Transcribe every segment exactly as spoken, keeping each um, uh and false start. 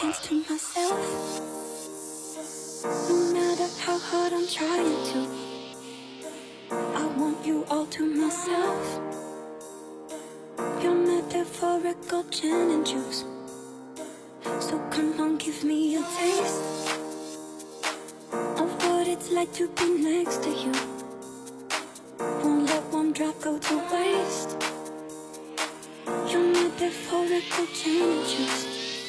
hands to myself. No matter how hard I'm trying to, I want you all to myself. Your metaphorical gin and juice. So come on, give me a taste of what it's like to be next to you. Won't let one drop go to waste. Your metaphorical gin and juice.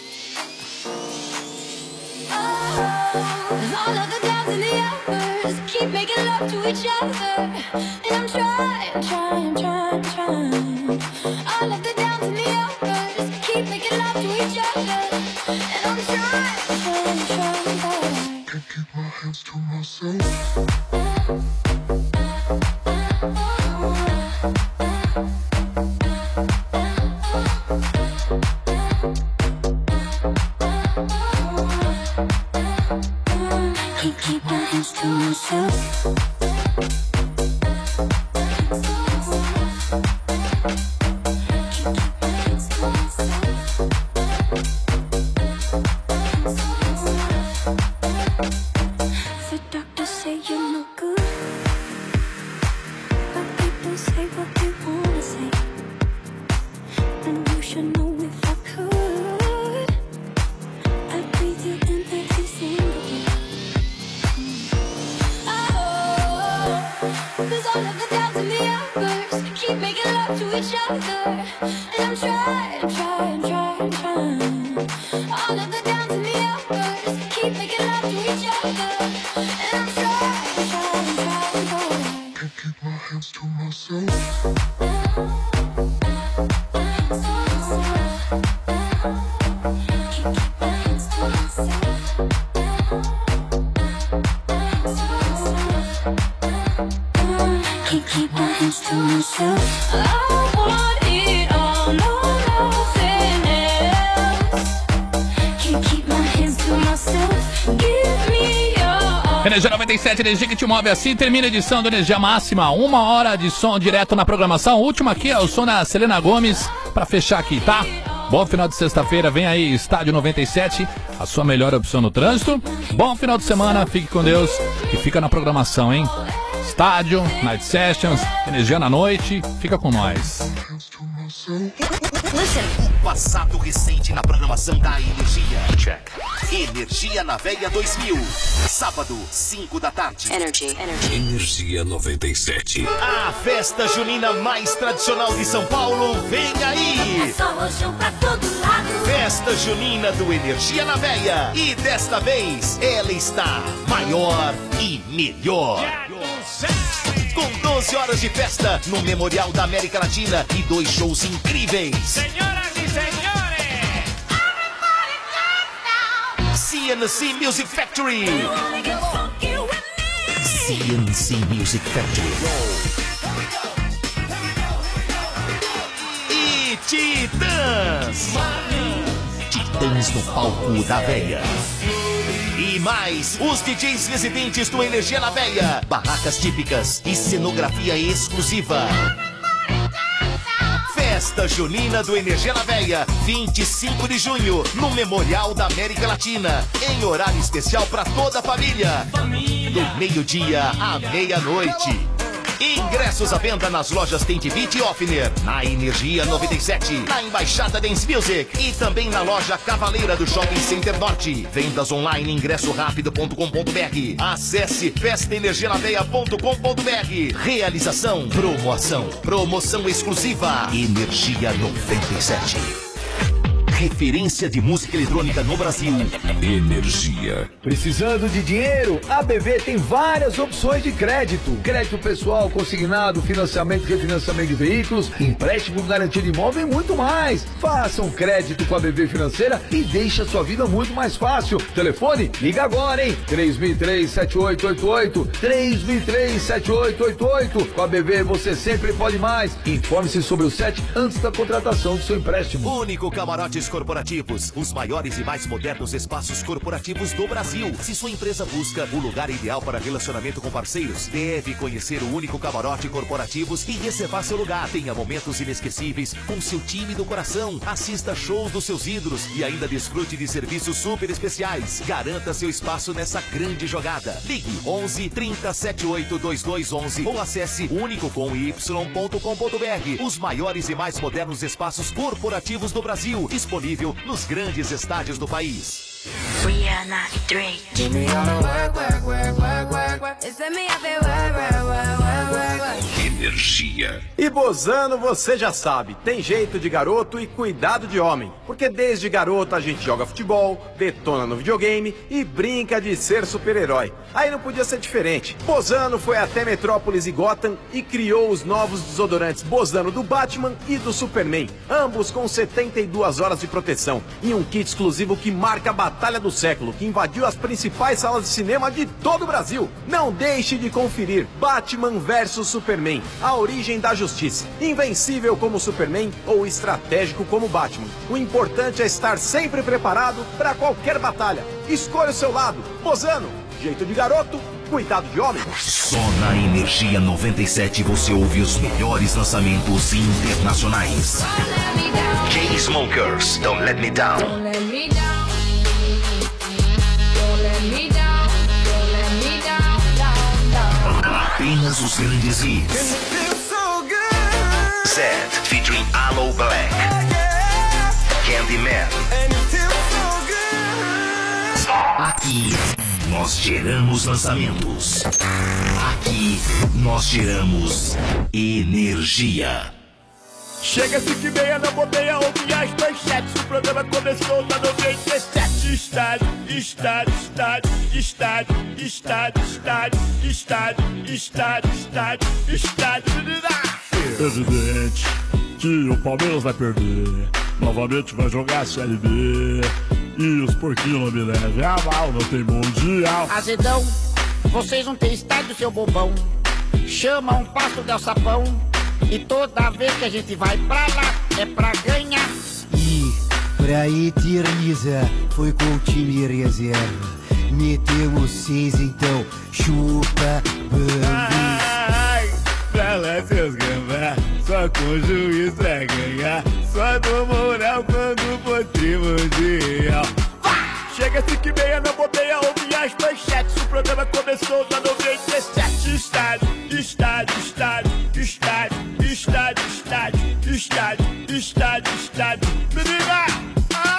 Oh, all of the downs and the uppers keep making love to each other, and I'm trying, trying, trying, trying. All of the downs and the uppers keep making love to each other, and I'm trying, trying, trying, trying. Can't keep my hands to myself. Can't keep my hands to myself. Energia noventa e sete, energia que te move. Assim termina a edição do Energia Máxima. Uma hora de som direto na programação. O último aqui é o som da Selena Gomes pra fechar aqui, tá? Bom final de sexta-feira. Vem aí, Estádio noventa e sete, a sua melhor opção no trânsito. Bom final de semana. Fique com Deus e fica na programação, hein? Estádio, Night Sessions, Energia na noite. Fica com nós. O passado recente na programação da Energia. Check. Energia na Veia dois mil. Sábado, cinco da tarde. Energy, Energy. Energia noventa e sete. A festa junina mais tradicional de São Paulo vem aí. É só rojão pra todo lado. Festa junina do Energia na Veia. E desta vez ela está maior e melhor. Com doze horas de festa no Memorial da América Latina e dois shows incríveis. Senhoras e senhores, C N C Music Factory. C N C Music Factory. E Titãs. Titãs no palco da Veia. E mais, os D Js residentes do Energia na Veia. Barracas típicas e cenografia exclusiva. Festa junina do Energia na Veia, vinte e cinco de junho, no Memorial da América Latina. Em horário especial para toda a família. Do meio-dia à meia-noite. Ingressos à venda nas lojas Tente Beat e Offner, na Energia noventa e sete, na Embaixada Dance Music e também na loja Cavaleira do Shopping Center Norte. Vendas online ingresso rápido ponto com ponto br. Acesse festa energia na veia ponto com ponto br. Realização, promoção, promoção exclusiva. Energia noventa e sete. Referência de música eletrônica no Brasil. Energia. Precisando de dinheiro? A B V tem várias opções de crédito. Crédito pessoal, consignado, financiamento e refinanciamento de veículos, empréstimo, garantia de imóvel e muito mais. Faça um crédito com a B V Financeira e deixe a sua vida muito mais fácil. Telefone? Liga agora, hein? três mil e três, sete oito oito oito. três mil e três, sete oito oito oito. Com a B V você sempre pode mais. Informe-se sobre o S E T antes da contratação do seu empréstimo. Único Camarotes corporativos, os maiores e mais modernos espaços corporativos do Brasil. Se sua empresa busca o lugar ideal para relacionamento com parceiros, deve conhecer o Único Camarote Corporativos e reservar seu lugar. Tenha momentos inesquecíveis com seu time do coração. Assista shows dos seus ídolos e ainda desfrute de serviços super especiais. Garanta seu espaço nessa grande jogada. Ligue onze, trinta, setenta e oito, vinte e dois onze ou acesse único com y ponto com ponto br. Os maiores e mais modernos espaços corporativos do Brasil, disponível nos grandes estádios do país. Energia. E Bozano, você já sabe, tem jeito de garoto e cuidado de homem. Porque desde garoto a gente joga futebol, detona no videogame e brinca de ser super-herói. Aí não podia ser diferente. Bozano foi até Metrópolis e Gotham e criou os novos desodorantes Bozano do Batman e do Superman. Ambos com setenta e duas horas de proteção e um kit exclusivo que marca a batalha do século, que invadiu as principais salas de cinema de todo o Brasil. Não deixe de conferir Batman versus Superman, a origem da justiça. Invencível como Superman ou estratégico como Batman. O importante é estar sempre preparado para qualquer batalha. Escolha o seu lado. Bozano, jeito de garoto, cuidado de homem. Só na Energia noventa e sete você ouve os melhores lançamentos internacionais. Chainsmokers, Don't Let Me Down. Don't let me down. Don't let me down. Don't let me down, down, down. Apenas os grandes hits. Zed, featuring Aloe Black. Candyman. Aqui nós geramos lançamentos. Aqui nós geramos energia. Chega cinco e meia, não bobeia, ouve as manchetes. O programa começou na noventa e sete. Estádio, estádio, estádio, estádio, estádio, estádio, estádio, estádio, estádio, estádio. Evidente que o Palmeiras vai perder. Novamente vai jogar a Série B. E os porquinhos não me levem a mal, não tem mundial. Azedão, vocês não têm estádio, seu bobão. Chama um passo de alçapão. E toda vez que a gente vai pra lá, é pra ganhar. E pra Eterniza foi com o time reserva. Metemos seis, então chupa, bambi. Ai, pra lá seus gambá, só com o juiz vai ganhar. Só do moral quando for mundial. Chega cinco e meia, não bobeia, ouve as manchetes. O programa começou na noventa e sete. Estádio, estádio, estádio, estádio, estádio, estádio, estádio, estádio, estádio. Menina! Ah!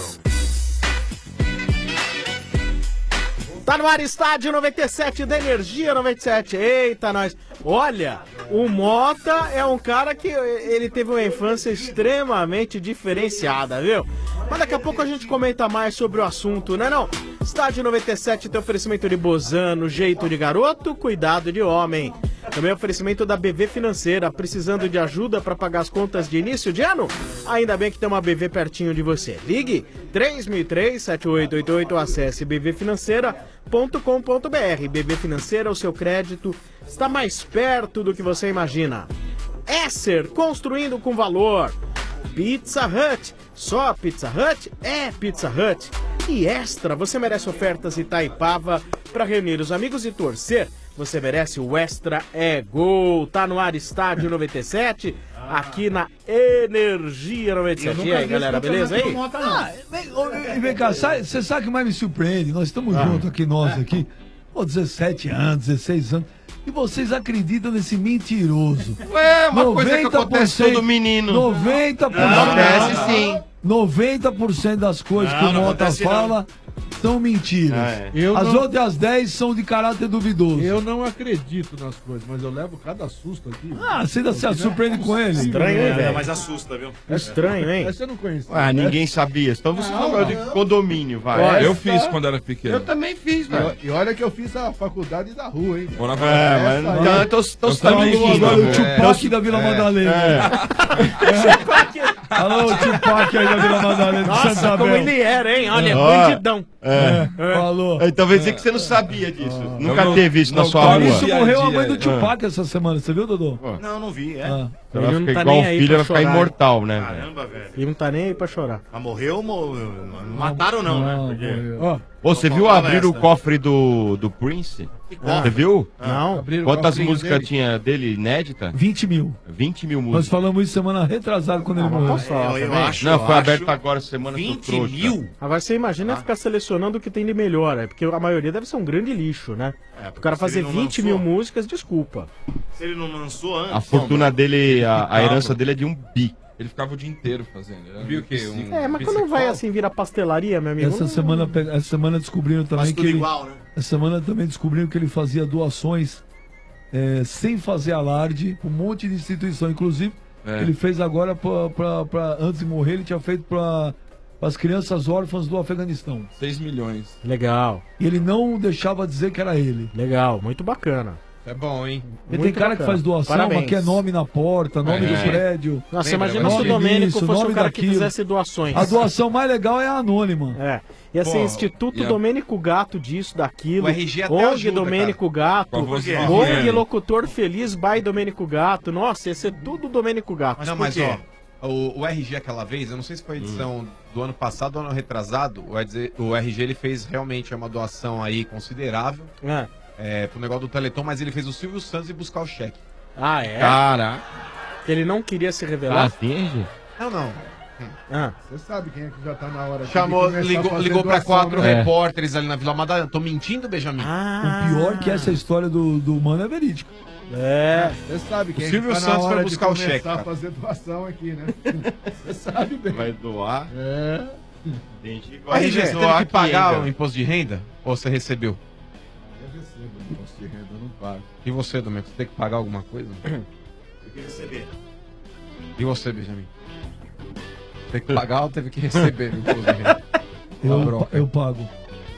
Tá no ar, Estádio noventa e sete da Energia noventa e sete. Eita, nós. Olha, o Mota é um cara que ele teve uma infância extremamente diferenciada, viu? Mas daqui a pouco a gente comenta mais sobre o assunto, né não? Estádio noventa e sete tem oferecimento de Bozano, jeito de garoto, cuidado de homem. Também oferecimento da B V Financeira, precisando de ajuda para pagar as contas de início de ano? Ainda bem que tem uma B V pertinho de você. Ligue três mil e três, sete oito oito oito ou acesse b v financeira ponto com ponto br. B V Financeira, o seu crédito está mais perto do que você imagina. Esser, construindo com valor. Pizza Hut, só Pizza Hut é Pizza Hut. E Extra, você merece ofertas Itaipava para reunir os amigos e torcer. Você merece o Extra é Gol. Tá no ar, Estádio noventa e sete, aqui na Energia noventa e sete. E aí, galera, beleza aí? Ah, vem, vem cá, você sabe o que mais me surpreende? Nós estamos ah, juntos aqui, nós é. aqui, pô, dezessete anos, dezesseis anos. E vocês acreditam nesse mentiroso? É uma coisa que acontece todo menino. noventa por cento. Não, acontece sim. noventa por cento das coisas não, que o Mota fala são mentiras. Ah, é. As não... outras dez são de caráter duvidoso. Eu não acredito nas coisas, mas eu levo cada susto aqui. Ah, você ainda se surpreende com ele. Estranho, hein, velho? Mas assusta, viu? É estranho, hein? Você não conhecia. Ah, né? Ninguém sabia. Então você falou de condomínio, vai. Olha, eu fiz quando era pequeno. Eu também fiz, velho. E olha que eu fiz a faculdade da rua, hein? Bora, é, mas então eu tô, tô, tô agora o Tupac da Vila Madalena. Alô, o Tupac aí da Vila Madalena. Nossa, como ele era, hein? Olha, bandidão. É. Falou. Então vai dizer que você não sabia disso. Ah. Nunca Não, teve isso não, na sua por rua. isso morreu a mãe do Ah. Tupac essa semana, você viu, Dodô? Não, não vi, é. Ah. Ela vai ficar igual o filho, vai ficar imortal, né? Caramba, velho. Ele não tá nem aí pra chorar. Mas morreu, mo... não mataram não, né? Porque... Ó, Ô, você Só viu faltava abrir o essa. cofre do, do Prince? cofre? Você viu? Não. Abriram o Quantas cofrinho músicas dele. tinha dele inédita? vinte mil. vinte mil Nós músicas. falamos isso semana retrasada quando ele morreu. Eu, eu acho, Não, eu foi acho aberto agora semana que eu vinte trouxe. mil? Agora você imagina ficar selecionando o que tem de melhor, é porque a maioria deve ser um grande lixo, né? É, o cara se fazer ele não vinte lançou- mil músicas, desculpa. Se ele não lançou antes... A fortuna dele, a, a herança dele é de um bi. Ele ficava o dia inteiro fazendo. Ele viu o quê? Um É, mas quando vai assim virar pastelaria, meu amigo. Essa não- semana, pe- essa semana descobriram também Faz que tudo ele, igual, né? essa semana também descobriram que ele fazia doações é, sem fazer alarde, um monte de instituição, inclusive É. ele fez agora pra, pra, pra- antes de morrer, ele tinha feito para as crianças órfãs do Afeganistão. seis milhões. Legal, E ele não deixava dizer que era ele. legal, muito bacana. É bom, hein? E tem Muito cara que bacana. faz doação, Parabéns. mas quer nome na porta, nome É. do prédio. Nossa, Lembra, imagina se o nome Domênico disso, fosse nome o cara que daquilo. fizesse doações. A doação mais legal é a anônima. É. Ia ser Pô, Instituto ia- Domênico Gato disso, daquilo. O R G até O N G ajuda, Domênico Gato. Com a voz do O N G Viviane. Locutor Feliz by Domênico Gato. Nossa, ia ser tudo Domênico Gato. Mas não, Por mas quê? ó, o, o R G aquela vez, eu não sei se foi a edição do ano passado ou ano retrasado, o, R G o R G ele fez realmente uma doação aí considerável É. é, pro negócio do Teleton, mas ele fez o Silvio Santos ir buscar o cheque. Ah, é? Cara. Ele não queria se revelar? Assim, gente? Não, não. Ah. Você sabe quem é que já tá na hora de Chamou, começar a ligou, fazer ligou pra doação, quatro né? repórteres ali na Vila Madalena. Tô mentindo, Benjamin? Ah. O pior é que essa história do, do Mano é verídico. É. Você sabe quem O é Silvio que tá Santos na foi hora buscar de o cheque, começar a cara. fazer doação aqui, né? Você sabe bem. Vai doar. É. Tem gente que O gosta R de G, você doar teve que aqui pagar ainda. o imposto de renda? Ou você recebeu? Eu recebo imposto de renda, eu não pago. E você, Domênico, você tem que pagar alguma coisa? Tem que receber. E você, Benjamin? Tem que pagar ou teve que receber o imposto de renda? Eu, bronca. pa- eu pago.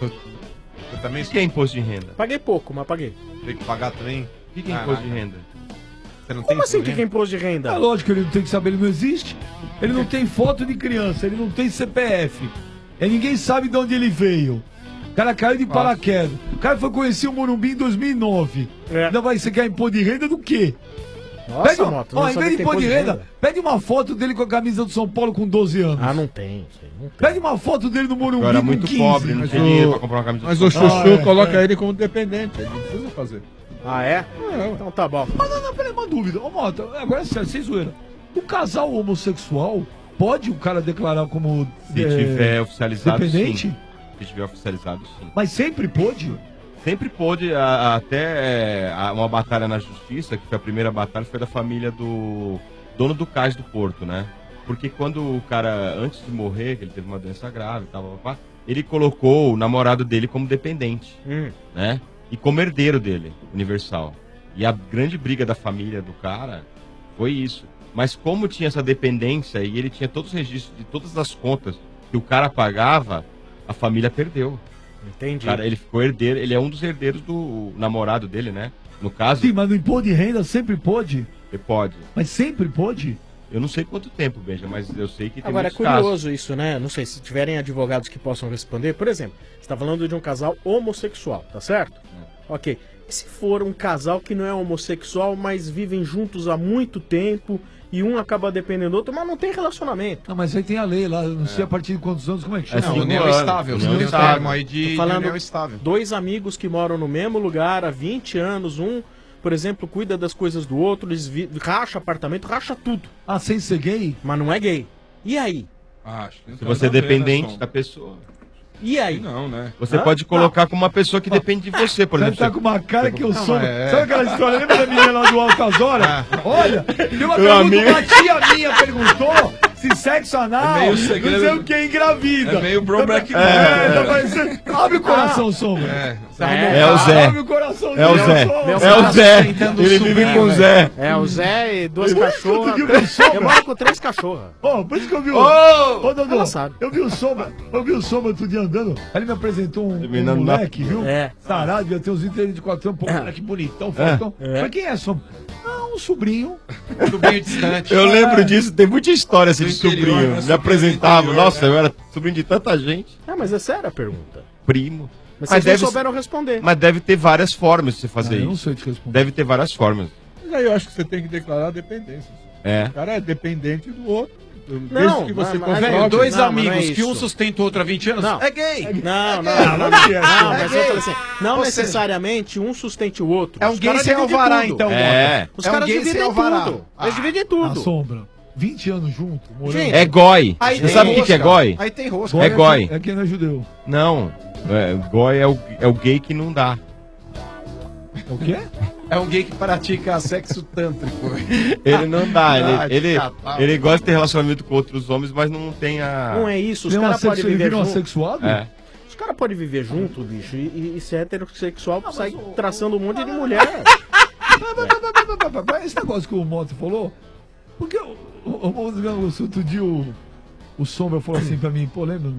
Você também O que é imposto de renda? Paguei pouco, mas paguei. tem que pagar também? O que é imposto de renda? Você não tem Como assim imposto que de que é imposto de renda? É lógico que ele não tem que saber, ele não existe. Ele não tem foto de criança, ele não tem C P F. E ninguém sabe de onde ele veio. O cara caiu de paraquedas. O cara foi conhecer o Morumbi em dois mil e nove. É. Ainda vai ser quer imposto de renda do quê? Nossa, Pede uma, Moto, não ó, em sabia vez de que tem imposto de imposto de renda, pede uma foto dele com a camisa do São Paulo com doze anos. Ah, não tem. Isso aí, não tem. Pede uma foto dele no Morumbi Eu era com muito quinze. pobre, não Mas tinha o- dinheiro pra comprar uma camisa Mas do o São Paulo. Chuchu Ah, é, coloca é. ele como dependente, ele não precisa fazer. Ah, é? Então tá bom. Mas não, não, peraí, uma dúvida. Ô, Mota, agora é sério, sem zoeira. O casal homossexual, pode o cara declarar como Se é, tiver oficializado, dependente? sim. Se tiver oficializado, sim. Mas sempre pôde? Sempre pôde, a- a- até é, a- uma batalha na justiça, que foi a primeira batalha, foi da família do dono do cais do Porto, né? Porque quando o cara, antes de morrer, que ele teve uma doença grave e tal, papá, ele colocou o namorado dele como dependente, Hum. né? E como herdeiro dele, universal. E a grande briga da família do cara foi isso. Mas como tinha essa dependência e ele tinha todos os registros de todas as contas que o cara pagava, a família perdeu. Entendi. Cara, ele ficou herdeiro, ele é um dos herdeiros do namorado dele, né? No caso, Sim, mas no imposto de renda sempre pôde? ele pode. Mas sempre pôde? Eu não sei quanto tempo, Benja, mas eu sei que tem Agora é muitos casos. curioso isso, né? Não sei se tiverem advogados que possam responder. Por exemplo, você está falando de um casal homossexual, tá certo? Ok. E se for um casal que não é homossexual, mas vivem juntos há muito tempo e um acaba dependendo do outro, mas não tem relacionamento? Não, mas aí tem a lei lá, eu não sei a partir de quantos anos, como é que chama? Não, união estável. União União estável. estável aí de, Tô falando de união estável. dois amigos que moram no mesmo lugar há vinte anos, um, por exemplo, cuida das coisas do outro, eles vi- racha apartamento, racha tudo. Ah, sem ser gay? Mas não é gay. E aí? Ah, acho que não Se tem você é nada a ver, né, dependente Som? da pessoa, E aí? Não, né? você Hã? pode colocar como uma pessoa que depende de você, por Você exemplo. tá você- com uma cara que eu Não, sou. mas é- Sabe aquela história? Lembra da menina lá do Altas Horas? Olha, tem uma Meu pergunta, amigo. uma tia minha perguntou se sexo anal, É meio não segredo- sei o que, engravida. É meio Brokeback Tá- Mountain. É, tá parecendo... Abre o coração, Sombra. É, você É. arrumou um É o carro. Zé. Abre o coração É o Zé. Meu É cara o Zé. sustentando o Ele vive sobrinho, com o velho. Zé. É, o Zé e duas Eu nunca cachorras. vi o três- Sombra. Eu moro com três cachorras. Ó, por isso que eu vi o... Ô! Ô, Dodô, Ela sabe. eu vi o Sombra, eu vi o Sombra outro dia andando, aí ele me apresentou um, um Terminando na- moleque, viu? É. Sarado, devia ter uns vinte e quatro anos, pô, moleque bonitão, fortão. É. Mas quem é Sombra? Ah, um sobrinho. Tudo bem distante. Eu lembro disso, tem muita história assim Do de interior, sobrinho. né? Me Sobrinho apresentava, do interior, nossa, né? eu era sobrinho de tanta gente. Ah, mas é séria a pergunta. primo. Mas vocês não deve, souberam responder. mas deve ter várias formas de você fazer Ah, eu isso. não sei te responder. Deve ter várias formas. Mas aí eu acho que você tem que declarar a dependência. É. O cara é dependente do outro. Não, desde que você mas- mas, controle. velho, Dois Não, mas não é amigos que um isso. sustenta o outro há vinte anos. Não. É gay. Não, não, É não, não, gay. não, É mas gay. eu falo assim, não Ou seja, necessariamente um sustente o outro. É um Os gay caras sem dividem alvará, tudo. então, É. Os É um caras gay sem dividem alvará. tudo. Ah. Eles dividem A tudo. sombra. vinte anos junto, morando. Gente, É goi. Aí Você tem sabe o que, que é rosca. goi? Aí tem rosca. É goi. É quem não é judeu. Não. É, goi é o, é o gay que não dá. É o quê? É um gay que pratica sexo tântrico. Ele não dá. Ah, Ele, ele, catar. ele gosta de ter relacionamento com outros homens, mas não tem a. Não é isso, os Tem uma caras podem sexu- ele viver vira um junto. assexuado? É. Os caras podem viver junto, bicho, e, e, e ser heterossexual sai traçando um monte de mulher. Esse negócio que o Mota falou, porque o, o, o, o, outro dia o, o Sombra falou assim pra mim, pô, lembra?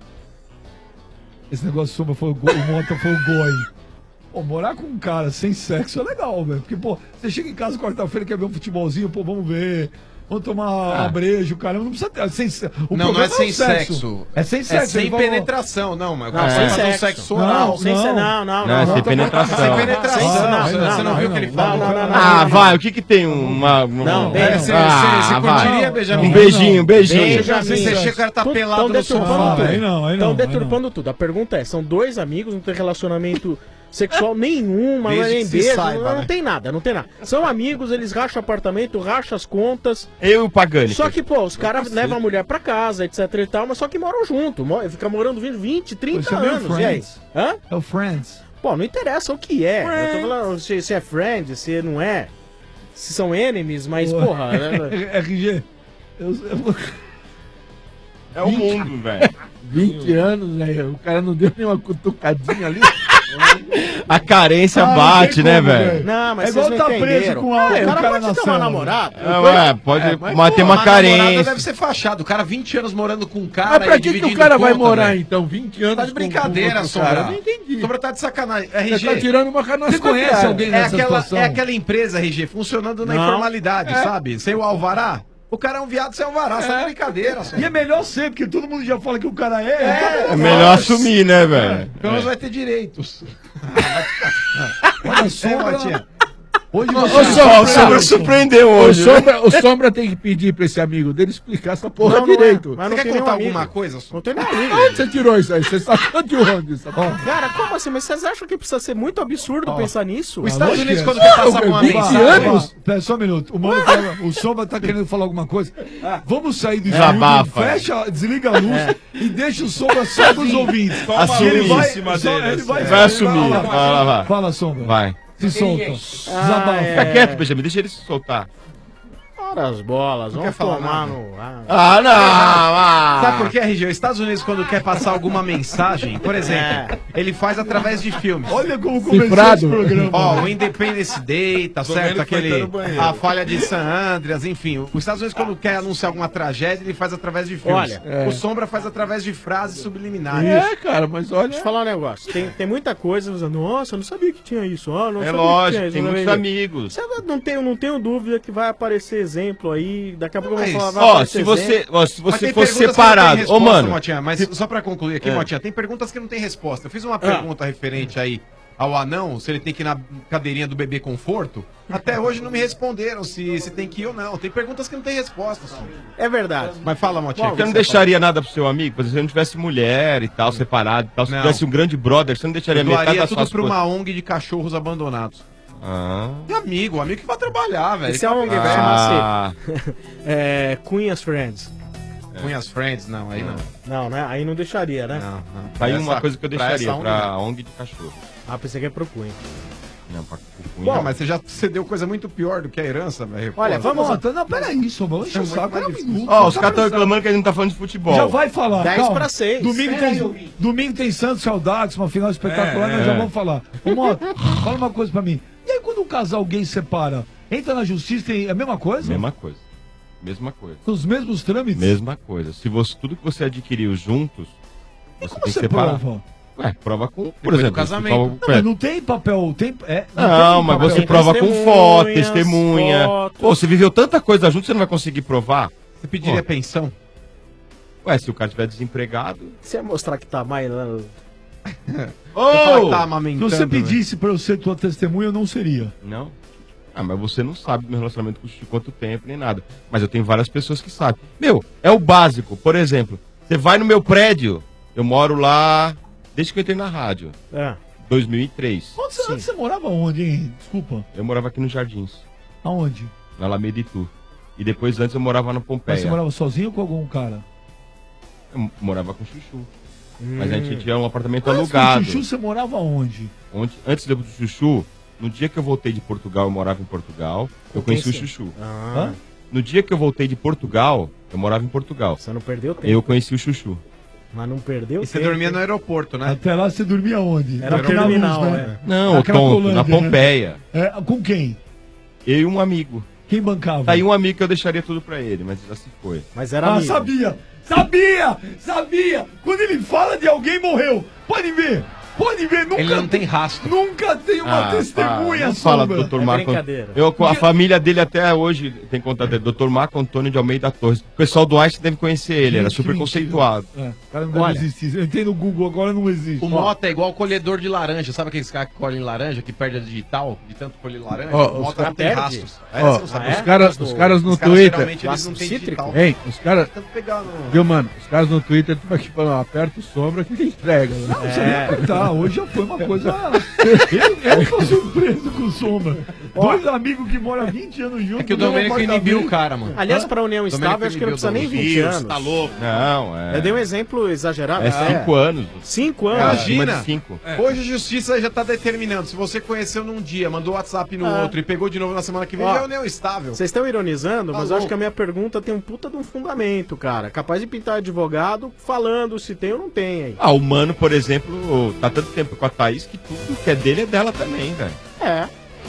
Esse negócio do Sombra foi o, go- o Mota foi o goi. Pô, morar com um cara sem sexo é legal, velho. Porque, pô, você chega em casa quarta-feira, quer ver um futebolzinho, pô, vamos ver. Vamos tomar Ah. um brejo, caramba. Não precisa ter. Sem, o Não, não problema é sem o sexo. É sem É sexo. sem ele falou- penetração, não, mas o Não, cara sem vai fazer um sexo. sexo Não, oral. sem não. ser, não, não, Não, não. é sem não. penetração. Sem penetração. Ah, você não, você não não, viu o não, que ele não, falou? não, não, não. Ah, vai, o que que tem uma. Não, um- beijo. É, você Ah, você vai. curtiria beijar Um ninguém? beijinho, um beijinho. Beija, Você amigo. chega, o cara tá Tão- pelado tão no deturpando sofá. tudo. Aí não, aí não, Estão aí deturpando tudo. A pergunta é, são dois amigos, não tem relacionamento sexual nenhum, mas não é Desde nem que se beijo, saiba, não, né? não tem nada, não tem nada. São amigos, eles racham apartamento, racham as contas. Eu e o Pagani. Só que, pô, os caras levam a mulher pra casa, etc e tal, mas só que moram junto. mo- Fica morando vinte, trinta Isso é meio anos. E aí? Friends. Hã? É o Friends. Pô, não interessa o que é. Eu tô falando se, se é friend, se não é. Se são enemies, mas, Pô. porra. né? R G. Eu, eu... É o mundo, velho. vinte anos, né? O cara não deu nenhuma cutucadinha ali. A carência Ah, não bate, tem né, como, velho? velho. Não, mas É vocês igual não tá preso entenderam. com a- É, o o cara cara pode na ter uma cela. namorada. É, pode É, mas, mas pô, tem uma a namorada carência. deve ser fachado. O cara vinte anos morando com um cara Mas pra e que, que o dividindo cara vai conta, morar, velho? então? vinte anos Tá de com- brincadeira, com outro Sombra. cara? Eu não entendi. Sombra tá de sacanagem. Você R G. tá tirando uma canastra. Você conhece alguém É nessa aquela, situação? é aquela empresa, R G, funcionando na Não. informalidade, É. sabe? Sem o alvará. O cara é um viado sem alvará, você tá de brincadeira, E Sombra. é melhor ser, porque todo mundo já fala que o cara é. então É melhor assumir, né, velho? Pelo menos vai ter direitos. Olha, É, Sombra. Motinha. Hoje Ô, você... ô, Ó, o Sombra, Sombra surpreendeu O hoje. né? Sombra, o Sombra tem que pedir pra esse amigo dele explicar essa porra Não, não é. direito. Mas Você não quer tem contar nenhum alguma amigo. coisa, Não Sombra? tem nem amigo. Onde você tirou isso aí? Você sacou de onde? Essa porra? Cara, como assim? Mas vocês acham que precisa ser muito absurdo pensar nisso? Os Estados lógico Unidos, que é. quando quer passar Ah, uma vinte mensagem... anos? Pera só um minuto. O, mano fala- o Sombra tá querendo falar alguma coisa. Vamos sair do Desabafa. estúdio, fecha, desliga a luz e deixa o Sombra só dos ouvintes. Assumir Ele vai, em cima só- dele, ele vai, assim. Vai assumir. Vai, Vai lá, vai. Fala, Sombra. Vai. Se solta. Desabafa. é. Fica quieto, Benjamin, deixa ele se soltar. Ora as bolas, Não vamos quer falar tomar nada. no... Ah. Ah, não! Ah. Sabe por que, R G? Os Estados Unidos, quando quer passar alguma mensagem, por exemplo, ele faz através de filmes. Olha como começou Cifrado. esse programa. Ó, o Independence Day, tá Tô certo? vendo que foi Aquele. até no banheiro. A falha de San Andreas, enfim. Os Estados Unidos, quando quer anunciar alguma tragédia, ele faz através de filmes. Olha, é. O Sombra faz através de frases subliminares. É, cara, mas olha. Deixa eu falar um negócio. Tem, tem muita coisa. você- Nossa, eu não sabia que tinha isso. ó, não É sabia lógico, que tinha isso, tem não muitos sabia. amigos. Você não tenho, não tenho dúvida que vai aparecer exemplo aí. Daqui a pouco eu Mas, vou falar. vai Ó, aparecer se você, exemplo. ó, se Mas você tem for perguntas que não tem separado. Ô, resposta, mano. Motinha, mas só pra concluir aqui, É. Motinha, tem perguntas que não tem resposta. Eu fiz uma Ah. pergunta referente aí ao anão, se ele tem que ir na cadeirinha do bebê conforto. Até hoje não me responderam se, se tem que ir ou não. Tem perguntas que não tem resposta. Sombra. É verdade. Mas fala, Motinha. Você não deixaria nada pro seu amigo? Por exemplo, se não tivesse mulher e tal, separado e tal, se Não. tivesse um grande brother, você não deixaria Eu metade doaria das tudo suas pra coisas? uma O N G de cachorros abandonados. Ah. E amigo, amigo que vai trabalhar, velho. Esse é um Ele que tá- Ah. chama-se é, Cunha's Friends. Cunha's Friends, não, aí não. Não, né? Aí não deixaria, né? Não, não. Tá aí Pra uma essa- coisa que eu pra deixaria essa pra O N G, O N G de cachorro. Ah, pensei que é pro Cunha. Não, pra Cunha. Bom, mas você já cedeu coisa muito pior do que a herança, velho. Olha, Pô, vamos- Não, não, peraí, Sombra. Enche o É muito saco. mais Pera um difícil. minuto. Ó, os Tá caras estão pensando. reclamando que a gente não tá falando de futebol. Já vai falar. dez calma. pra seis. Domingo tem, domingo tem Santos Saudades, uma final espetacular, É, nós já é. vamos falar. Ô, Mota, fala uma coisa pra mim. E aí, quando um casal gay separa, entra na justiça, tem a mesma coisa? Mesma coisa. Mesma coisa. Os mesmos trâmites? Mesma coisa. Se você, tudo que você adquiriu juntos, você Como tem que você separar. prova? Ué, prova com, por Depois do exemplo, casamento. você prova- Não, mas não tem papel, tem... É, Não, tem mas papel. você Tem prova com testemunhas, foto, testemunha. fotos. Pô, você viveu tanta coisa junto, você não vai conseguir provar? Você pediria Pô. pensão? Ué, se o cara estiver desempregado, Você ia mostrar que tá mais. Ô! Você tá Se amamentando, você né? pedisse pra eu ser tua testemunha, eu não seria. Não? Ah, mas você não sabe do meu relacionamento com o Chuchu quanto tempo, nem nada. Mas eu tenho várias pessoas que sabem. Meu, é o básico. Por exemplo, você vai no meu prédio, eu moro lá desde que eu entrei na rádio. É. dois mil e três. Onde você, onde você morava onde, hein? Desculpa. Eu morava aqui nos Jardins, Aonde? na Alameda Itu. E depois, antes, eu morava na Pompeia. Mas você morava sozinho ou com algum cara? Eu morava com o Chuchu. Mas a gente tinha um apartamento Antes do alugado. Chuchu, você morava onde? Onde, antes do Chuchu, no dia que eu voltei de Portugal, eu morava em Portugal. Eu Com quem conheci o sim? Chuchu. Ah. No dia que eu voltei de Portugal, eu morava em Portugal. Você não perdeu tempo. Eu conheci o Chuchu. Mas não perdeu E você tempo, dormia hein? no aeroporto, né? Até lá você dormia onde? Era Naquela terminal, luz, né? Não, ô Naquela tonto, Colândia, na né? Pompeia. É, com quem? Eu e um amigo. Quem bancava? Tá aí um amigo que eu deixaria tudo pra ele, mas já se foi. Mas era Ah, amigo. sabia! Sabia! Sabia! Quando ele fala de alguém morreu, pode ver! Pode ver, nunca. Ele não tem rastro. Nunca tem uma Ah, testemunha, pá, não fala do Sombra. doutor É Marco. brincadeira. Eu, com a família dele até hoje tem contato dele. doutor Marco Antônio de Almeida Torres. O pessoal do Einstein deve conhecer ele, era Gente, super mentira. conceituado. É, o cara não deve Olha. existir. Eu entrei no Google, agora não existe. O Mota é igual colhedor de laranja. Sabe aqueles caras que colhem laranja, que perde a digital de tanto colher laranja? Ó, o os Mota caras não tem perdem. rastros. É, Ó, você não sabe. Ah, é? os caras os caras no Os caras, Twitter. geralmente, eles não têm Cítrico? digital. Hein, os caras. Tanto pegar no... Viu, mano? Os caras no Twitter estão aqui falando, aperta o sombra que ele entrega. Né? Não precisa nem apertar, hoje já foi uma coisa. Eu, eu tô surpreso com o Sombra. Dois amigos que moram há vinte anos juntos. É que o no mesmo Domênico inibiu o apartamento. cara, mano. Aliás, pra União Domênico Estável, acho que não inibiu precisa nem o vinte Deus, anos. tá louco. Não, é. Eu dei um exemplo exagerado. É cinco anos. Cinco anos. Imagina. Acima de cinco. Hoje a justiça já tá determinando. Se você conheceu num dia, mandou WhatsApp no Ah. outro e pegou de novo na semana que vem, Ó, já é união estável. Vocês estão ironizando, Tá mas eu acho louco. que a minha pergunta tem um puta de um fundamento, cara. Capaz de pintar advogado falando se tem ou não tem aí. Ah, o Mano, por exemplo, tá tanto tempo com a Thaís que tudo que é dele é dela também, velho. É.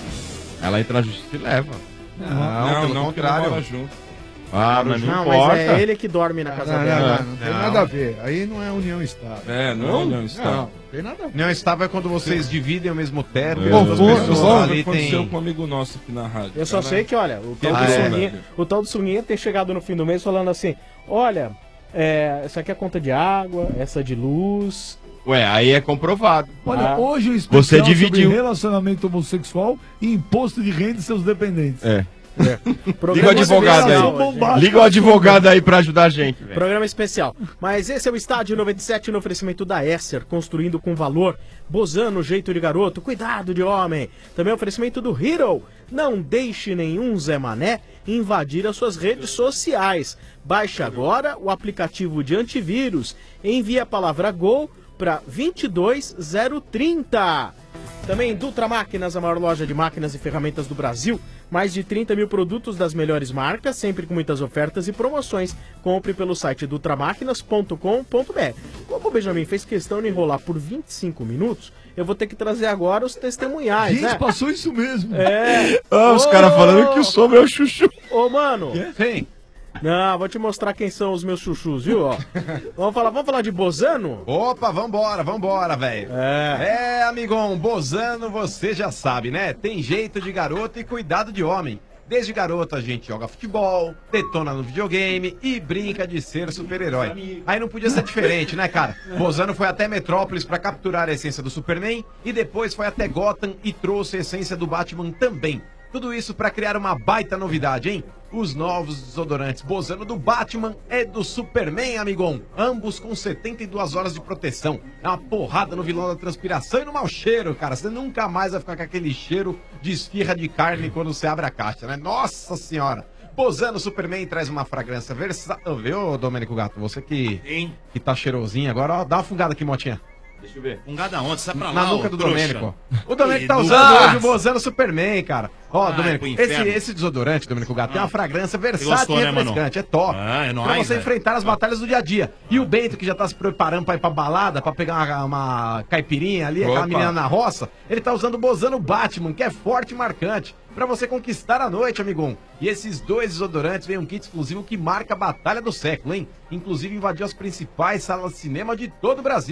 Ela entra na justiça e leva. Não, Não, pelo não, contrário. que não mora junto. Ah, mas não, Não, importa. mas é ele que dorme na Não, casa não, dela. não, não tem Não. nada a ver. Aí não é união estável. É, não, não está. Não, não tem nada a ver. União estável é quando vocês dividem o mesmo teto. É. e as duas Igual pessoas igual ali aconteceu tem... com um amigo nosso aqui na rádio. Eu só Cara, sei que, olha, o tal, Ah, do é, Sunguinha, velho. o tal do Sunguinha tem chegado no fim do mês falando assim, olha, é, essa aqui é a conta de água, essa de luz. Ué, aí é comprovado. Olha, Ah. hoje o especial Você dividiu. sobre relacionamento homossexual e imposto de renda e seus dependentes. É. Programa Liga o advogado especial, aí. gente. Liga o advogado aí pra ajudar a gente, velho. Programa especial. Mas esse é o Estádio noventa e sete no oferecimento da Esser, construindo com valor. Bozano, jeito de garoto, cuidado de homem. Também oferecimento do Hero. Não deixe nenhum Zé Mané invadir as suas redes sociais. Baixe agora o aplicativo de antivírus. Envie a palavra GOL para vinte e dois zero trinta. Também Dutra Máquinas, a maior loja de máquinas e ferramentas do Brasil. Mais de trinta mil produtos das melhores marcas, sempre com muitas ofertas e promoções. Compre pelo site dutramáquinas ponto com ponto br. Como o Benjamin fez questão de enrolar por vinte e cinco minutos, eu vou ter que trazer agora os testemunhais, Gente, né? passou isso mesmo. É. Ah, os Ô, caras falando que o Sombra é o Chuchu. Ô, mano. Sim. Não, vou te mostrar quem são os meus chuchus, viu? Ó. Vamos falar, vamos falar de Bozano? Opa, vambora, vambora, velho. É. É, amigão, Bozano, você já sabe, né? Tem jeito de garoto e cuidado de homem. Desde garoto a gente joga futebol, detona no videogame e brinca de ser super-herói. Aí não podia ser diferente, né, cara? Bozano foi até Metrópolis pra capturar a essência do Superman e depois foi até Gotham e trouxe a essência do Batman também. Tudo isso pra criar uma baita novidade, hein? Os novos desodorantes Bozano do Batman e do Superman, amigão. Ambos com setenta e duas horas de proteção. É uma porrada no vilão da transpiração e no mau cheiro, cara. Você nunca mais vai ficar com aquele cheiro de esfirra de carne quando você abre a caixa, né? Nossa senhora! Bozano Superman traz uma fragrância versátil. Viu, Domênico Gato? Você que, que tá cheirosinho agora, ó, dá uma fungada aqui, Motinha. Deixa eu ver. Fungada onde? Sai pra lá, Na ô, nuca do trouxa. Domênico. O Domênico tá Edu. usando Ah! hoje o Bozano Superman, cara. Ó, Ai, Domênico, pro esse, inferno. esse desodorante, Domênico Gato, tem uma fragrância versátil gostou, e né, mano? refrescante. É top. Ah, é nóis, pra você velho. enfrentar as batalhas do dia a dia. E o Bento, que já tá se preparando pra ir pra balada, pra pegar uma, uma caipirinha ali, aquela Opa. menina na roça, ele tá usando o Bozano Batman, que é forte e marcante. Pra você conquistar a noite, amigão. E esses dois desodorantes vêm um kit exclusivo que marca a batalha do século, hein? Inclusive invadiu as principais salas de cinema de todo o Brasil.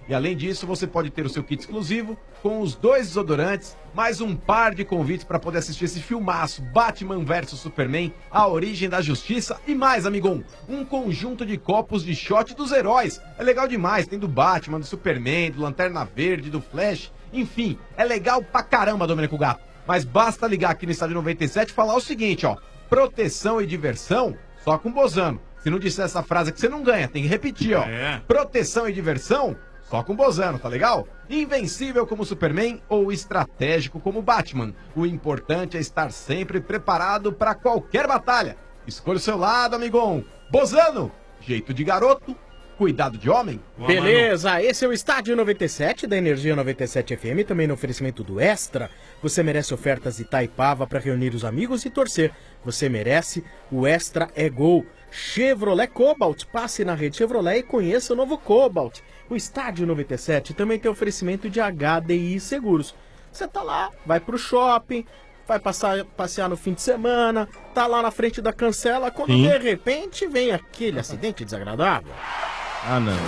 E além disso, você pode ter o seu kit exclusivo com os dois desodorantes, mais um par de convites para poder assistir esse filmaço Batman versus Superman, A Origem da Justiça e mais, amigão, um conjunto de copos de shot dos heróis. É legal demais, tem do Batman, do Superman, do Lanterna Verde, do Flash, enfim, é legal pra caramba, Domênico Gato. Mas basta ligar aqui no Estádio noventa e sete e falar o seguinte, ó, proteção e diversão só com Bozano. Se não disser essa frase que você não ganha, tem que repetir, ó. É. Proteção e diversão só com Bozano, tá legal? Invencível como Superman ou estratégico como Batman. O importante é estar sempre preparado para qualquer batalha. Escolha o seu lado, amigão. Bozano, jeito de garoto, cuidado de homem. Beleza, esse é o Estádio noventa e sete da Energia noventa e sete F M, também no oferecimento do Extra. Você merece ofertas Itaipava para reunir os amigos e torcer. Você merece, o Extra é gol. Chevrolet Cobalt, passe na rede Chevrolet e conheça o novo Cobalt. O Estádio noventa e sete também tem oferecimento de H D I Seguros. Você tá lá, vai pro shopping, vai passar, passear no fim de semana, tá lá na frente da cancela, quando Sim. de repente vem aquele acidente desagradável. Ah, não.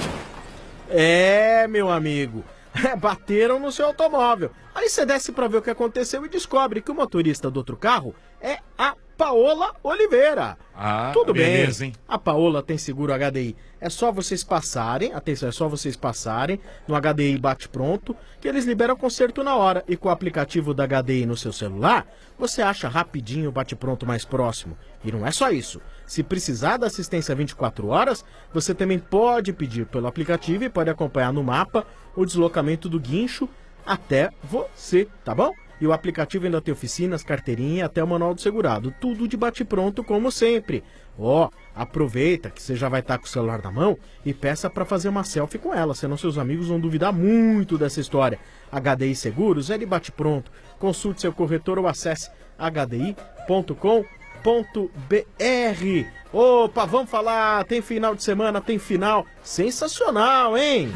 É, meu amigo, bateram no seu automóvel. Aí você desce pra ver o que aconteceu e descobre que o motorista do outro carro é a Paola Oliveira. Ah, Tudo beleza, bem. hein? A Paola tem seguro H D I. É só vocês passarem, atenção, é só vocês passarem no H D I Bate Pronto, que eles liberam conserto na hora. E com o aplicativo da H D I no seu celular, você acha rapidinho o Bate Pronto mais próximo. E não é só isso. Se precisar da assistência vinte e quatro horas, você também pode pedir pelo aplicativo e pode acompanhar no mapa o deslocamento do guincho até você, tá bom? E o aplicativo ainda tem oficinas, carteirinha e até o manual do segurado. Tudo de bate-pronto, como sempre. Ó, oh, aproveita que você já vai estar com o celular na mão e peça para fazer uma selfie com ela, senão seus amigos vão duvidar muito dessa história. H D I Seguros é de bate-pronto. Consulte seu corretor ou acesse h d i ponto com ponto b r. Opa, vamos falar, tem final de semana, tem final sensacional, hein?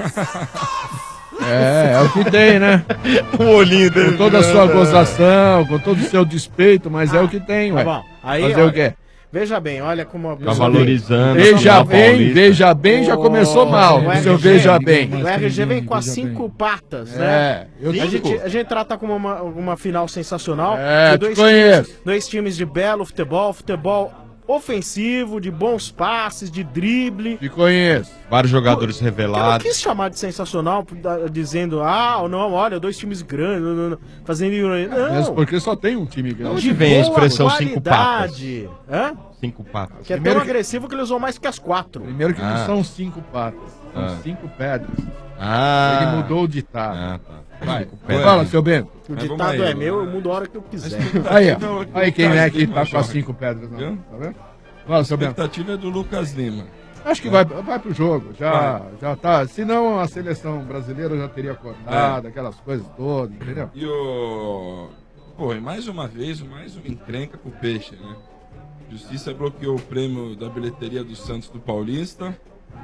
É, é o que tem, né? O olhinho dele. Com toda a sua gozação, com todo o seu despeito, mas é o que tem, ué. Tá bom. Aí, Fazer olha, o quê? Veja bem, olha como... Tá valorizando. Veja bem, veja bem, já começou mal. O O seu R G, veja bem. O R G vem com as cinco patas, né? É, eu a, digo. gente, a gente trata como uma, uma final sensacional. É, de te dois conheço. times, dois times de belo futebol, futebol ofensivo, de bons passes, de drible. Te conheço. Vários jogadores Eu não revelados. quis chamar de sensacional, da- dizendo, ah, não, olha, dois times grandes, não, não, não, fazendo... Não, Mesmo porque só tem um time grande. Onde vem a boa expressão cinco qualidade. Hã? Cinco patas. Que é Primeiro tão que- agressivo que ele usou mais que as quatro. Primeiro que Ah. não são cinco patas, são Ah. cinco pedras. Ah. Ele mudou o ditado. Ah, tá. Vai, Cinco pedras. fala, seu Bento. O Mas ditado vamos aí, é meu, eu né? mudo a hora que eu quiser. Aí, ó. Não, Aí quem Lucas é que Lima tá com as joga. cinco pedras na mão, Viu? tá vendo? Fala, seu A Bento. expectativa é do Lucas Lima. Acho que vai, vai pro jogo, já, Vai. já tá. Senão a seleção brasileira já teria cortado, aquelas coisas todas, entendeu? E o... Pô, e mais uma vez, mais uma encrenca com o Peixe, né? Justiça bloqueou o prêmio da bilheteria do Santos do Paulista.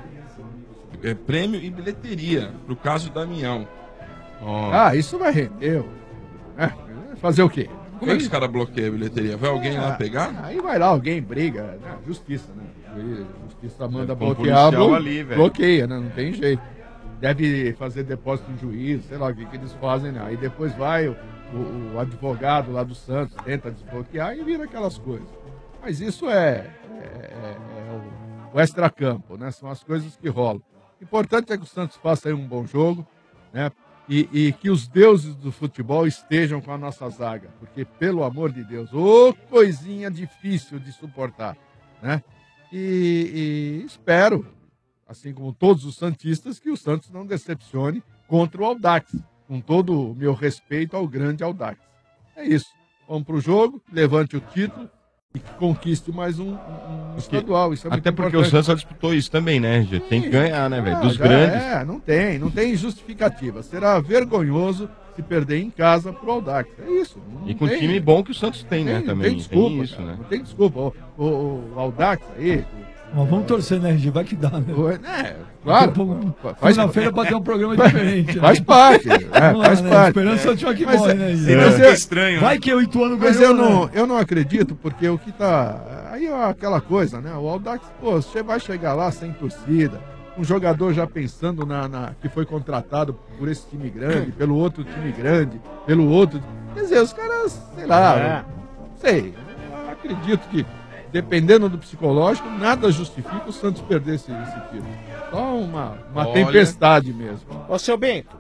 É, prêmio e bilheteria, pro caso Damião. Ah, isso vai render. É, fazer o quê? Como é que os caras bloqueiam a bilheteria? Vai alguém lá Ah, pegar? Aí vai lá, alguém briga, né? Justiça, né? Aí, Justiça manda É, com o bloquear, policial blo- ali, velho. bloqueia, né? Não tem jeito. Deve fazer depósito em juízo, sei lá o que, que eles fazem, né? Aí depois vai o, o- o advogado lá do Santos, tenta desbloquear e vira aquelas coisas. Mas isso é, é- é- é o, o extracampo, né? São as coisas que rolam. O importante é que o Santos faça aí um bom jogo, né? E, e que os deuses do futebol estejam com a nossa zaga. Porque, pelo amor de Deus, ô coisinha difícil de suportar, né? E, e espero, assim como todos os santistas, que o Santos não decepcione contra o Audax. Com todo o meu respeito ao grande Audax. É isso. Vamos pro jogo, levante o título e conquiste mais um, um estadual. Isso é muito Até porque o importante. Santos já disputou isso também, né, Gê? Tem que ganhar, né, velho? Ah, Dos já grandes. É, não tem, não tem justificativa. Será vergonhoso se perder em casa pro Audax. É isso. não E com o tem- time bom que o Santos tem, né, tem- também. Tem desculpa, Tem isso, cara, né? não tem desculpa. O, o, o Audax aí... Mas vamos torcer, né, R G? Vai que dá, né? É, claro. Faz- Segunda-feira pra ter um programa diferente. né? Faz parte, né? Vamos lá, Faz né? parte. Esperança é o time que Mas morre, é- né? é, Mas mas eu- eu- Vai que o Ituano Mas ganhou, eu não, né? eu não acredito, porque o que tá. Aí é aquela coisa, né? O Audax, pô, você vai chegar lá sem torcida. um jogador já pensando na, na- que foi contratado por esse time grande, pelo outro time grande, pelo outro. Quer dizer, os caras, sei lá, É. não sei. Eu acredito que, dependendo do psicológico, nada justifica o Santos perder esse, esse título. Só uma, uma Olha. tempestade mesmo. Ô, seu Bento,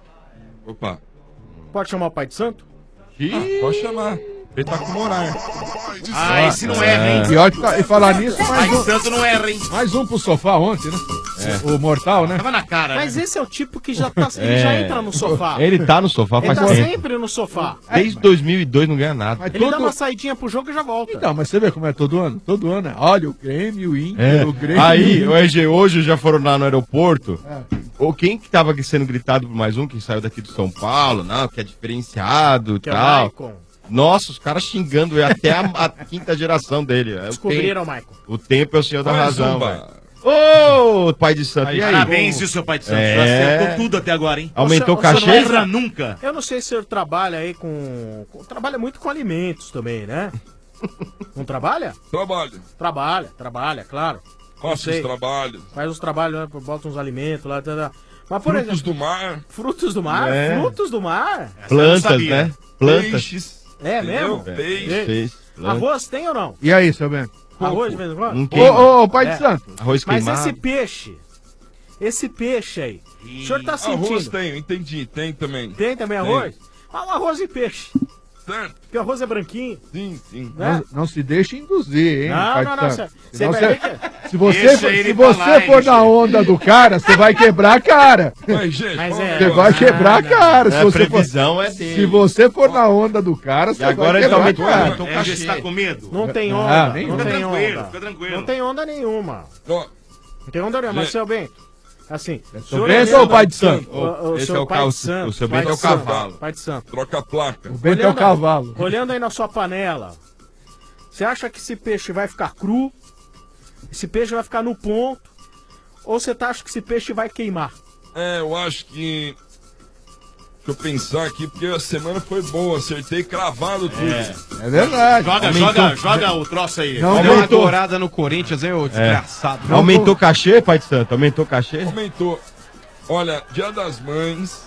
Opa. pode chamar o pai de santo? Ah, pode chamar. Ele tá com moral. Ah, esse não erra, hein? Pior que tá- e falar nisso, mais Pai um, Santo não erra, hein? mais um pro sofá ontem, né? O Mortal, né? Tava na cara, Mas né? esse é o tipo que já tá. Ele já entra no sofá. Ele tá no sofá Ele faz tá tempo. sempre no sofá. Desde dois mil e dois não ganha nada. Mas Ele dá todo- uma saidinha pro jogo e já volta. Então, mas você vê como é todo ano? Todo ano, é. Olha, o Grêmio, o Inter, É. o Grêmio. Aí, o R G, hoje já foram lá no aeroporto. É. Ou quem que tava sendo gritado por mais um, que saiu daqui do São Paulo, não, que é diferenciado e Que é o tal. Maicon. Nossa, os caras xingando ele até a, a quinta geração dele. É, o Descobriram o tempo- Maicon. O tempo é o senhor da Mais razão, uma. velho. Ô, pai de santo, e aí? Parabéns, viu, seu pai de santo? É. Acertou tudo até agora, hein? Aumentou o O senhor- o cachê? senhor Não erra nunca. Eu não sei se o senhor trabalha aí com, com- Trabalha muito com alimentos também, né? Não trabalha? Trabalho. Trabalha, trabalha, claro. Não Faço sei. os trabalhos. Faz uns trabalhos, né? Bota uns alimentos lá. Tá, tá. Mas, por Frutos exemplo. do mar. Frutos do mar? É. Frutos do mar? Plantas, né? Plantas. Peixes. É Entendeu? mesmo? Peixe. Ei, Fez, planta. Arroz tem ou não? E aí, seu Bento? Arroz de vez em quando? Não Ô, queima. ô, ô, pai É. de santo. Arroz Mas queimado. esse peixe, esse peixe aí, o senhor tá Arroz sentindo? tem, entendi. Tem também. Tem também arroz? Ah, um arroz e peixe. Certo? Porque o arroz é branquinho, Sim, sim. né? Não, não se deixe induzir, hein, Não, pai não, de não, santo. você Senão vai você- ver que... Se você, Deixa for, ele se falar, você hein, for na Gê. onda do cara, você vai quebrar a cara. Mas, gente, Mas vamos é- Você agora. vai quebrar a cara. Se É, a você for, previsão é dele. se você for na onda do cara, você agora vai ele quebrar a aumentou- cara. aumentou o É, cachê. você tá com medo? Não tem Ah, onda, nem não onda. tem Fica tranquilo, onda. fica tranquilo. Não tem onda nenhuma. Ó, Não tem onda nenhuma, mas Gente. seu Bento, assim... o Seu senhor Bento olhando- ou pai de santo? O, o Esse seu é o pai cal- de santo. o seu pai Bento é de o santo, cavalo. Pai de santo. troca a placa. O Bento é o Olhando- cavalo. Olhando aí na sua panela, você acha que esse peixe vai ficar cru? Esse peixe vai ficar no ponto? Ou você tá, acha que esse peixe vai queimar? É, eu acho que. Deixa eu pensar aqui, porque a semana foi boa, acertei cravado tudo. É verdade. Joga, Aumentou. joga, joga o troço aí. Não Deu uma aumentou. dourada no Corinthians, hein, ô desgraçado. Aumentou o cachê, pai de santo? Aumentou o cachê? Aumentou. Olha, Dia das Mães,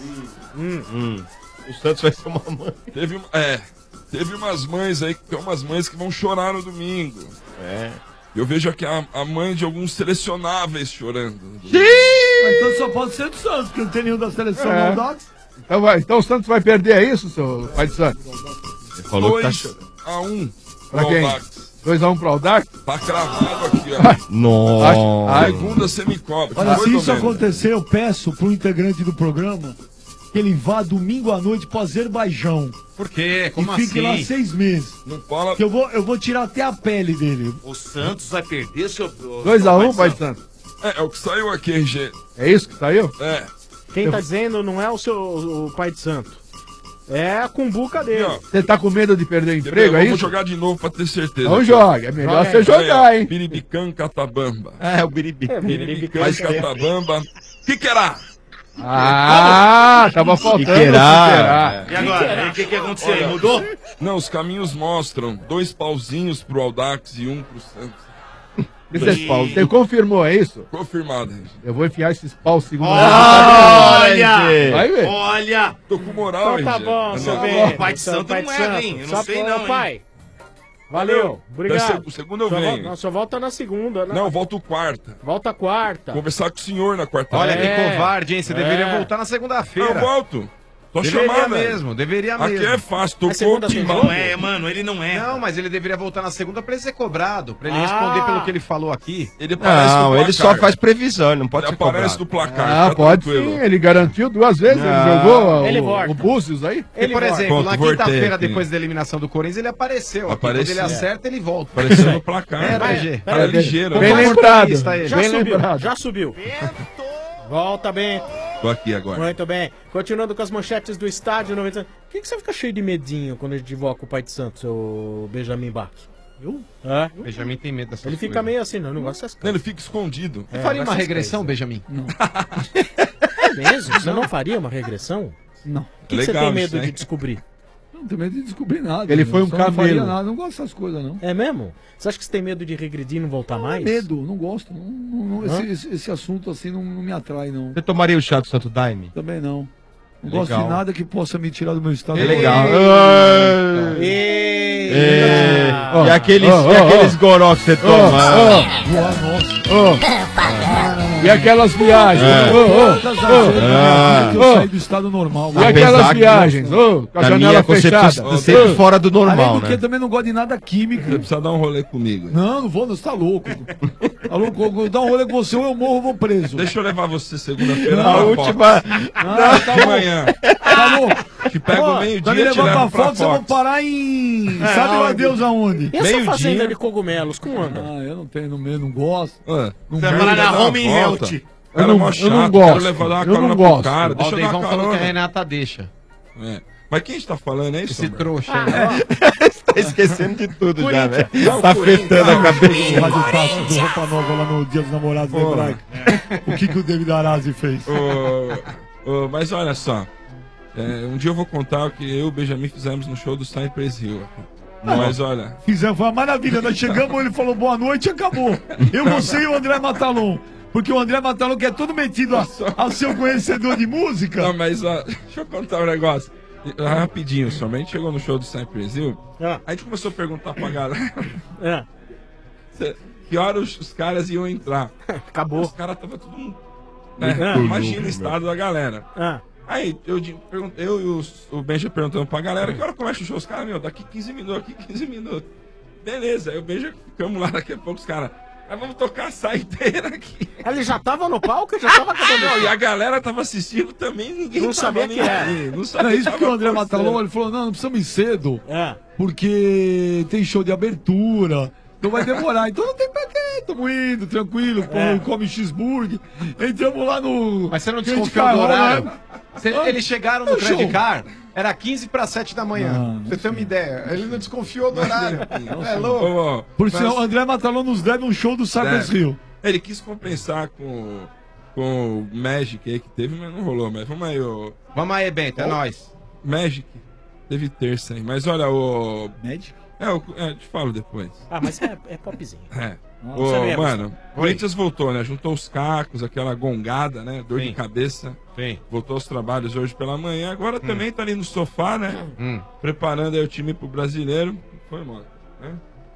Hum. O Santos vai ser uma mãe. teve, um- é, teve umas mães aí, que tem umas mães que vão chorar no domingo. É. Eu vejo aqui a, a mãe de alguns selecionáveis chorando. Ah, então só pode ser do Santos, porque não tem nenhum da seleção É. não, Docs. Então, vai- então o Santos vai perder, é isso, seu pai de santo? Ele falou que tá dois chorando. a um Pra quem? Audax. dois a um pro Aldax? Tá cravado aqui, ó. Nossa. Segunda semicópia. Olha, Foi se do isso menos. acontecer, eu peço pro integrante do programa que ele vá domingo à noite pro Azerbaijão. Por quê? Como e fique assim? lá seis meses. Não fala. Que eu vou, eu vou tirar até a pele dele. O Santos vai perder seu... dois a um, pai de santo. É, é o que saiu aqui, R G. É isso que saiu? É. Quem tá dizendo não é o seu o pai de santo. É a cumbuca dele. Ó, Você tá com medo de perder o emprego, é vamos isso? jogar de novo pra ter certeza. Não joga, é melhor Joga você aí. jogar, hein? Biribicã, Catabamba. É, o Biribi. É, Biribicã, Faz tempo. Catabamba. Que que era? Ah, tava faltando Quiquerá. E agora? O que, que aconteceu aí? Mudou? Não, os caminhos mostram dois pauzinhos pro Audax e um pro Santos. Esses pau, você confirmou, é isso? Confirmado, R G. Eu vou enfiar esses pau segundo Olha! Vai ver. Olha! Tô com moral, Então tá R G. bom, Não, seu não. Bento. pai de seu santo pai não de erra, santo. hein? Eu não Só sei pro- não, hein? pai. Valeu, obrigado. O segundo eu Só venho. volta, não, só volta na segunda, né? Não, eu volto quarta. Volta quarta. Conversar com o senhor na Olha quarta-feira. que É. covarde, hein? Você É. deveria voltar na Eu segunda-feira. volto. Tô Deveria chamando. mesmo, deveria Aqui mesmo. é fácil, Mas tocou segunda tem timbal. Não é, mano, ele não é. Não, mas ele deveria voltar na segunda pra ele ser cobrado, pra ele Ah. responder pelo que ele falou aqui. Ele aparece no Não, ele placar. só faz previsão, ele não pode Ele ser aparece cobrado. no placar. Ah, fica pode tranquilo. sim, ele garantiu duas vezes, ele Não. jogou Ele o, volta. o Búzios aí. E, por volta. exemplo, Pronto, na voltei quinta-feira, aqui. depois da eliminação do Corinthians, ele apareceu. Aqui. Apareceu. Quando ele acerta, ele volta. Apareceu no placar. É, Vai, G. Cara ligeiro. Bem Como lembrado, oportunista ele. Já bem subiu, lembrado. já subiu. Volta bem. Tô aqui agora. Muito bem. Continuando com as manchetes do estádio noventa. Por que, que você fica cheio de medinho quando a gente invoca o pai de santo, seu Benjamin Bach? Eu? É? O Benjamin tem medo dessas Ele fica coisas. meio assim, não, não gosta dessas Não, ele fica escondido. Você É, faria uma dessas regressão, Benjamin? É mesmo? Você não faria uma regressão? Não. O que, que você Legal tem medo isso, de hein? descobrir? Não tenho medo de descobrir nada. Ele né? foi um Só não faria camelo. nada, não gosto dessas coisas, não. É mesmo? Você acha que você tem medo de regredir e não voltar mais? Medo, não gosto. Não, não- não- Hã? esse, esse- esse assunto assim não, não me atrai, não. Você tomaria o chá do Santo Daime? Também não. Não É gosto legal. de nada que possa me tirar do meu estado. É legal. Ei, É. Ó, E aqueles, ó, e ó, aqueles ó. goró que você toma? Ó, ó, nossa. E aquelas viagens? É. Ô, ô, Todas as ô. vezes Ah. que eu saí do estado normal. E aquelas viagens? Ô, com a Na janela minha concepção, fechada. sempre Ô. fora do normal, Além do que né? também não gosto de nada química. Você precisa dar um rolê comigo. Não, não vou, não, você tá louco. Tá louco? Eu vou dar um rolê com você ou eu morro ou vou preso. Deixa eu levar você segunda-feira Não, pra a Fox. última- Não, tá de bom. manhã. Tá louco? Te pego Ó, meio-dia vai me e te levar levo pra pra Fox, eu vou Fox. parar em... É, Sabe lá aonde? Deus aonde? E essa Meio-dia. fazenda de cogumelos, como anda? Ah, eu não tenho, não, não gosto. Ah, Não você gosto. vai Dar na uma Home volta. Health. Eu Cara, não- mó eu chato, não quero gosto. levar dar uma Eu carona não pro gosto. cara. Ó, Deixa o eu dar Deivão uma falou que a carona. Renata deixa. É. Mas quem está falando é isso? Esse trouxa Ah, aí. Você tá esquecendo de tudo já, Corinthians. velho. Não, Tá Corinthians. afetando a O cabeça. Rádio Taça do Roupa Nova lá no Dia dos Namorados da Pô. Hebraica. O que, que o David Arazi fez? Ô, ô, mas olha só. É, um dia eu vou contar o que eu e o Benjamin fizemos no show do Cypress Hill. Mas olha. Fizemos, foi uma maravilha. Nós chegamos, ele falou boa noite e acabou. Eu, você e o André Matalon. Porque o André Matalon, que é todo metido a, a ser um conhecedor de música. Não, mas ó, deixa eu contar um negócio. Rapidinho, somente chegou no show do Cypress Hill. Ah. A gente começou a perguntar pra galera. É. se- Que hora os, os caras iam entrar. Acabou. Os caras tava tudo. Né? Muito Imagina louco, o estado da galera. Ah. Aí eu, de- perguntei- eu e os- o Benja perguntando pra galera que hora começa o show. Os caras, meu, daqui quinze minutos, daqui quinze minutos. Beleza, aí o Benja ficamos lá, daqui a pouco os caras. Mas vamos tocar a saideira aqui. Ele já tava no palco e já tava cantando. Não, e a galera tava assistindo também, ninguém Não tava sabia nem que era. aí, Não Não, sabia é isso que porque o tava André acontecendo. Matalon, ele falou, não, não precisamos ir cedo. É. Porque tem show de abertura. Então vai demorar. Então não tem pra quê. Tamo indo, tranquilo, É. come, come cheeseburger. Entramos lá no... Mas você não Candy desconfiou Car do Hall, horário? né? Cê- Ah, eles chegaram é no o Credit show. Car, era quinze para sete da manhã. Não, Pra você ter uma ideia. Ele não desconfiou do horário. Nossa, É louco. Ô, ô, Por mas- sinal, o André Matalon nos deve um show do Cypress É. Hill. Ele quis compensar com, com o Magic aí que teve, mas não rolou. Mas vamos aí, ô. Vamos aí, Bento, é nóis. Magic. Teve terça aí. Mas olha, o. Magic? É, eu, é, eu te falo depois. Ah, mas é, é popzinho. É. Nossa, Ô, sabemos. mano, Oi. o Corinthians voltou, né? Juntou os cacos, aquela gongada, né? Dor Sim. de cabeça. Sim. Voltou aos trabalhos hoje pela manhã. Agora também tá ali no sofá, né? Hum. Preparando aí o time pro brasileiro. Foi, mano. Né?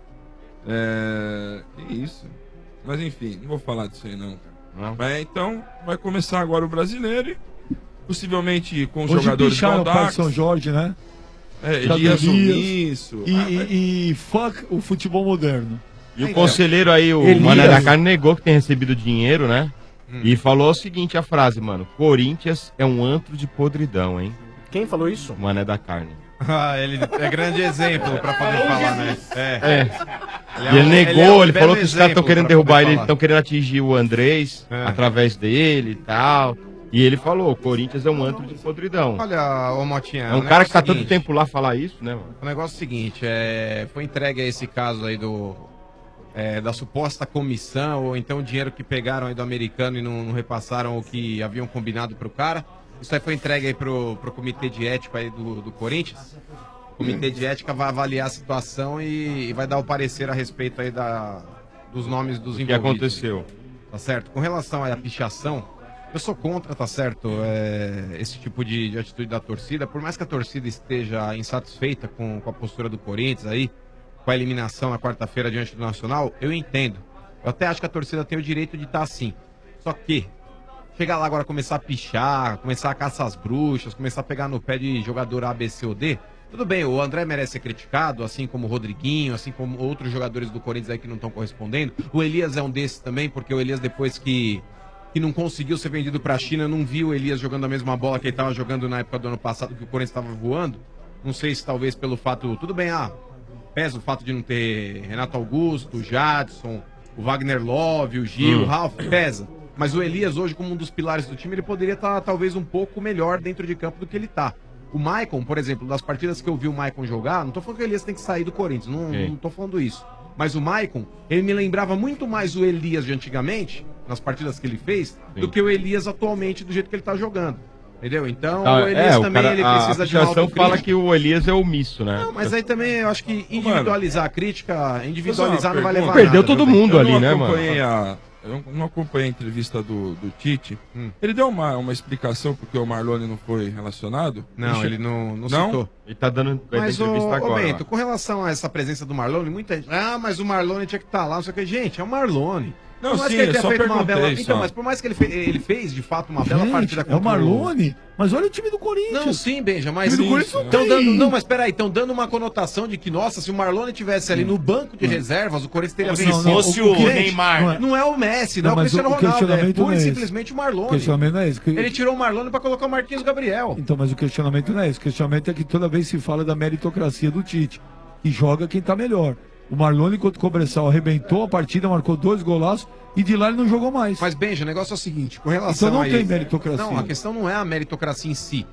É. Que isso. Mas enfim, não vou falar disso aí não. Não. Mas, então, vai começar agora o brasileiro. e Possivelmente com os Hoje jogadores picharam o pai de Baldax. São Jorge, né? É, Já do Elias Elias. isso. E, Ah, e, e fuck o futebol moderno. E o conselheiro aí, o Elias. Mané da Carne, negou que tem recebido dinheiro, né? E falou o seguinte, a frase, mano. Corinthians é um antro de podridão, hein? Quem falou isso? O Mané da Carne. Ah, ele é grande exemplo pra poder falar, né? É. É. Ele E é ele um- negou, ele é um ele belo falou que os caras estão exemplo querendo pra derrubar poder ele, falar. estão querendo atingir o Andrés É. através dele e tal. E ele falou, o Corinthians é um antro de podridão. Olha, ô Motinha. É um o cara que tá negócio tanto seguinte, tempo lá falar isso, né, mano? O negócio é o seguinte, é, foi entregue a esse caso aí do é, da suposta comissão, ou então o dinheiro que pegaram aí do americano e não, não repassaram o que haviam combinado pro cara. Isso aí foi entregue aí pro, pro comitê de ética aí do, do Corinthians. O comitê de ética vai avaliar a situação e, e vai dar o parecer a respeito aí da, dos nomes dos que envolvidos. aconteceu? Tá certo? Com relação aí à pichação, eu sou contra, tá certo, é, esse tipo de, de atitude da torcida. Por mais que a torcida esteja insatisfeita com, com a postura do Corinthians aí, com a eliminação na quarta-feira diante do Nacional, eu entendo. Eu até acho que a torcida tem o direito de estar assim. Só que, chegar lá agora, começar a pichar, começar a caçar as bruxas, começar a pegar no pé de jogador A, B, C ou D, tudo bem, o André merece ser criticado, assim como o Rodriguinho, assim como outros jogadores do Corinthians aí que não estão correspondendo. O Elias é um desses também, porque o Elias, depois que, que não conseguiu ser vendido pra China, não viu o Elias jogando a mesma bola que ele estava jogando na época do ano passado, que o Corinthians estava voando. Não sei se talvez pelo fato. Tudo bem, ah, pesa o fato de não ter Renato Augusto, o Jadson, o Wagner Love, o Gil, Hum. o Ralf, pesa. Mas o Elias, hoje, como um dos pilares do time, ele poderia estar talvez um pouco melhor dentro de campo do que ele tá. O Maicon, por exemplo, das partidas que eu vi o Maicon jogar, não tô falando que o Elias tem que sair do Corinthians, não, Sim. não tô falando isso. Mas o Maicon, ele me lembrava muito mais o Elias de antigamente, nas partidas que ele fez, Sim. do que o Elias atualmente, do jeito que ele tá jogando. Entendeu? Então, Ah, o Elias é, o também cara- ele a precisa de uma associação autocrítica. fala que o Elias é omisso, né? Não, mas aí também eu acho que individualizar a crítica, individualizar não vai levar Perdeu nada, todo viu, mundo Eu ali, não né, mano? acompanhei a- Eu não acompanhei a entrevista do, do Tite. Ele deu uma, uma explicação porque o Marlone não foi relacionado? Não, ele não, não citou. Ele tá dando Mas, ô, ô Bento, com relação a essa presença do Marlone, muita gente. Ah, mas o Marlone tinha que estar lá, não sei o que. Gente, é o Marlone. Não, Por mais sim, que ele eu tenha só feito uma perguntei, bela. só. Então, mas por mais que ele, fe... ele fez, de fato, uma bela Gente, partida é o Marlone. Mas olha o time do Corinthians. Não, sim, Benja, mas. O time do Corinthians não Tão tem. dando, não, mas peraí, estão dando uma conotação de que, nossa, se o Marlone tivesse ali no banco de Não. reservas, o Corinthians teria Como se vencido. fosse o Gente, Neymar, Não né? é, não é o Messi, não, Não, é o mas Cristiano o Ronaldo, é questionamento pura não e é esse. simplesmente o Marlone. O questionamento não é esse. Que- Ele tirou o Marlone pra colocar o Marquinhos Gabriel. Então, mas o questionamento não é esse. O questionamento é que toda vez se fala da meritocracia do Tite. E joga quem tá melhor. O Marlone, contra o Cobressal, arrebentou a partida, marcou dois golaços e de lá ele não jogou mais. Mas, Benja, o negócio é o seguinte, com relação Então não a tem isso- meritocracia. Não, a questão não é a meritocracia em si.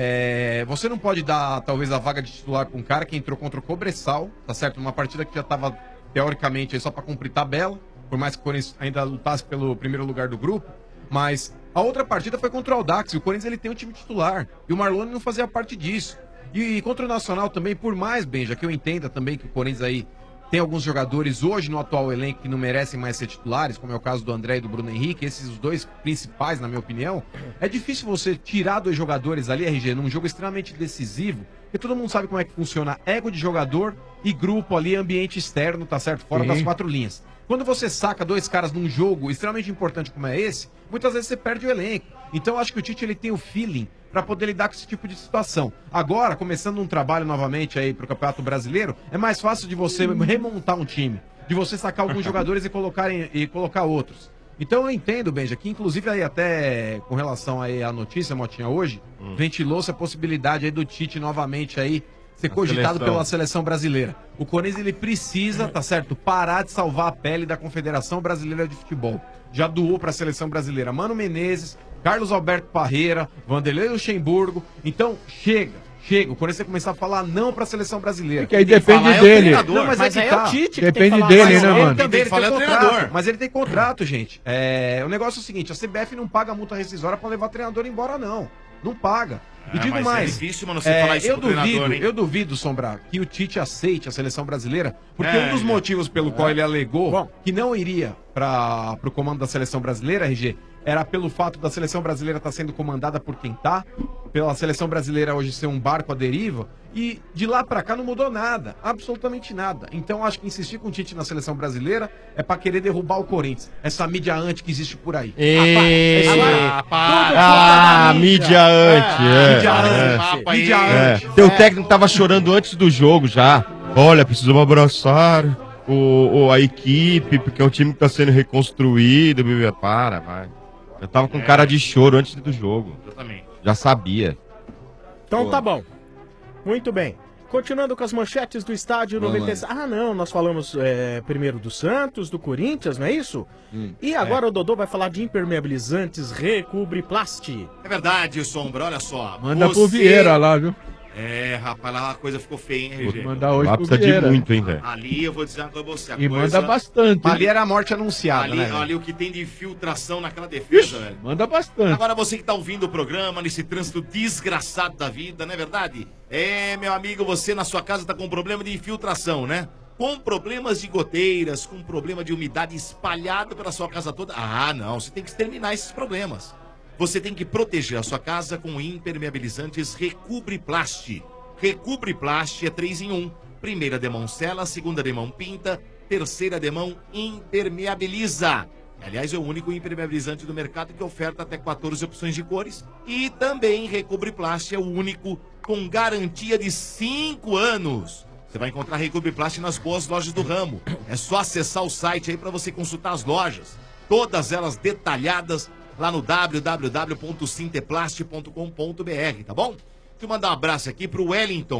É, você não pode dar, talvez, a vaga de titular pra um cara que entrou contra o Cobressal, tá certo? Numa partida que já tava, teoricamente, aí só pra cumprir tabela, por mais que o Corinthians ainda lutasse pelo primeiro lugar do grupo, mas a outra partida foi contra o Audax, e o Corinthians ele tem um time titular, e o Marlone não fazia parte disso. E, e contra o Nacional também, por mais, Benja, que eu entenda também que o Corinthians aí tem alguns jogadores hoje no atual elenco que não merecem mais ser titulares, como é o caso do André e do Bruno Henrique, esses os dois principais, na minha opinião. É difícil você tirar dois jogadores ali, R G, num jogo extremamente decisivo, porque todo mundo sabe como é que funciona ego de jogador e grupo ali, ambiente externo, tá certo? Fora Sim. das quatro linhas. Quando você saca dois caras num jogo extremamente importante como é esse, muitas vezes você perde o elenco. Então eu acho que o Tite ele tem o feeling para poder lidar com esse tipo de situação. Agora, começando um trabalho novamente aí pro Campeonato Brasileiro, é mais fácil de você remontar um time, de você sacar alguns jogadores e colocar, em- e colocar outros. Então eu entendo, Benja, que inclusive aí até com relação aí à notícia, Motinha, hoje, ventilou-se a possibilidade aí do Tite novamente aí ser A cogitado seleção. pela seleção brasileira. O Corinthians ele precisa, tá certo, parar de salvar a pele da Confederação Brasileira de Futebol. Já doou para a seleção brasileira Mano Menezes, Carlos Alberto Parreira, Vanderlei Luxemburgo. Então, chega, chega. O Corinthians tem que começar a falar não para a seleção brasileira. Que aí Quem depende fala é o dele. treinador. Não, mas, Mas é aí que é tá. o Tite que tem que Depende falar. dele, Mas né, ele mano? também Quem fala é o tem contrato. treinador. Mas ele tem contrato, gente. É, o negócio é o seguinte, a C B F não paga multa rescisória para levar treinador embora, não. Não paga. E É, digo mas é mais. difícil, mano, você falar isso eu pro treinador, duvido, hein? eu duvido, Sombra, que o Tite aceite a seleção brasileira, porque É, um dos é. motivos pelo qual ele alegou que não iria para o comando da seleção brasileira, R G, era pelo fato da seleção brasileira estar sendo comandada por quem tá, pela seleção brasileira hoje ser um barco à deriva, e de lá pra cá não mudou nada, absolutamente nada. Então acho que insistir com o Tite na seleção brasileira é pra querer derrubar o Corinthians, essa mídia anti que existe por aí. Ê, Agora, para. tudo Ah, conta da mídia anti, é. mídia é. anti, mídia É. anti. Teu técnico tava chorando antes do jogo já. Olha, precisamos abraçar o, o- a equipe, porque é um time que tá sendo reconstruído. blá, blá, blá. Para, vai. Eu tava com cara de choro antes do jogo. Exatamente. Já sabia. Então Pô. tá bom. Muito bem. Continuando com as manchetes do estádio Vamos noventa e sete. Ah, não, nós falamos é, primeiro do Santos, do Corinthians, não é isso? Hum, E agora o Dodô vai falar de impermeabilizantes Recubriplast. É verdade, Sombra, olha só. Manda pro Vieira lá, viu? É, rapaz, lá a coisa ficou feia, hein, R G? Vou mandar hoje Lá pro precisa de Vieira. muito, hein, velho. Ali eu vou dizer uma coisa pra você. A E coisa... manda bastante. Ali era a morte anunciada, Ali, né? velho? ali o que tem de infiltração naquela defesa, velho. Manda bastante. Agora você que tá ouvindo o programa, nesse trânsito desgraçado da vida, não é verdade? É, meu amigo, você na sua casa tá com problema de infiltração, né? Com problemas de goteiras, com problema de umidade espalhada pela sua casa toda. Ah, não, você tem que exterminar esses problemas. Você tem que proteger a sua casa com impermeabilizantes Recubriplast. Recubriplast é três em um. Primeira demão sela, segunda demão pinta, terceira demão impermeabiliza. Aliás, é o único impermeabilizante do mercado que oferta até quatorze opções de cores. E também Recubriplast é o único com garantia de cinco anos. Você vai encontrar Recubriplast nas boas lojas do ramo. É só acessar o site aí para você consultar as lojas. Todas elas detalhadas lá no w w w ponto sinteplast ponto com ponto b r, tá bom? Deixa eu mandar um abraço aqui pro Wellington.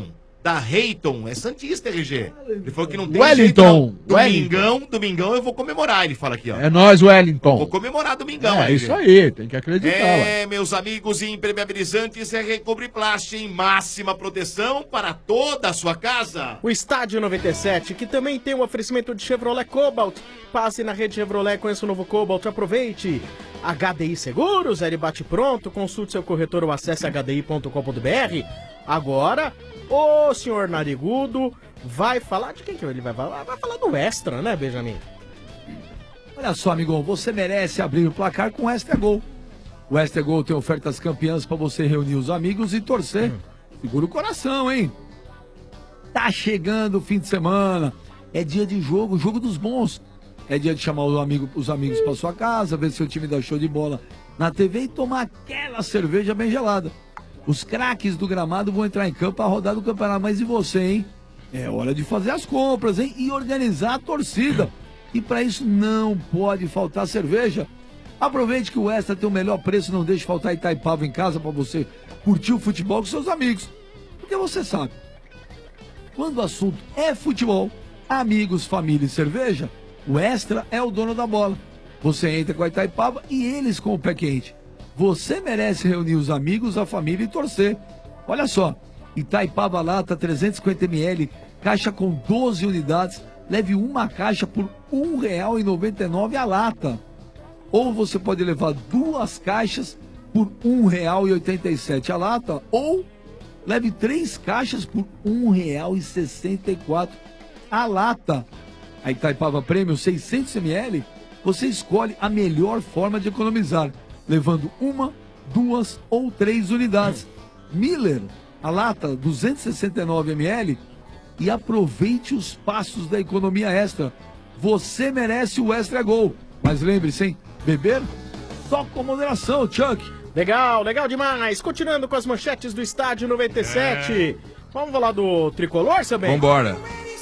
da Reiton. É Santista, R G. Ele falou que não tem Wellington. jeito, não. Domingão, domingão eu vou comemorar, ele fala aqui, ó. É nóis, Wellington. Vou comemorar domingão, É R G. isso aí, tem que acreditar. É, ué. meus amigos, impermeabilizantes é Recobriplast em máxima proteção para toda a sua casa. O Estádio noventa e sete, que também tem um oferecimento de Chevrolet Cobalt. Passe na rede Chevrolet, conheça o novo Cobalt, aproveite. H D I Seguros, ele bate pronto, consulte seu corretor ou acesse h d i ponto com ponto b r. Agora, o senhor Narigudo vai falar de quem que ele vai falar? Vai falar do Extra, né, Benjamin? Olha só, amigão, você merece abrir o placar com o Extra Gol. O Extra Gol tem ofertas campeãs para você reunir os amigos e torcer. Segura o coração, hein? Tá chegando o fim de semana, é dia de jogo, jogo dos bons. É dia de chamar os amigos, os amigos para sua casa, ver seu time dá show de bola na T V e tomar aquela cerveja bem gelada. Os craques do gramado vão entrar em campo para rodar do campeonato. Mas e você, hein? É hora de fazer as compras, hein? E organizar a torcida. E para isso não pode faltar cerveja. Aproveite que o Extra tem o melhor preço, não deixe faltar Itaipava em casa para você curtir o futebol com seus amigos. Porque você sabe, quando o assunto é futebol, amigos, família e cerveja, o Extra é o dono da bola. Você entra com a Itaipava e eles com o pé quente. Você merece reunir os amigos, a família e torcer. Olha só, Itaipava Lata trezentos e cinquenta mililitros, caixa com doze unidades, leve uma caixa por um real e noventa e nove centavos a lata. Ou você pode levar duas caixas por um real e oitenta e sete centavos a lata, ou leve três caixas por um real e sessenta e quatro centavos a lata. A Itaipava Premium seiscentos mililitros, você escolhe a melhor forma de economizar, levando uma, duas ou três unidades. Miller, a lata duzentos e sessenta e nove mililitros, e aproveite os passos da economia extra. Você merece o Extra Gol. Mas lembre-se, hein? Beber só com moderação, Chuck. Legal, legal demais. Continuando com as manchetes do Estádio noventa e sete. Vamos falar do Tricolor, seu bem? Vambora.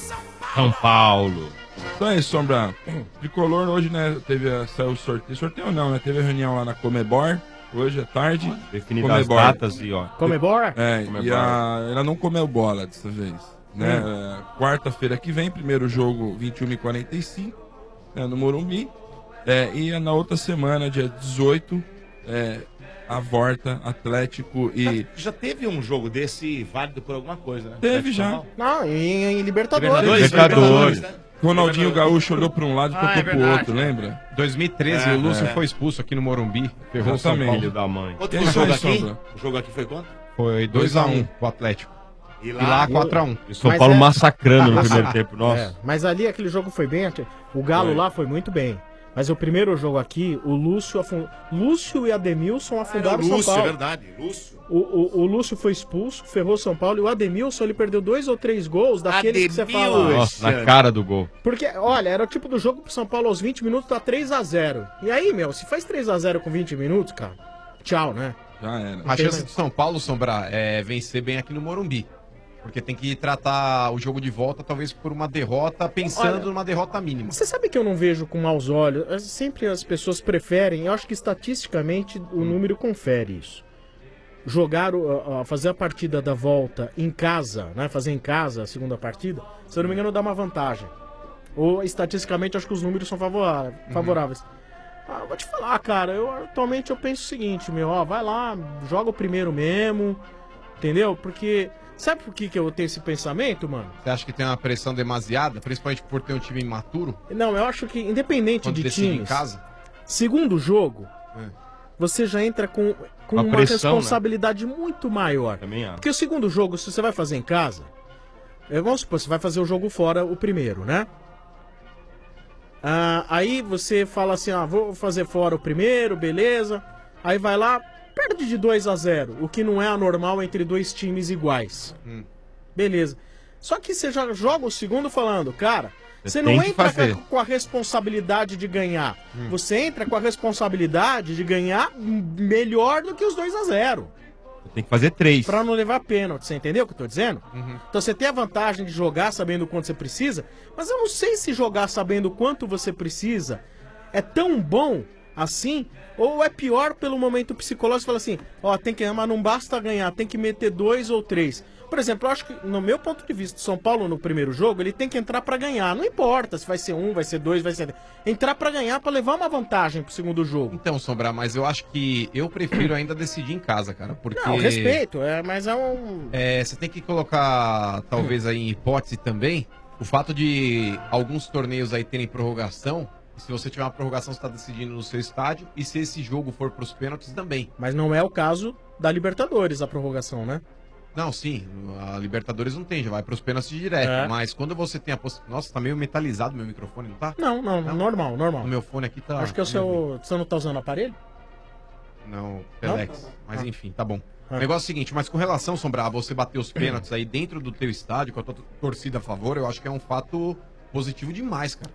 São Paulo. Então é isso, Sombra. Tricolor hoje, né, teve a, saiu o sorteio. Sorteio não, né? Teve a reunião lá na Comebor. Hoje é tarde. Definidas as datas e ó. Comebor? É, Comebor. e a, ela não comeu bola dessa vez. Né? Hum. É, quarta-feira que vem, primeiro jogo, vinte e uma e quarenta e cinco, né, no Morumbi. É, e na outra semana, dia dezoito, é, a volta, Atlético e... Já, já teve um jogo desse válido por alguma coisa, né? Teve já. Não, em, em Libertadores. Libertadores, Libertadores. né? Ronaldinho Libertadores. Gaúcho olhou para um lado e Ah, tocou é pro verdade. outro, lembra? dois mil e treze, É, o Lúcio é. foi expulso aqui no Morumbi. Ferrou o São Exatamente. Paulo. Filho da mãe. Quanto E foi o aí, jogo Sombra? aqui? O jogo aqui foi quanto? Foi dois a um pro Atlético. E E lá quatro a um. E São Mas Paulo é- massacrando no primeiro tempo. Nossa. É, mas ali aquele jogo foi bem. ati- O Galo Foi. lá foi muito bem. Mas o primeiro jogo aqui, o Lúcio, afun... Lúcio e Ademilson Era afundaram o o São Lúcio, é Paulo. verdade. Lúcio. O, o, o Lúcio foi expulso, ferrou São Paulo e o Ademilson ele perdeu dois ou três gols daqueles que você fala. Ademilson. Nossa, na cara do gol. Porque, olha, era o tipo do jogo pro São Paulo aos vinte minutos tá três a zero. E aí, meu, se faz três a zero com vinte minutos, cara, tchau, né? Já era. A chance do São Paulo, Sombra, é vencer bem aqui no Morumbi. Porque tem que tratar o jogo de volta, talvez por uma derrota, pensando Olha, numa derrota mínima. Você sabe que eu não vejo com maus olhos? É, sempre as pessoas preferem, eu acho que estatisticamente o número confere isso. Jogar, o- a- fazer a partida da volta em casa, né? Fazer em casa a segunda partida, se eu não me engano, dá uma vantagem. Ou estatisticamente acho que os números são favora- favoráveis. Ah, vou te falar, cara, eu atualmente eu penso o seguinte, meu, ó, vai lá, joga o primeiro mesmo, entendeu? Porque sabe por que, que eu tenho esse pensamento, mano? Você acha que tem uma pressão demasiada, principalmente por ter um time imaturo? Não, eu acho que independente Quando de decide em times, casa? segundo jogo, É. você já entra com, com Uma uma, pressão, responsabilidade muito maior. Também acho. Porque o segundo jogo, se você vai fazer em casa, é, vamos supor, você vai fazer o jogo fora o primeiro, né? Ah, aí você fala assim, ah, vou fazer fora o primeiro, beleza. Aí vai lá, perde de dois a zero, o que não é anormal entre dois times iguais. Hum. Beleza. Só que você já joga o segundo falando, cara, Você você tem não que entra fazer. com a responsabilidade de ganhar. Você entra com a responsabilidade de ganhar melhor do que os dois a zero. Tem que fazer três. Pra não levar pênalti, você entendeu o que eu tô dizendo? Uhum. Então você tem a vantagem de jogar sabendo o quanto você precisa, mas eu não sei se jogar sabendo o quanto você precisa é tão bom assim, ou é pior pelo momento psicológico, fala assim, ó, tem que, mas não basta ganhar, tem que meter dois ou três. Por exemplo, eu acho que, no meu ponto de vista, São Paulo no primeiro jogo, ele tem que entrar pra ganhar. Não importa se vai ser um, vai ser dois, vai ser... Entrar pra ganhar, pra levar uma vantagem pro segundo jogo. Então, Sombra, mas eu acho que eu prefiro ainda decidir em casa, cara. Porque... Não, respeito, é, mas é um... É, você tem que colocar, talvez aí em hipótese também, o fato de alguns torneios aí terem prorrogação. Se você tiver uma prorrogação, você está decidindo no seu estádio. E se esse jogo for para os pênaltis, também. Mas não é o caso da Libertadores, a prorrogação, né? Não, sim. A Libertadores não tem, já vai para os pênaltis direto. É. Mas quando você tem a possibilidade... Nossa, tá meio metalizado meu microfone, não tá? Não, não, normal, normal. O meu fone aqui tá... Acho que é o seu... Você não tá usando aparelho? Não, Telex. Mas Ah. enfim, tá bom. Ah. O negócio é o seguinte, mas com relação, Sombra, a você bater os pênaltis aí dentro do teu estádio, com a tua torcida a favor, eu acho que é um fato positivo demais, cara.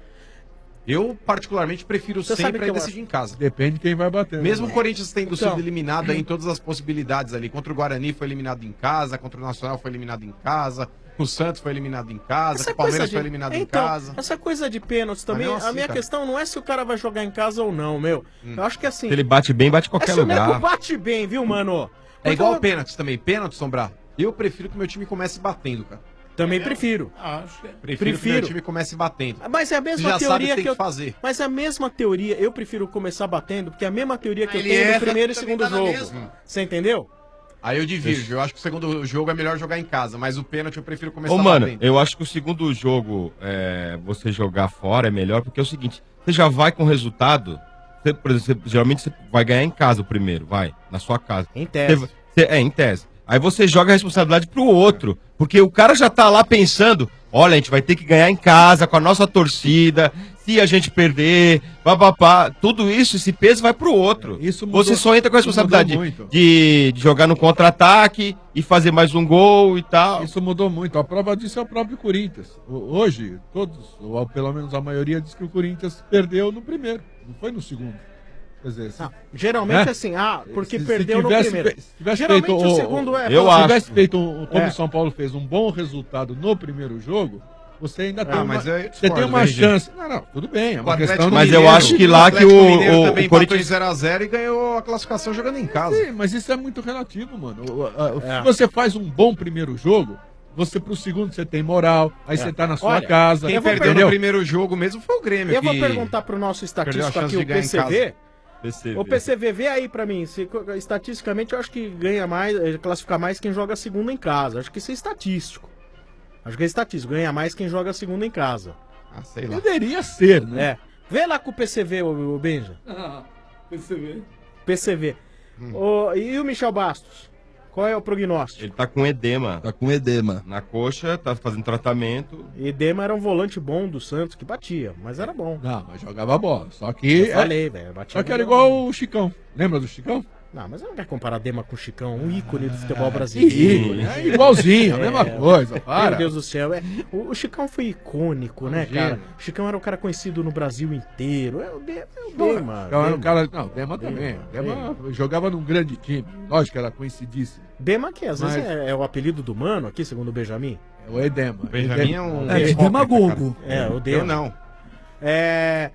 Eu, particularmente, prefiro Você sabe sempre que aí eu decidir em casa. Depende de quem vai bater. Mesmo né? o Corinthians tendo Então. sido eliminado aí em todas as possibilidades ali. Contra o Guarani foi eliminado em casa, contra o Nacional foi eliminado em casa, o Santos foi eliminado em casa, Essa o Palmeiras coisa de- foi eliminado em então, casa. Essa coisa de pênaltis também, não a assim, minha cara. questão não é se o cara vai jogar em casa ou não, meu. Eu acho que assim... Se ele bate bem, bate em é qualquer se o nego lugar. bate bem, viu, mano? É igual Porque eu- pênaltis também. Pênaltis, Sombra, eu prefiro que meu time comece batendo, cara. Também prefiro. Acho que é. Prefiro, que Prefiro. meu time comece batendo. Mas é a Você mesma já sabe o teoria que tem que eu... que fazer. Mas é a mesma teoria, eu prefiro começar batendo, porque é a mesma teoria que eu Ele tenho erra, no primeiro e também segundo tá na jogo. mesma. Você entendeu? Aí eu divirjo. Eu acho que o segundo jogo é melhor jogar em casa, mas o pênalti eu prefiro começar Ô, mano, batendo. eu acho que o segundo jogo, é, você jogar fora é melhor, porque é o seguinte, você já vai com o resultado, você, por exemplo, você- geralmente você vai ganhar em casa o primeiro, vai, na sua casa. Em tese. Você- você- é, em tese. Aí você joga a responsabilidade pro outro, porque o cara já tá lá pensando, olha, a gente vai ter que ganhar em casa, com a nossa torcida, se a gente perder, papapá, tudo isso, esse peso vai pro outro. Isso mudou- você só entra com a isso responsabilidade mudou muito. de, de jogar no contra-ataque e fazer mais um gol e tal. Isso mudou muito. A prova disso é o próprio Corinthians. O- Hoje, todos, ou pelo menos a maioria, diz que o Corinthians perdeu no primeiro, não foi no segundo. Quer dizer, se- Geralmente né? assim, ah, porque Se- se perdeu no tivesse primeiro. fe- se tivesse Geralmente feito o o- segundo é... Eu fala- Se tivesse feito, um, como É. o São Paulo fez, um bom resultado no primeiro jogo, você ainda tem Ah, uma, mas eu você discordo, tem uma Benji. chance. Não, não, tudo bem, é O uma Atlético questão do Mas eu Mineiro- acho que lá que Atlético o- Mineiro o- também o empatou Corinthians- em zero a zero e ganhou a classificação jogando em casa. Sim, mas isso é muito relativo, mano. O- a- É. Se você faz um bom primeiro jogo, você pro segundo você tem moral, aí É. você tá na sua Olha, casa. Quem eu vou perdeu entendeu? no primeiro jogo mesmo foi o Grêmio. Eu vou que perguntar pro nosso perdeu a estatístico chance aqui, de o ganhar em P C V. casa. P C V. O P C V, vê aí pra mim. Se, estatisticamente, eu acho que ganha mais, eh, classifica mais quem joga a segunda em casa. Acho que isso é estatístico. Acho que é estatístico. Ganha mais quem joga a segunda em casa. Ah, sei lá. Deveria ser, né? É. Vê lá com o P C V, o, o Benja. Ah, P C V. P C V. Hum. Ô, e o Michel Bastos? Qual é o prognóstico? Ele tá com edema. Tá com edema. Na coxa, tá fazendo tratamento. Edema era um volante bom do Santos que batia, mas era bom. Não, mas jogava bola. Só que. Eu falei, velho. batia Só que era bola. igual o Chicão. Lembra do Chicão? Não, mas eu não quero comparar Dema com o Chicão, um ícone do futebol Ih, brasileiro. é igualzinho, a mesma coisa, para. Meu Deus do céu. É, o, o Chicão foi icônico, né, Imagina. cara? O Chicão era um cara conhecido no Brasil inteiro. É o, De, é o Dema. Chicão era um Dema. cara. Não, Dema também. Dema jogava num grande time. Lógico que era conhecidíssimo. Dema que às Mas- vezes é, é o apelido do mano aqui, segundo o Benjamin. É o Edema. O Benjamin é um... É, de demagogo. É, o Dema. Eu não. É,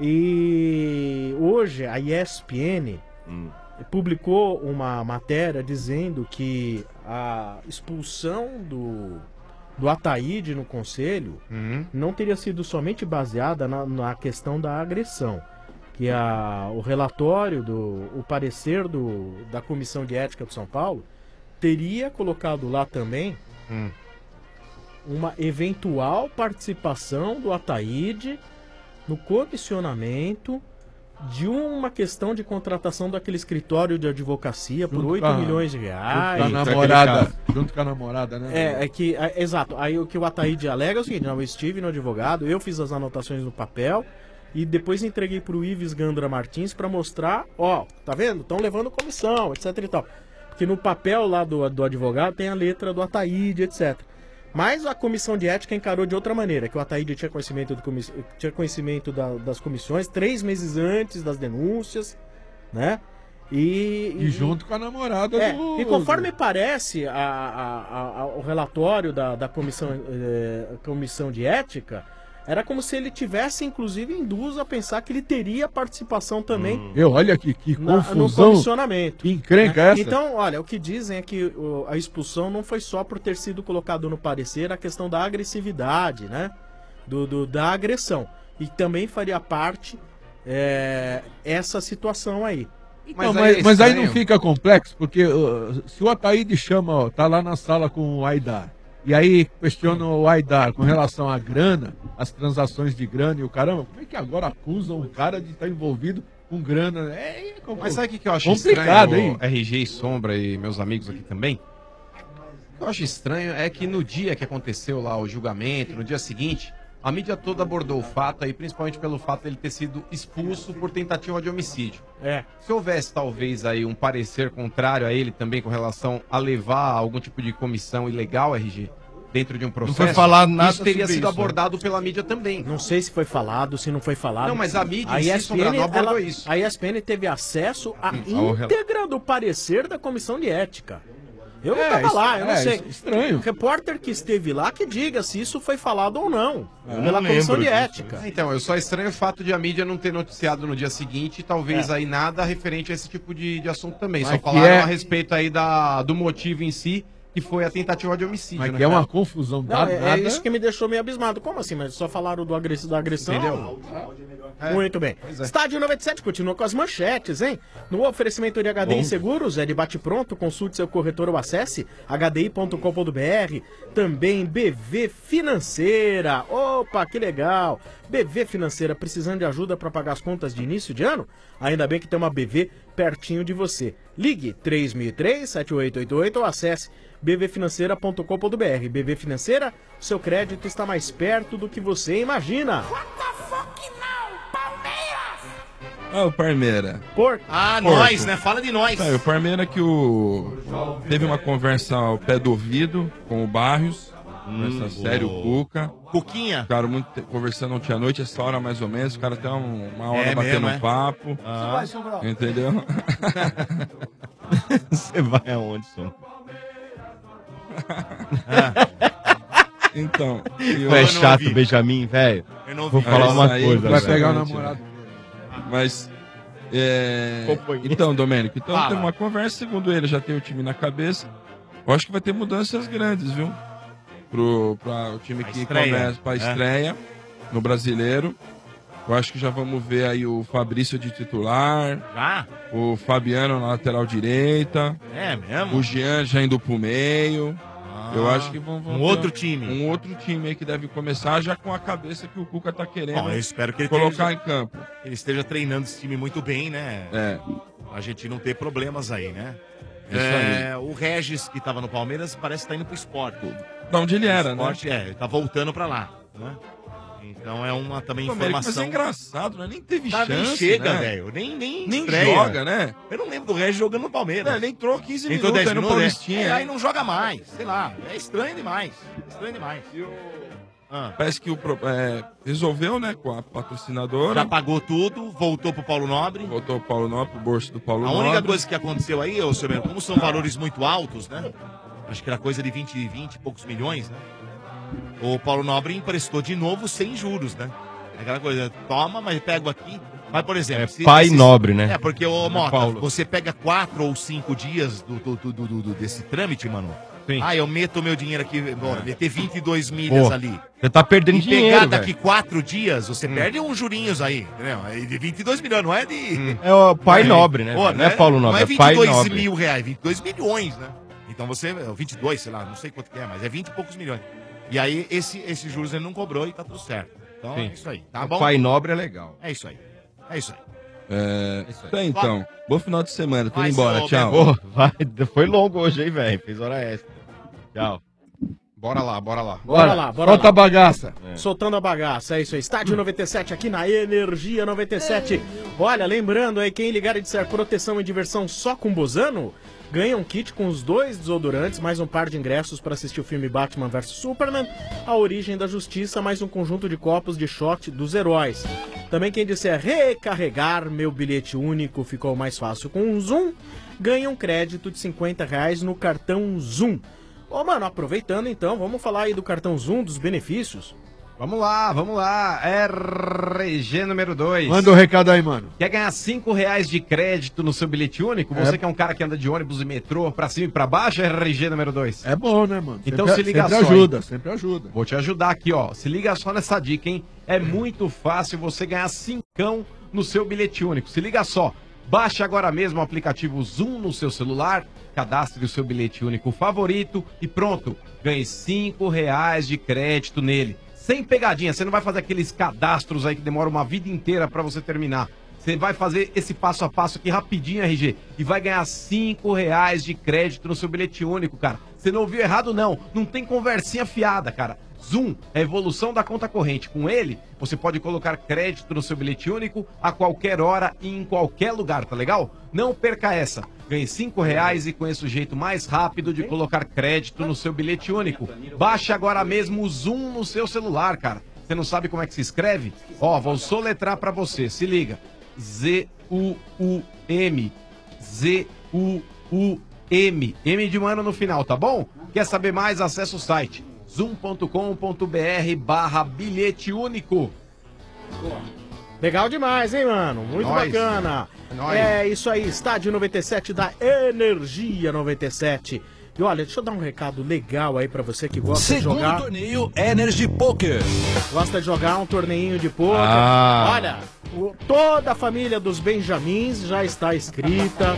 e hoje a E S P N Hum. publicou uma matéria dizendo que a expulsão do, do Ataíde no conselho Uhum. não teria sido somente baseada na, na questão da agressão. Que a, o relatório, do, o parecer do, da Comissão de Ética de São Paulo teria colocado lá também Hum. uma eventual participação do Ataíde no comissionamento de uma questão de contratação daquele escritório de advocacia por Junto oito com a- milhões de Junto reais. com a namorada. Junto com a namorada, né? É, é que, é, exato. Aí o que o Ataíde alega é o seguinte: não, eu estive no advogado, eu fiz as anotações no papel e depois entreguei pro Ives Gandra Martins pra mostrar, ó, tá vendo? Estão levando comissão, etc e tal. Porque no papel lá do, do advogado tem a letra do Ataíde, etcétera. Mas a comissão de ética encarou de outra maneira, que o Ataíde tinha conhecimento, do comiss... tinha conhecimento da- das comissões três meses antes das denúncias, né? E, E junto com a namorada é, do. e conforme parece a- a- a- a- o relatório da, da comissão, eh, comissão de ética, era como se ele tivesse, inclusive, induzo a pensar que ele teria participação também Eu, olha que, que na- no confusão. comissionamento. Que encrenca né? essa. Então, olha, o que dizem é que o- a expulsão não foi só por ter sido colocado no parecer a questão da agressividade, né? Do, do- da agressão. E também faria parte é, essa situação aí. Então, mas, mas aí não fica complexo, porque uh, se o Ataíde chama, ó, tá lá na sala com o Aidar, e aí questiona o Aidar com relação à grana, as transações de grana e o caramba, como é que agora acusam o cara de estar envolvido com grana? É, é Mas sabe o que, que eu acho complicado, estranho, hein? R G e Sombra e meus amigos aqui também? O que eu acho estranho é que no dia que aconteceu lá o julgamento, no dia seguinte, a mídia toda abordou o fato aí, principalmente pelo fato dele ter sido expulso por tentativa de homicídio. É. Se houvesse talvez aí um parecer contrário a ele também com relação a levar algum tipo de comissão ilegal, R G, dentro de um processo, foi falado nada isso teria sobre sido isso, abordado pela mídia também. Não sei se foi falado, se não foi falado. Não, mas a mídia a em si, E S P N, Sombra, não abordou ela- isso. A E S P N teve acesso à Hum, ao rel- íntegra do parecer da comissão de ética. Eu não É, estava lá, eu não é, sei. isso é estranho. O repórter que esteve lá que diga se isso foi falado ou não, Eu pela não comissão de lembro ética. Então, eu só estranho o fato de a mídia não ter noticiado no dia seguinte, e talvez É. aí nada referente a esse tipo de, de assunto também. Mas só que falaram é- a respeito aí da, do motivo em si, que foi a tentativa de homicídio. Mas né, que é uma cara? confusão Não, danada. é, é isso que me deixou meio abismado. Como assim? Mas só falaram do agress... da agressão? Entendeu? É. Muito bem. Pois é. Estádio noventa e sete continua com as manchetes, hein? No oferecimento de H D I Bom. Seguros, é de bate-pronto, consulte seu corretor ou acesse h d i ponto com ponto b r. Também B V Financeira. Opa, que legal. B V Financeira, precisando de ajuda para pagar as contas de início de ano? Ainda bem que tem uma B V pertinho de você. Ligue três mil e três, sete oito oito oito ou acesse b v financeira ponto com ponto b r. B V Financeira, seu crédito está mais perto do que você imagina. Ah, o Parmeira. Por... Ah, Porco. nós, né? Fala de nós. É, o Parmeira que o... teve uma conversa ao pé do ouvido com o Barrios, conversa sério, o Cuca. Cuquinha. Ficaram muito te- conversando ontem à noite, essa hora mais ou menos, ficaram até um- uma hora É batendo mesmo, um é? papo. Ah. Vai, Sombral. Entendeu? Você vai aonde, Som? Então. Tu é chato, Benjamin, velho. Eu não Vou vi. falar Mas uma aí coisa. vai velho. pegar o namorado. Mas. É... Então, Domênico, então Fala. tem uma conversa, segundo ele, já tem o time na cabeça. Eu acho que vai ter mudanças grandes, viu? Pro, pra o time Pra que estreia, começa pra é. estreia no brasileiro. Eu acho que já vamos ver aí o Fabrício de titular. Já? O Fabiano na lateral direita. É mesmo? O Jean já indo pro meio. Eu acho que vão, vão um ter outro time. Um outro time aí que deve começar já com a cabeça que o Cuca tá querendo Bom, eu espero que ele colocar esteja- em campo. Ele esteja treinando esse time muito bem, né? É. A gente não ter problemas aí, né? Isso É, o Regis, que tava no Palmeiras, parece que tá indo pro esporte. Da onde ele era, esporte, né? É, ele tá voltando pra lá, né? Então é uma também Pô, Américo, informação. mas é engraçado, né? Nem teve Tá, nem chance, chega, né? velho. Nem, nem, Nem estreia. joga, né? Eu não lembro do Regis jogando no Palmeiras. É, ele entrou quinze Entrou minutos dez aí no minutos, Paulistinha. é. É, né? aí não joga mais. Sei lá. É estranho demais. Estranho demais. Ah. Parece que o pro- é, resolveu, né, com a patrocinadora. Já pagou tudo, voltou pro Paulo Nobre. Voltou pro Paulo Nobre, pro bolso do Paulo A Nobre. única coisa que aconteceu aí, ô senhor, como são valores muito altos, né? Acho que era coisa de vinte, vinte e poucos milhões, né? O Paulo Nobre emprestou de novo sem juros, né? Aquela coisa, toma, mas pego aqui. Mas, por exemplo... É se pai esses- nobre, né? É, porque, ô Não é Mota, Paulo. você pega quatro ou cinco dias do, do, do, do- do- desse trâmite, mano. Sim. Ah, eu meto meu dinheiro aqui, bora, meter vinte e dois milhas Pô, ali. você tá perdendo e dinheiro, pegar daqui velho. quatro dias, você perde uns jurinhos aí, entendeu? Aí de vinte e dois milhões, não é de... É o pai É, nobre, né? pô, Não é Paulo Nobre, não é é pai vinte e dois nobre. mil reais, vinte e dois milhões, né? Então você, vinte e dois, sei lá, não sei quanto que é, mas é vinte e poucos milhões. E aí, esse, esses juros ele não cobrou e tá tudo certo. Então Sim. é isso aí, tá O bom? pai nobre é legal. É isso aí, é isso aí. É, Isso aí. tá, então. Bom final de semana. Tô Vai, indo embora. seu Tchau. Pô, vai, foi longo hoje, hein, velho? Fez hora extra. Tchau. Bora lá, bora lá. Bora lá, bora Solta lá. a bagaça. Soltando a bagaça, é isso aí. Estádio noventa e sete aqui na Energia noventa e sete. Olha, lembrando aí, quem ligar e disser proteção e diversão só com Bozano, ganha um kit com os dois desodorantes, mais um par de ingressos para assistir o filme Batman versus Superman, A Origem da Justiça, mais um conjunto de copos de shot dos heróis. Também quem disser recarregar meu bilhete único ficou mais fácil com um Zoom, ganha um crédito de cinquenta reais no cartão Zoom. Ô, mano, aproveitando então, vamos falar aí do cartão Zoom, dos benefícios. Vamos lá, vamos lá. R G número dois. Manda um recado aí, mano. Quer ganhar cinco reais de crédito no seu bilhete único? Você É. que é um cara que anda de ônibus e metrô pra cima e pra baixo, R G número dois. É bom, né, mano? Então Sempre- se liga sempre só. ajuda, hein? sempre ajuda. Vou te ajudar aqui, ó. Se liga só nessa dica, hein? É muito fácil você ganhar cincão no seu bilhete único. Se liga só. Baixe agora mesmo o aplicativo Zoom no seu celular, cadastre o seu bilhete único favorito e pronto. Ganhe cinco reais de crédito nele. Sem pegadinha, você não vai fazer aqueles cadastros aí que demora uma vida inteira pra você terminar. Você vai fazer esse passo a passo aqui rapidinho, R G, e vai ganhar cinco reais de crédito no seu bilhete único, cara. Você não ouviu errado, não. Não tem conversinha fiada, cara. Zoom é a evolução da conta corrente. Com ele, você pode colocar crédito no seu bilhete único a qualquer hora e em qualquer lugar, tá legal? Não perca essa. Ganhe cinco reais e conheça o jeito mais rápido de colocar crédito no seu bilhete único. Baixe agora mesmo o Zoom no seu celular, cara. Você não sabe como é que se escreve? Ó, vou soletrar pra você. Se liga. Z U U M. Z U U M. M de mano no final, tá bom? Quer saber mais? Acesse o site zoom ponto com ponto br barra bilhete único. Legal demais, hein, mano? Muito Nóis. bacana. É nóis. É isso aí, Estádio noventa e sete da Energia noventa e sete. E olha, deixa eu dar um recado legal aí pra você que gosta Segundo de jogar. torneio Energy Poker. Gosta de jogar um torneinho de poker. Ah. Olha, o- toda a família dos Benjamins já está inscrita.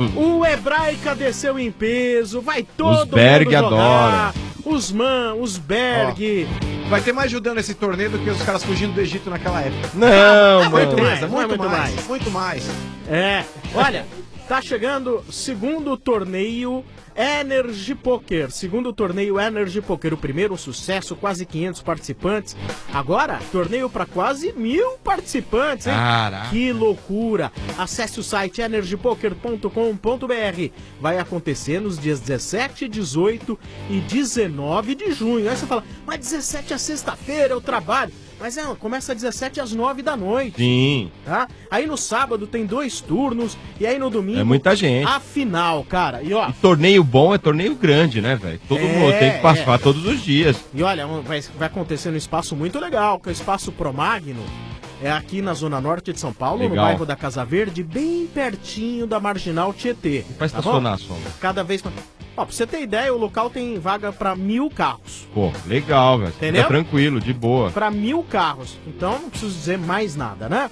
O Hebraica desceu em peso. Vai todo Berg mundo jogar. adora. Os Man, os Berg. Vai ter mais judeu nesse torneio do que os caras fugindo do Egito naquela época. Não, Com mano. certeza, Não é muito, muito mais, mais. muito mais. É, olha, tá chegando segundo torneio Energy Poker. Segundo torneio Energy Poker, o primeiro um sucesso, quase quinhentos participantes. Agora, torneio para quase mil participantes, hein? Caraca. Que loucura! Acesse o site energy poker ponto com ponto br. Vai acontecer nos dias dezessete, dezoito e dezenove de junho. Aí você fala, mas dezessete é sexta-feira, eu trabalho. Mas é, começa às dezessete às nove da noite. Sim. Tá? Aí no sábado tem dois turnos e aí no domingo É muita gente. a final, cara. E ó, E torneio bom é torneio grande, né, velho? Todo É, mundo tem que passar é. todos os dias. e olha, um- vai, vai acontecer num espaço muito legal, que é o espaço Promagno. É aqui na zona norte de São Paulo, no Legal. bairro da Casa Verde, bem pertinho da Marginal Tietê. Vai tá estacionar, bom? Sombra. Cada vez mais. Ó, pra você ter ideia, o local tem vaga pra mil carros. Pô, legal, velho. Entendeu? Fica tranquilo, de boa. Pra mil carros. Então não preciso dizer mais nada, né?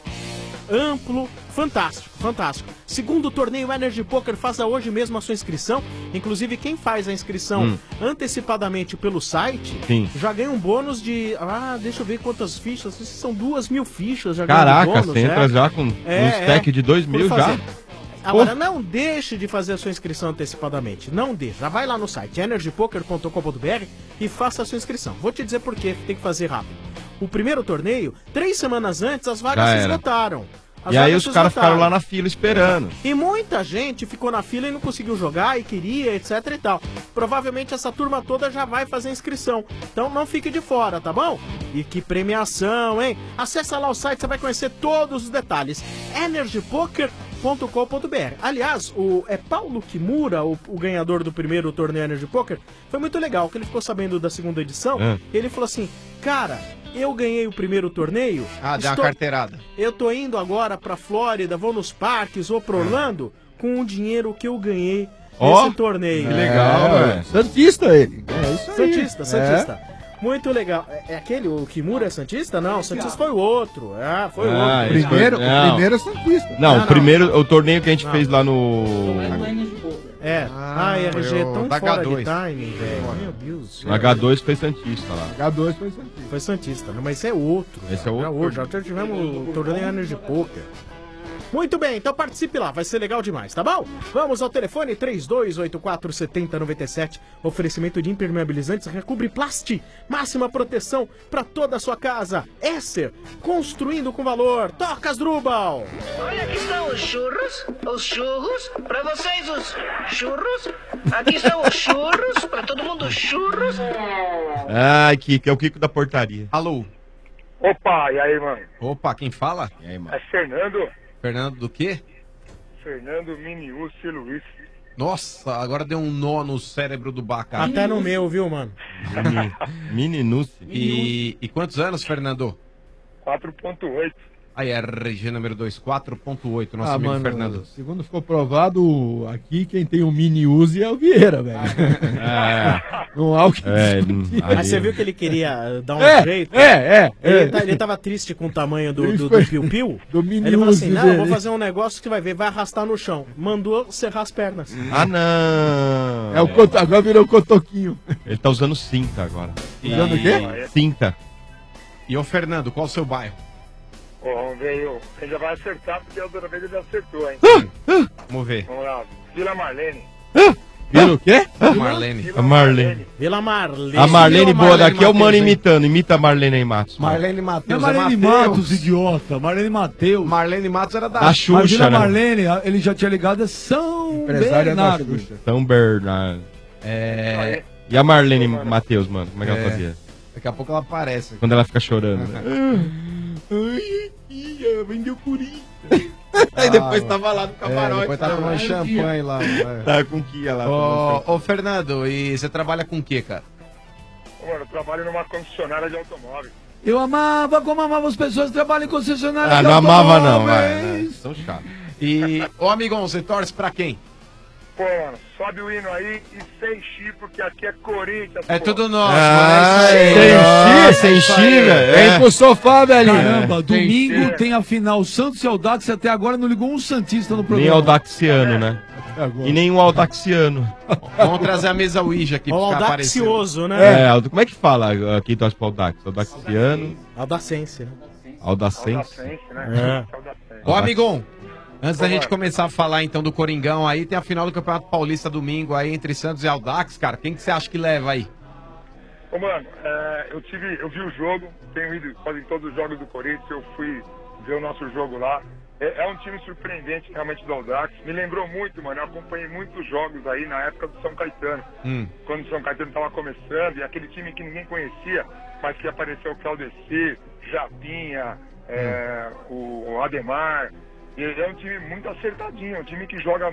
Amplo, fantástico, fantástico. Segundo torneio Energy Poker, faça hoje mesmo a sua inscrição. Inclusive, quem faz a inscrição Hum. antecipadamente pelo site Sim. já ganha um bônus de. Ah, deixa eu ver quantas fichas. São duas mil fichas. Já ganha de Caraca, bônus, você entra é. já com um É, stack é. de dois Por mil já? fazer. Agora, não deixe de fazer a sua inscrição antecipadamente. Não deixe. Já vai lá no site energy poker ponto com ponto br e faça a sua inscrição. Vou te dizer por quê, tem que fazer rápido. O primeiro torneio, três semanas antes, as vagas Já se era. esgotaram. As E aí vagas os se caras esgotaram. ficaram lá na fila esperando. E muita gente ficou na fila e não conseguiu jogar e queria, etc e tal. Provavelmente essa turma toda já vai fazer inscrição. Então não fique de fora, tá bom? E que premiação, hein? Acessa lá o site, você vai conhecer todos os detalhes. energy poker ponto com ponto br. Aliás, o é Paulo Kimura, o, o ganhador do primeiro torneio Energy Poker, foi muito legal, que ele ficou sabendo da segunda edição, Ah. e ele falou assim, cara, eu ganhei o primeiro torneio. Ah, deu uma carteirada. Eu tô indo agora pra Flórida, vou nos parques, vou pro Orlando, com o dinheiro que eu ganhei Ó, nesse torneio. que legal, velho. Santista ele. É isso aí. Santista, É. Santista. Muito legal. É, é aquele, o Kimura é Santista? Não, o Santista foi o outro. É, foi o Ah, outro. esse foi- Primeiro, não. o primeiro é Santista. Não, Não, o não. primeiro, o torneio que a gente Não. fez lá no. É. Ah, Ai, R G foi é o tão da fora H dois. de timing, velho. Meu Deus do céu. No H dois foi Santista lá. H dois foi Santista. Foi Santista, né? Mas esse é outro. Esse é outro. Já, hoje, já tivemos o torneio Energy Poker. Muito bem, então participe lá, vai ser legal demais, tá bom? Vamos ao telefone três dois oito quatro sete zero nove sete. Oferecimento de impermeabilizantes Recobre Plast. Máxima proteção para toda a sua casa. Esser, construindo com valor. Toca Asdrubal. Olha, aqui estão os churros, os churros, pra vocês os churros. Aqui estão os churros, pra todo mundo os churros. Ai, Kiko, é o Kiko da portaria. Alô? Opa, e aí, mano? Opa, quem fala? E aí, mano? É Fernando. Fernando do quê? Fernando Miniúcio Luiz. Nossa, agora deu um nó no cérebro do Baca. Até no meu, viu, mano? Mini Nuce. E, e quantos anos, Fernando? quatro ponto oito. Aí, R G número dois, quatro ponto oito, nosso Ah, amigo mano, Fernando. segundo ficou provado, aqui quem tem o mini Uzi é o Vieira, velho. É. Não há o que É, discutir. Mas você viu que ele queria dar um É, jeito? é, é, Ele, é. tá- ele tava triste com o tamanho do, Ele do, foi- do piu-piu. do mini Aí ele falou assim, Uzi não, eu vou dele. fazer um negócio que vai ver, vai arrastar no chão. Mandou serrar as pernas. Ah, não. É o coto- agora virou o cotoquinho. Ele tá usando cinta agora. Usando o quê? Cinta. E ô, Fernando, qual o seu bairro? Pô, vamos ver aí, ó. Ele já vai acertar, porque a outra vez ele acertou, hein? Vamos ver. Vamos lá, Vila Marlene. Vila o quê? Marlene. A Marlene. Vila Marlene. A Marlene Vila boa daqui é o Mateus, mano hein? imitando. Imita a Marlene aí, Matos. Não Marlene é Matheus. Marlene Matos, idiota. Marlene Matheus. Marlene Matos era da, Da Xuxa, Mas Vila né? Marlene, ele já tinha ligado a São Empresária da Bernardo. Xuxa. São Bernardo. É... E a Marlene Matheus, mano? Como é que ela É. fazia? Daqui a pouco ela aparece. Quando ela fica chorando. né? Ai, tia, vendeu Corinthians. Aí depois tava lá no camarote, É, depois tá né? tomando champanhe lá. né? Tá com Kia lá. Ô, ô, Fernando, e você trabalha com o quê, cara? Ô, mano, eu trabalho numa concessionária de automóveis. Eu amava como amava as pessoas que trabalham em concessionária Ah, de não amava não, vai. automóveis. né? São chatos. E, ô, amigão, você torce pra quem? Pô, mano, sobe o hino aí e sem chi, porque aqui é Corinthians. É pô. tudo nosso, Ah, mano, é isso aí. sem É sem isso aí. chi, velho. Vem É. pro sofá, velhinho. Caramba, domingo É. tem a final Santos e Audax. Até agora não ligou um Santista no Nem programa. Audaxiano, né? E nenhum Audaxiano. Vamos trazer a mesa Ouija aqui O pra ficar aparecendo. audacioso, né? É, Aldo- como é que fala uh, quem torce pro Audax? Audaxiano, Audacense, né? Audacense. Audacense, É. né? Audacense. Ô, amigão, antes da Ô, gente mano. começar a falar então do Coringão aí, tem a final do Campeonato Paulista domingo aí entre Santos e Audax, cara. Quem que você acha que leva aí? Ô, mano, é, eu tive, eu vi o jogo, tenho ido quase em todos os jogos do Corinthians, eu fui ver o nosso jogo lá. É, é um time surpreendente realmente do Audax. Me lembrou muito, mano, eu acompanhei muitos jogos aí na época do São Caetano. Hum. Quando o São Caetano estava começando, e aquele time que ninguém conhecia, mas que apareceu o Claudeci, Japinha, é, o, o Ademar. E é um time muito acertadinho, é um time que joga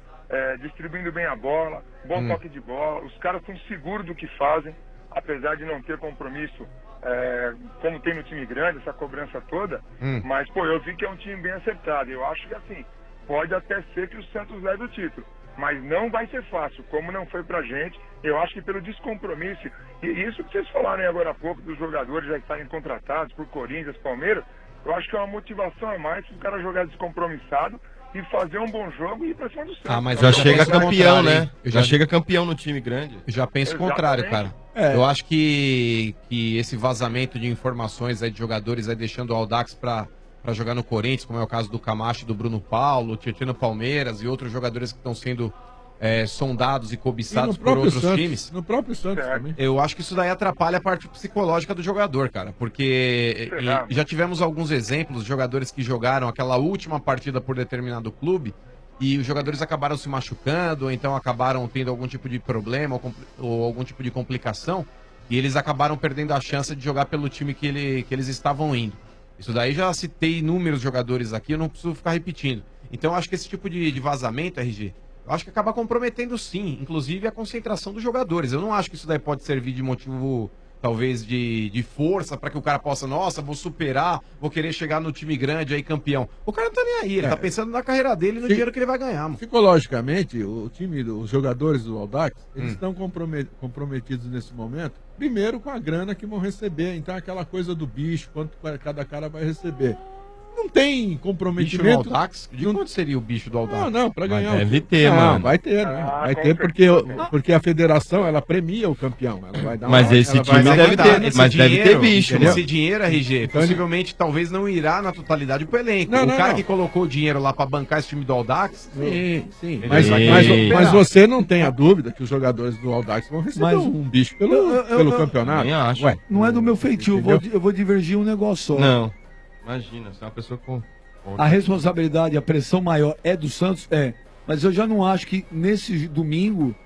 é, distribuindo bem a bola, bom Hum. toque de bola. Os caras estão seguros do que fazem, apesar de não ter compromisso é, como tem no time grande, essa cobrança toda. Hum. Mas, pô, eu vi que é um time bem acertado. Eu acho que, assim, pode até ser que o Santos leve o título. Mas não vai ser fácil, como não foi pra gente. Eu acho que pelo descompromisso, e isso que vocês falaram aí agora há pouco, dos jogadores já estarem contratados por Corinthians, Palmeiras, eu acho que é uma motivação a mais para o cara jogar descompromissado e fazer um bom jogo e ir pra cima do Santos. Ah, mas Já eu chega penso o campeão, contrário, né? hein? Eu Já já, chega campeão no time grande. eu já penso o Exatamente. contrário, cara. É. Eu acho que, que esse vazamento de informações aí de jogadores aí deixando o Audax pra, pra jogar no Corinthians, como é o caso do Camacho e do Bruno Paulo, o Tietchan no Palmeiras e outros jogadores que estão sendo é, sondados e E cobiçados no por próprio outros Santos. times. No próprio Santos também. Eu acho que isso daí atrapalha a parte psicológica do jogador, cara. Porque Será? e- já tivemos alguns exemplos de jogadores que jogaram aquela última partida por determinado clube e os jogadores acabaram se machucando, ou então acabaram tendo algum tipo de problema ou, compli- ou algum tipo de complicação e eles acabaram perdendo a chance de jogar pelo time que, ele, que eles estavam indo. Isso daí já citei inúmeros jogadores aqui, eu não preciso ficar repetindo. Então eu acho que esse tipo de, de vazamento, R G, eu acho que acaba comprometendo sim, inclusive a concentração dos jogadores. Eu não acho que isso daí pode servir de motivo, talvez, de, de força para que o cara possa, nossa, vou superar, vou querer chegar no time grande aí campeão. O cara não tá nem aí, ele É. tá pensando na carreira dele e no Sim. dinheiro que ele vai ganhar, mano. Psicologicamente, o time, os jogadores do Audax, eles Hum. estão comprome- comprometidos nesse momento, primeiro com a grana que vão receber. Então, aquela coisa do bicho, quanto cada cara vai receber. Não tem Bicho comprometimento. no Audax? De Não- quanto seria o bicho do Audax? Não, não, pra Mas ganhar. o- deve ter, não, mano. Vai ter, né? Ah, vai com ter porque, certeza. porque a federação, ela premia o campeão. Ela vai dar Mas uma- esse ela time vai dar deve uma- ter- esse mas deve ter bicho, entendeu? mano. Esse dinheiro, R G, Então ele- possivelmente talvez não irá na totalidade pro elenco. Não, o não, cara não. que colocou o dinheiro lá pra bancar esse time do Audax, Sim, sim. Ele Mas, vai mas, querer mas recuperar. você não tem a dúvida que os jogadores do Audax vão receber Mas- um bicho pelo, Eu- eu- pelo eu- campeonato. Nem acho. Ué, Não é do meu feitio, eu vou, Entendeu? eu vou divergir um negócio só. Não. Imagina, você é uma pessoa com. A responsabilidade, a pressão maior é do Santos? É. Mas eu já não acho que nesse domingo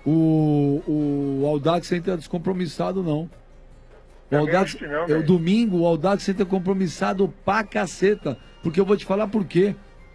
o, o Audax entra descompromissado, não. O Também Audax, acho que não, é, o velho. domingo o Audax entra compromissado pra caceta. Porque eu vou te falar por quê.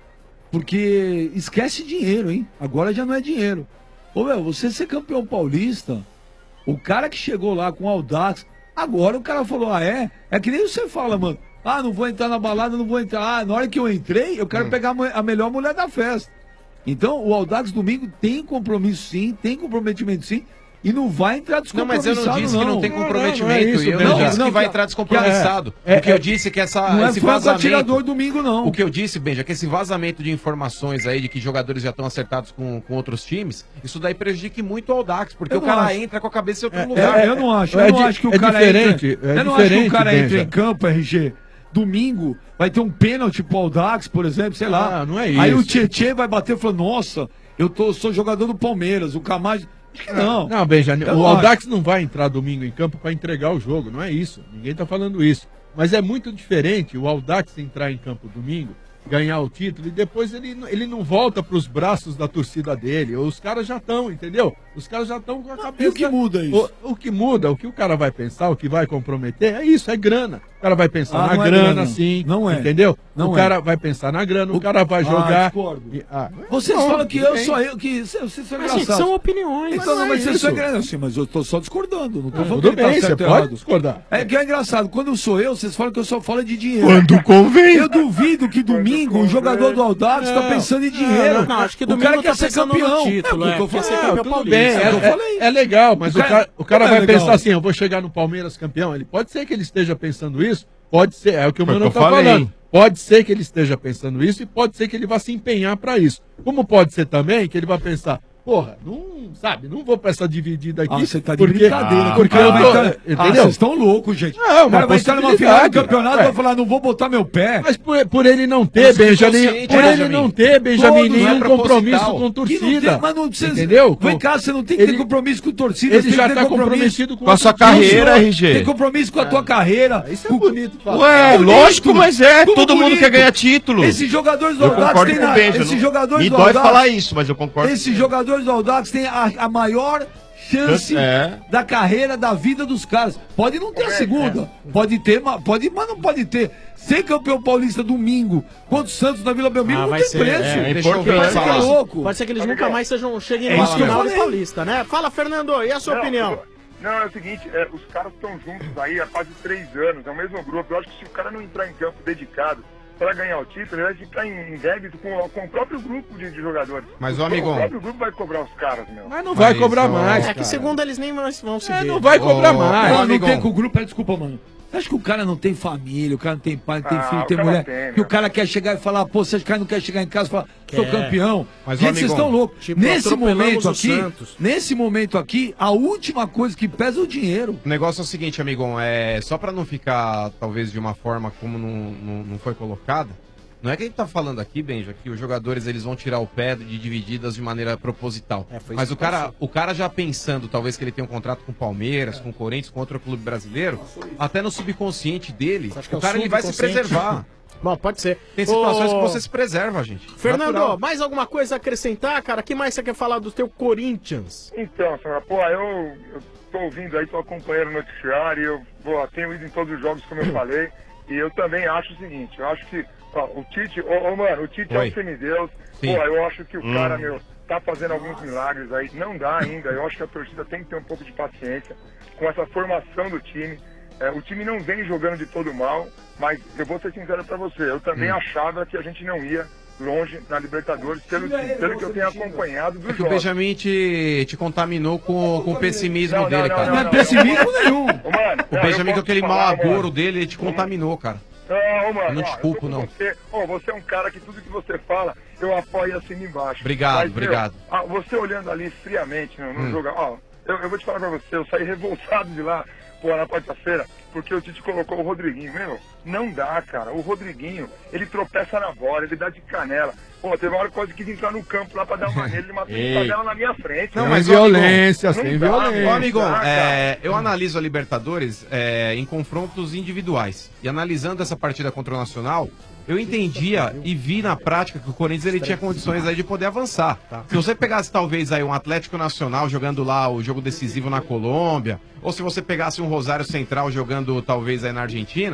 Porque esquece dinheiro, hein? Agora já não é dinheiro. Ô, meu, você ser campeão paulista, o cara que chegou lá com o Audax, agora o cara falou, ah, é? É que nem você fala, mano. Ah, não vou entrar na balada, não vou entrar. Ah, na hora que eu entrei, eu quero hum. pegar a melhor mulher da festa. Então, o Audax domingo tem compromisso sim, tem comprometimento sim. E não vai entrar descompromissado, não. Mas eu não disse não. que não tem comprometimento. Não, não, não é isso, e eu não, não disse não, que vai que, entrar descompromissado. É, é, o que eu disse é que essa, não esse é vazamento... atirador domingo, não. O que eu disse, Benja, é que esse vazamento de informações aí de que jogadores já estão acertados com, com outros times, isso daí prejudica muito o Audax, porque eu o cara acho. entra com a cabeça em outro é, lugar. É, eu não acho. Eu é não di- acho que o é cara diferente, entra... é eu não acho que o cara diferente, entra Benja. em campo, R G, domingo, vai ter um pênalti pro Audax, por exemplo, sei lá. Ah, não é Aí isso. o Tietê vai bater e falar, nossa, eu tô, sou jogador do Palmeiras, o Camacho... Acho que não. Não, Benja, Eu o não Audax não vai entrar domingo em campo para entregar o jogo, não é isso. Ninguém tá falando isso. Mas é muito diferente o Audax entrar em campo domingo, ganhar o título e depois ele, ele não volta para os braços da torcida dele. Os caras já estão, entendeu? Os caras já estão com a cabeça... E o que muda isso? O, o que muda, o que o cara vai pensar, o que vai comprometer, é isso, é grana. O cara vai pensar Ah, na não é grana, grana. sim, Não é. entendeu? Não o é. cara vai pensar na grana, o cara vai Ah, jogar... discordo. E- ah, Vocês não, falam que tudo eu bem. sou eu, que vocês são Mas, gente, engraçados. são opiniões. Então, Mas não, não mas é vocês isso. são engraçados. Assim, mas eu tô só discordando. Não tô Ah, falando tudo que tá bem, certo você ou pode errado. discordar. É que é engraçado. Quando eu sou eu, vocês falam que eu só falo de dinheiro. Quando convém. Eu duvido que domingo o jogador do Audax tá Não, pensando em dinheiro. não, não, acho que o domingo cara tá quer ser pensando no campeão. título, é, o que eu é, tô quer ser falando. campeão Tudo paulista. bem, É o que eu é, falei. é- é legal, mas O o cara- cara, o cara Como é vai legal? pensar assim, eu vou chegar no Palmeiras campeão. Ele pode ser que ele esteja pensando isso, pode ser, é o que o Foi Mano o que tá eu falei. falando. Pode ser que ele esteja pensando isso e pode ser que ele vá se empenhar para isso. Como pode ser também que ele vai pensar, porra, não, sabe, não vou pra essa dividida aqui. Ah, você tá de porque, brincadeira. Ah, que porque o cara eu vai tô, entrar- Ah, entendeu? vocês estão loucos, gente. Não, o uma cara vai entrar numa final de possibilidade. campeonato e Ué. vai falar, não vou botar meu pé. Mas por, por ele não ter, Mas Benjamin, subconsciente, por ele Benjamin. não ter, Benjamin, Todos, não é nenhum compromisso proposital. com Que não torcida. tem, mas não precisa- Entendeu? Vem cá, você não tem que Ele- ter compromisso com torcida. ele você tem já que ter tá compromisso comprometido com Com a sua Não, senhor, carreira, R G. Tem compromisso com a tua carreira. Isso é bonito falar. Ué, Bonito. lógico, mas é. Tudo Todo mundo bonito. quer ganhar título. Esses jogadores do Eu Audax concordo têm com o na- Benja. esses não- jogadores Me do dói Audax- falar isso, mas eu concordo. Esses jogadores do Audax têm a, a maior chance É. da carreira, da vida dos caras. Pode não ter a segunda, pode ter, mas, pode, mas não pode ter. Ser campeão paulista domingo contra o Santos na Vila Belmiro Ah, não vai tem ser, preço. é, Deixa eu Pode ver, ser que é falar. louco. Pode ser que eles Amigão. nunca mais sejam, cheguem É na isso que eu final do falei. Paulista, né? Fala, Fernando, e a sua Não, opinião? eu- Não, é o seguinte, é, os caras estão juntos aí há quase três anos, é o mesmo grupo. Eu acho que se o cara não entrar em campo dedicado para ganhar o título, ele vai ficar em, em débito com, com o próprio grupo de, de jogadores. Mas, o, ô, amigão- O próprio grupo vai cobrar os caras, meu. Mas não vai Mas, cobrar ó, mais. É que cara. segundo eles nem vão vão se É, ver. não vai cobrar Ô, mais. Não, não amigão. tem com o grupo, é, desculpa, mano. Você acha que o cara não tem família, o cara não tem pai, não tem Ah, filho, o tem cara mulher? tem, que o meu. cara quer chegar e falar, pô, você acha que o cara não quer chegar em casa e falar, sou Quer. campeão? Mas, Gente, ô, vocês amigão, estão loucos. tipo, nesse atropelamos momento o aqui, Santos. nesse momento aqui, a última coisa que pesa é o dinheiro. O negócio é o seguinte, amigão, é só pra não ficar, talvez, de uma forma como não, não, não foi colocada, não é que a gente tá falando aqui, Benja, que os jogadores eles vão tirar o pé de divididas de maneira proposital. É, foi Mas isso o que cara, passou. o cara já pensando, talvez, que ele tem um contrato com o Palmeiras, com o Corinthians, com outro clube brasileiro, até no subconsciente dele, Acho que é o cara ele vai se subconsciente. preservar. Bom, pode ser. Tem situações Ô, que você se preserva, gente. Fernando, Natural. mais alguma coisa a acrescentar, cara? O que mais você quer falar do teu Corinthians? Então, senhora, pô, eu, eu tô ouvindo aí, tô acompanhando o noticiário, eu pô, tenho ido em todos os jogos, como eu falei, e eu também acho o seguinte, eu acho que ó, o Tite, ô, ô, mano, o Tite é Oi. um semideus, Sim. pô, eu acho que o Hum. cara, meu, tá fazendo alguns milagres aí, não dá ainda, eu acho que a torcida tem que ter um pouco de paciência com essa formação do time. É, o time não vem jogando de todo mal, mas eu vou ser sincero pra você, eu também Hum. achava que a gente não ia longe na Libertadores, pelo, pelo que eu tenho acompanhado dos É que o jogos. Benjamin te, te contaminou com, com o pessimismo Não, não, dele, não, cara. Não, é não, pessimismo nenhum. Ô, mano, O não, Benjamin eu com aquele posso mau falar, agouro mano. dele, ele te contaminou, cara. Não, mano, Eu não te ó, culpo, eu tô não. com Você, ó, você é um cara que tudo que você fala, eu apoio assim embaixo. Obrigado, meu, obrigado. ah, você olhando ali friamente no, no Hum. jogo, ó, eu, eu vou te falar pra você, eu saí revoltado de lá, pô, na quarta-feira, porque o Tite colocou o Rodriguinho. Meu, não dá, cara. O Rodriguinho, ele tropeça na bola, ele dá de canela. Pô, teve uma hora que quase quis entrar no campo lá pra dar uma nele, ele matou de Ei. canela na minha frente. Não, meu. mas, Tem ô, amigão, violência, não tem dá, violência. Ô, amigão, Ah, cara. é, eu analiso a Libertadores é, em confrontos individuais. E analisando essa partida contra o Nacional, eu entendia e vi na prática que o Corinthians ele tinha condições aí de poder avançar. Se você pegasse talvez aí um Atlético Nacional jogando lá o jogo decisivo na Colômbia, ou se você pegasse um Rosário Central jogando talvez aí na Argentina,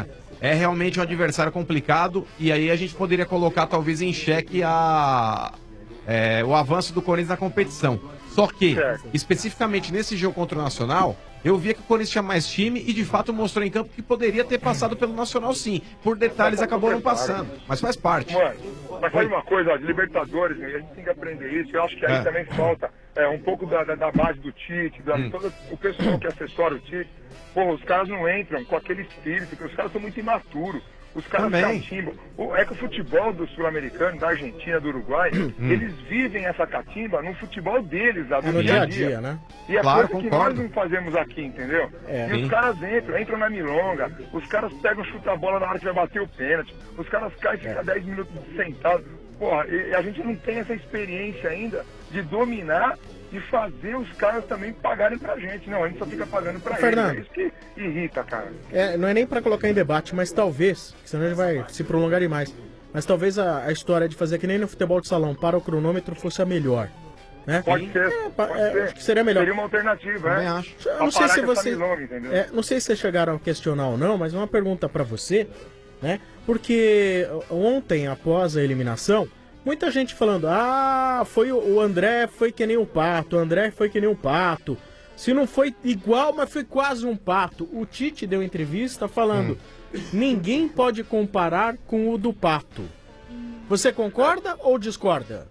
é realmente um adversário complicado e aí a gente poderia colocar talvez em xeque a, é, o avanço do Corinthians na competição. Só que, especificamente nesse jogo contra o Nacional, eu via que o Corinthians tinha mais time e de fato mostrou em campo que poderia ter passado pelo Nacional sim. Por detalhes acabou não passando, mas faz parte. Mano, mas sabe uma coisa, ó, de Libertadores, né, a gente tem que aprender isso. Eu acho que aí É. também falta é, um pouco da, da, da base do Tite, da, Hum. todo o pessoal que assessora o Tite. Porra, os caras não entram com aquele espírito, porque os caras são muito imaturos. Os caras Também. catimbam. O- É que o futebol do sul-americano, da Argentina, do Uruguai, Hum. eles vivem essa catimba no futebol deles, lá, do É no dia a dia a dia. dia, né? E é Claro, coisa que concordo. nós não fazemos aqui, entendeu? É. E Sim. os caras entram, entram na milonga, os caras pegam, chutam a bola na hora que vai bater o pênalti, os caras caem e ficam dez minutos sentados. Porra, e e a gente não tem essa experiência ainda de dominar e fazer os caras também pagarem pra gente. Não, a gente só fica pagando pra Ô, eles. Fernando. É isso que irrita, cara. É, não é nem pra colocar em debate, mas talvez, senão a gente vai se prolongar demais. Mas talvez a, a história de fazer que nem no futebol de salão, para o cronômetro, fosse a melhor. Né? Pode ser, É, pa- pode é, ser. acho que seria melhor. Seria uma alternativa, Também é. acho. Pra Eu não sei parar se com essa você, milonga, entendeu? é, não sei se vocês chegaram a questionar ou não, mas uma pergunta pra você, né? Porque ontem, após a eliminação, muita gente falando: ah, foi o, o André foi que nem um pato, o André foi que nem um pato. Se não foi igual, mas foi quase um pato. O Tite deu entrevista falando: ninguém pode comparar com o do pato. Você concorda ou discorda?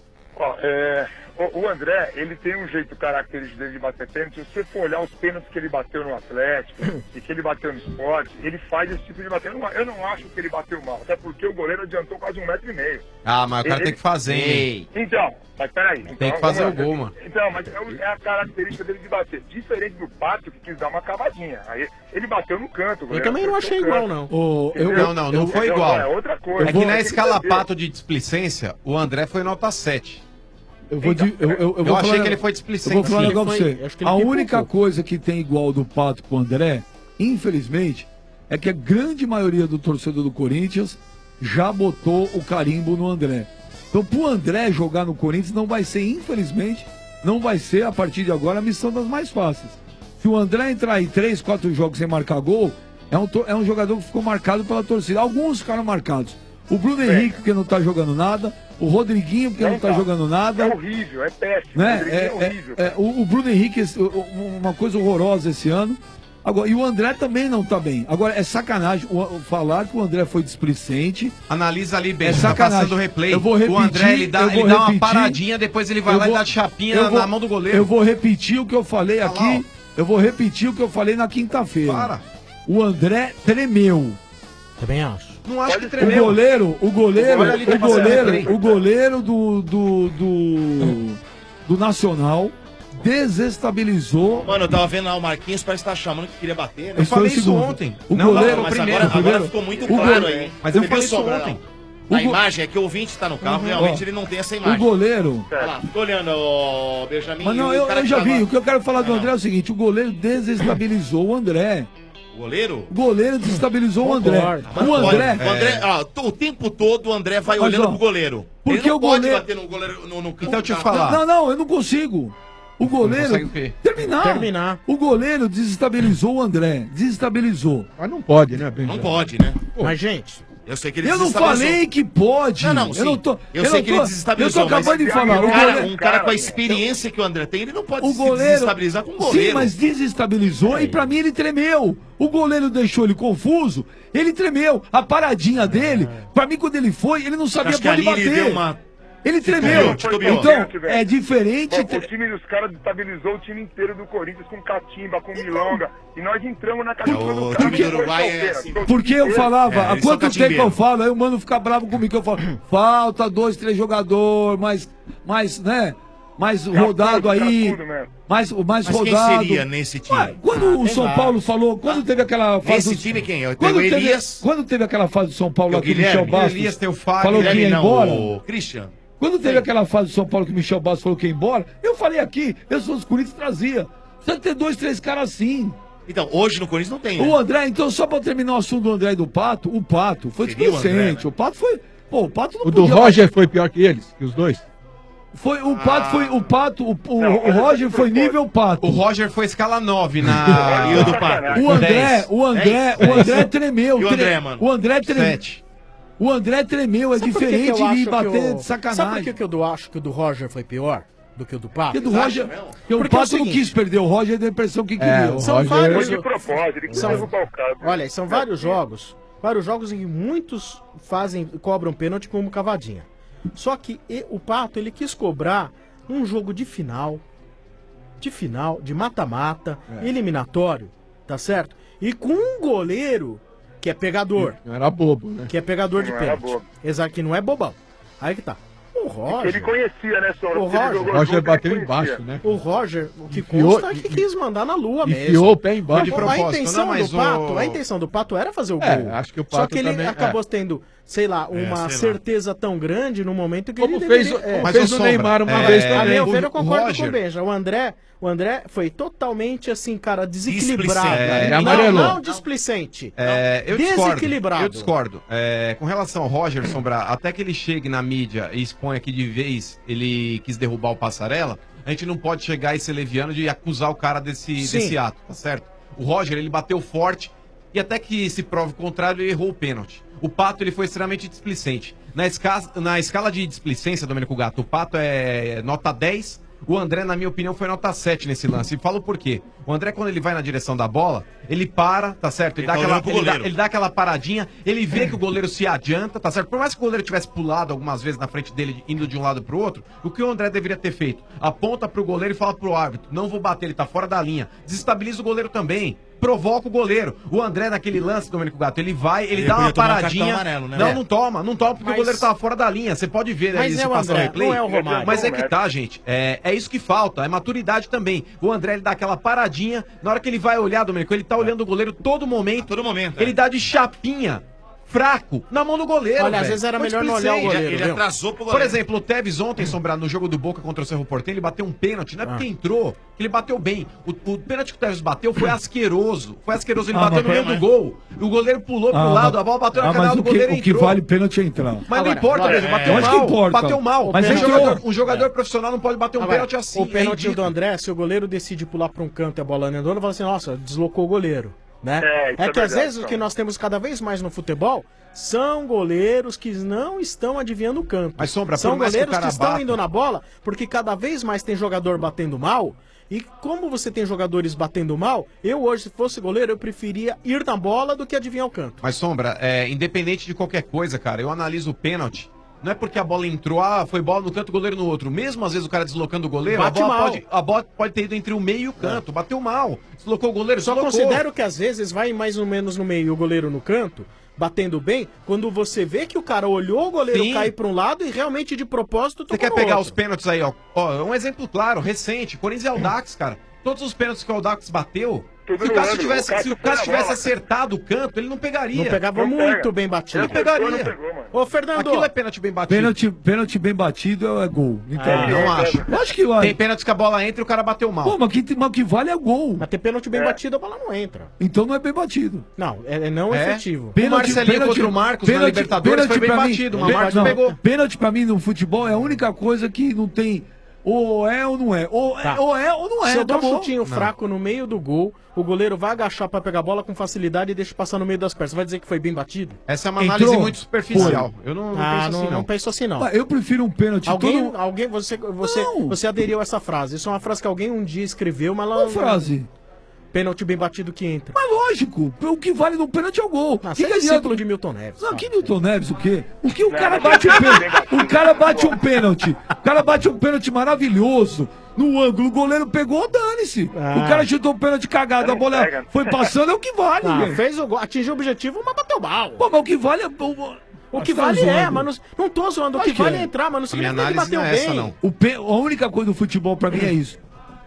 Ó, é, o, o André, ele tem um jeito característico dele de bater pênalti. Se você for olhar os pênaltis que ele bateu no Atlético e que ele bateu no Sport, ele faz esse tipo de bater. Eu não, eu não acho que ele bateu mal, até porque o goleiro adiantou quase um metro e meio. Ah, mas o cara Ele- tem que fazer, hein? Então, mas peraí. Então, Tem que fazer vamos o lá. gol, mano. Então, mas é, o- é a característica dele de bater. Diferente do Pato, que quis dar uma cavadinha. Aí ele bateu no canto. o goleiro também não acertou achei o igual, canto. não. Ô, eu- Entendeu? Não, não, não foi Então, igual. É outra coisa. É que na Tem escala entender. pato de displicência, o André foi nota sete. Eu vou de, eu, eu, eu, Eu vou achei falar- que ele foi displicente, Eu vou falar um sim. negócio pra Ele você. foi- acho que ele A pipocou. única coisa que tem igual do Pato com o André, infelizmente, é que a grande maioria do torcedor do Corinthians já botou o carimbo no André. Então, pro André jogar no Corinthians não vai ser, infelizmente, não vai ser, a partir de agora, a missão das mais fáceis. Se o André entrar em três, quatro jogos sem marcar gol, é um, to- é um jogador que ficou marcado pela torcida. Alguns ficaram marcados. O Bruno Henrique, porque não tá jogando nada. O Rodriguinho, porque não, tá, jogando nada. É horrível, é péssimo. Né? O Rodriguinho É, é horrível. é, é, o, o Bruno Henrique, esse- o- o- uma coisa horrorosa esse ano. Agora, e o André também não tá bem. Agora, é sacanagem o, o falar que o André foi displicente. Analisa ali bem, é tá sacanagem. passando o replay. Eu vou repetir, O André, ele dá- eu ele vou dá uma repetir. paradinha, depois ele vai Eu lá e vou- dá chapinha eu na vou- mão do goleiro. Eu vou repetir o que eu falei aqui. lá, Eu vou repetir o que eu falei na quinta-feira. Para. O André tremeu. Também acho. Não acho que O tremeu. goleiro, o goleiro, Olha ali, tá o passando replay. goleiro, o goleiro do, do, do, do Nacional desestabilizou. Mano, eu tava vendo lá o Marquinhos, parece que tá chamando que queria bater, né? Eu falei isso ontem. O não, goleiro- não, mas o primeiro, agora, o primeiro. agora ficou muito O claro goleiro- aí. Mas eu Você falei viu só, isso não? ontem. Na O go- imagem é que o ouvinte tá no carro, Uhum. realmente Ó, ele não tem essa O imagem. goleiro. Olha lá, tô olhando, ô, Benjamin. Mas não, e o eu, cara eu que já tava- vi. O que eu quero falar do André é o seguinte: o goleiro desestabilizou o André. O goleiro? O goleiro desestabilizou o André. Mas O não pode. André. O André, ó, to- o tempo todo o André vai Mas, olhando ó, pro goleiro. porque ele não o pode goleiro- bater no goleiro no, no canto. Então, deixa eu te cara. falar. Não, não, eu não consigo. O goleiro. consegue o quê? Terminar. Terminar. O goleiro desestabilizou o André. Desestabilizou. Mas não pode, né, Não pode, né? Mas, gente, Eu sei que ele Eu não desestabilizou. falei que pode. Não, não, eu sim. não tô. Eu, eu sei não que ele tô- desestabilizou. Eu tô acabando mas de falar. Um O cara, goleiro, um cara com a experiência que o André tem, ele não pode o se goleiro desestabilizar com o goleiro. Sim, mas desestabilizou e pra mim ele tremeu. O goleiro deixou ele confuso, ele tremeu. A paradinha dele, pra mim quando ele foi, ele não sabia Acho que pra onde ali ele bater. deu uma... Ele Titubeou, tremeu. titubeou. Então, é diferente. Pô, o time dos caras estabilizou o time inteiro do Corinthians com catimba, com milonga. E nós entramos na catimba É, do o cara. time do Uruguai é assim. Porque eu falava, É, há eles são quanto tempo catimbeiros. eu falo, aí o mano fica bravo comigo, que eu falo, falta dois, três jogadores, mais, mais, né, mais rodado aí, cascudo mesmo. mais, mais Mas quem rodado. seria nesse time? Ué, quando o tem São vários. Paulo falou, quando teve aquela fase... Nesse do- time quem é? Tem Quando o teve, Elias. quando teve aquela fase do São Paulo Tem o lá que o Guilherme, Michel Bastos Elias, tem o Fagner, falou que ia Guilherme não, embora... o Christian. Quando teve aquela fase do São Paulo que o Michel Bastos falou que ia embora, eu falei aqui, eu sou dos Corinthians trazia. Precisa ter dois, três caras assim. Então, hoje no Corinthians não tem, né? O André, então, só pra terminar o assunto do André e do Pato, o Pato foi Seria o displicente. André, né? O Pato foi. Pô, o Pato não O do podia- Roger foi pior que eles, que os dois. Foi, o Pato foi. O Pato, o, o, Não, o Roger foi nível Pato. O Roger foi escala nove na. E o do Pato? O André, o André, o André tremeu. E o André, tre- mano? O André tremeu. Sete. O André tremeu, é Sabe por que que eu diferente acho de que bater o- de sacanagem. Sabe por que que eu do- acho que o do Roger foi pior do que o do Pato? Porque do Roger, porque o Porque é o Pato não seguinte, quis perder, o Roger deu a impressão que queria. São vários. Foi de propósito, ele quis São- derrubar o cara. Olha, são vários jogos, vários jogos em que muitos fazem, cobram pênalti como cavadinha. Só que e- o Pato, ele quis cobrar um jogo de final, de final, de mata-mata, É. eliminatório, tá certo? E com um goleiro que é pegador. Não era bobo, né? Que é pegador de Não era pênalti. bobo. Exato, que não é bobão. Aí que tá. O Roger. Ele conhecia, né, Sombra? O Porque ele Roger, jogou Roger junto, ele bateu conhecia. embaixo, né? O Roger, o que Enfiou- consta é que quis mandar na lua mesmo. enfiou o pé embaixo. De De propósito, a propósito, intenção não, mas do Pato, o- a intenção do Pato era fazer o É, gol. acho que o Só Pato que ele também- acabou é. tendo, sei lá, É, uma sei lá. certeza tão grande no momento que Como ele fez deveria... o- como fez o Neymar uma vez também. A meu ver, O- eu concordo o com Roger- o Benja. O André, o André foi totalmente, assim, cara, desequilibrado. Displicente. É, não, amarelou. não displicente. É, eu discordo. Desequilibrado. Eu discordo. É, com relação ao Roger Sombra, até que ele chegue na mídia e exponha que de vez ele quis derrubar o Passarella, a gente não pode chegar e ser leviano de acusar o cara desse, Sim. desse ato, tá certo? O Roger, ele bateu forte e até que se prove o contrário, ele errou o pênalti. O Pato, ele foi extremamente displicente. Na, esca... na escala de displicência, Domênico Gato, o Pato é nota dez. O André, na minha opinião, foi nota sete nesse lance. E falo por quê. O André, quando ele vai na direção da bola, ele para, tá certo? Ele, Ele dá, tá aquela, olhando pro ele, dá, goleiro. ele dá aquela paradinha, ele vê que o goleiro se adianta, tá certo? Por mais que o goleiro tivesse pulado algumas vezes na frente dele, indo de um lado pro outro, o que o André deveria ter feito? Aponta pro goleiro e fala pro árbitro, não vou bater, ele tá fora da linha. Desestabiliza o goleiro também. Provoca o goleiro. O André, naquele lance, Domênico Gato, ele vai, ele, Ele dá uma podia tomar um paradinha. cartão amarelo, né? Não, É. não toma, não toma, porque Mas- o goleiro tava fora da linha. Você pode ver Mas aí é se o passar o André, replay. não é o Romário. Mas é que tá, gente. É, é isso que falta, é maturidade também. O André, ele dá aquela paradinha. Na hora que ele vai olhar, Domênico, ele tá olhando o goleiro todo momento. Todo momento. Ele dá de chapinha. Fraco, na mão do goleiro. Olha, às velho. vezes era Foi melhor não olhar o displicente. goleiro, Ele viu? atrasou pro Por goleiro. exemplo, o Tevez ontem, Sombra, no jogo do Boca contra o Cerro Porteño, ele bateu um pênalti. Não é porque Ah. entrou, que ele bateu bem. O, o pênalti que o Tevez bateu foi asqueroso. Foi asqueroso, ele Ah, bateu mas no meio foi, do gol. O goleiro pulou pro Ah, lado, mas- a bola bateu na ah, canela mas do o que, goleiro e o que entrou. vale pênalti é entrar. Mas não Agora, importa, agora, ele é, bateu eu acho mal. que importa. Bateu mal. Mas um entrou. jogador, um jogador profissional não pode bater um Agora, pênalti assim. o pênalti é ridículo. do André, se o goleiro decide pular pra um canto e a bola não andou, ele fala assim, nossa, deslocou o goleiro. Né? É, isso É é que às verdade, vezes o então. que nós temos cada vez mais no futebol são goleiros que não estão adivinhando o canto. Mas, Sombra, são por mais que o goleiros que, cara estão bata- indo na bola, porque cada vez mais tem jogador batendo mal. E como você tem jogadores batendo mal, eu hoje, se fosse goleiro, eu preferia ir na bola do que adivinhar o canto. Mas, Sombra, é, independente de qualquer coisa, cara, eu analiso o pênalti. Não é porque a bola entrou, ah, foi bola no canto, o goleiro no outro. Mesmo às vezes o cara deslocando o goleiro, a Bate bola, mal. pode, a bola pode ter ido entre o meio e o canto. Bateu mal. Deslocou o goleiro, Só deslocou. considero que às vezes vai mais ou menos no meio e o goleiro no canto, batendo bem, quando você vê que o cara olhou o goleiro Sim. cair pra um lado e realmente de propósito Você tocou quer no pegar outro. os pênaltis aí, ó. Ó, um exemplo claro, recente. Corinthians e Audax, cara. Todos os pênaltis que o Audax bateu. Se Tudo o Cássio no tivesse, ângulo, o se o Cássio Cássio foi na tivesse bola. acertado o canto, ele não pegaria. Não pegava Não muito pega. bem batido. Ele não pegaria. Não pegou, mano. Ô, Fernando, Aquilo é pênalti bem batido. Pênalti, pênalti bem batido é gol. Então, Ah, Não acho. acho que vai. Tem pênaltis que a bola entra e o cara bateu mal. Pô, mas que, mas o que vale é gol. mas ter pênalti bem batido, a bola não entra. Então não é bem batido. Não, é, é não É? efetivo. O Marcelinho contra o Marcos na Libertadores foi bem pra mim- batido, mas o pê- Marcos não, pegou. Pênalti pra mim no futebol é a única coisa que não tem ou é ou não é. Ou, Tá. é, ou é ou não é. Se eu dou um acabou. chutinho fraco no meio do gol, o goleiro vai agachar pra pegar a bola com facilidade e deixa passar no meio das pernas. Você vai dizer que foi bem batido? Essa é uma Entrou? análise muito superficial. Eu não, não ah, penso não, assim, não não. penso assim, não. Ah, eu prefiro um pênalti Alguém, todo. alguém você, você, Não. você aderiu a essa frase. Isso é uma frase que alguém um dia escreveu, mas ela... Qual frase? Pênalti bem batido que entra. Mas lógico, o que vale no pênalti é o gol. Ah, que você que é adianta? discípulo de Milton Neves. Não, cara. que Milton Neves, o quê? O que o Não, cara mas bate um é bem pênalti? batido, O cara né? bate um pênalti. O cara bate um pênalti maravilhoso. No ângulo, o goleiro pegou, dane-se. Ah. O cara chutou um pênalti cagado, a bola pega. foi passando, é o que vale, Ah, velho. fez o gol, atingiu o objetivo, mas bateu mal. Pô, mas o que vale é. O, O que tá vale zoando. é, mas não, não tô zoando. O Acho que que vale é. é entrar, mas não A minha significa que análise bateu não é essa, bem. não. O pê- a única coisa do futebol pra mim é isso.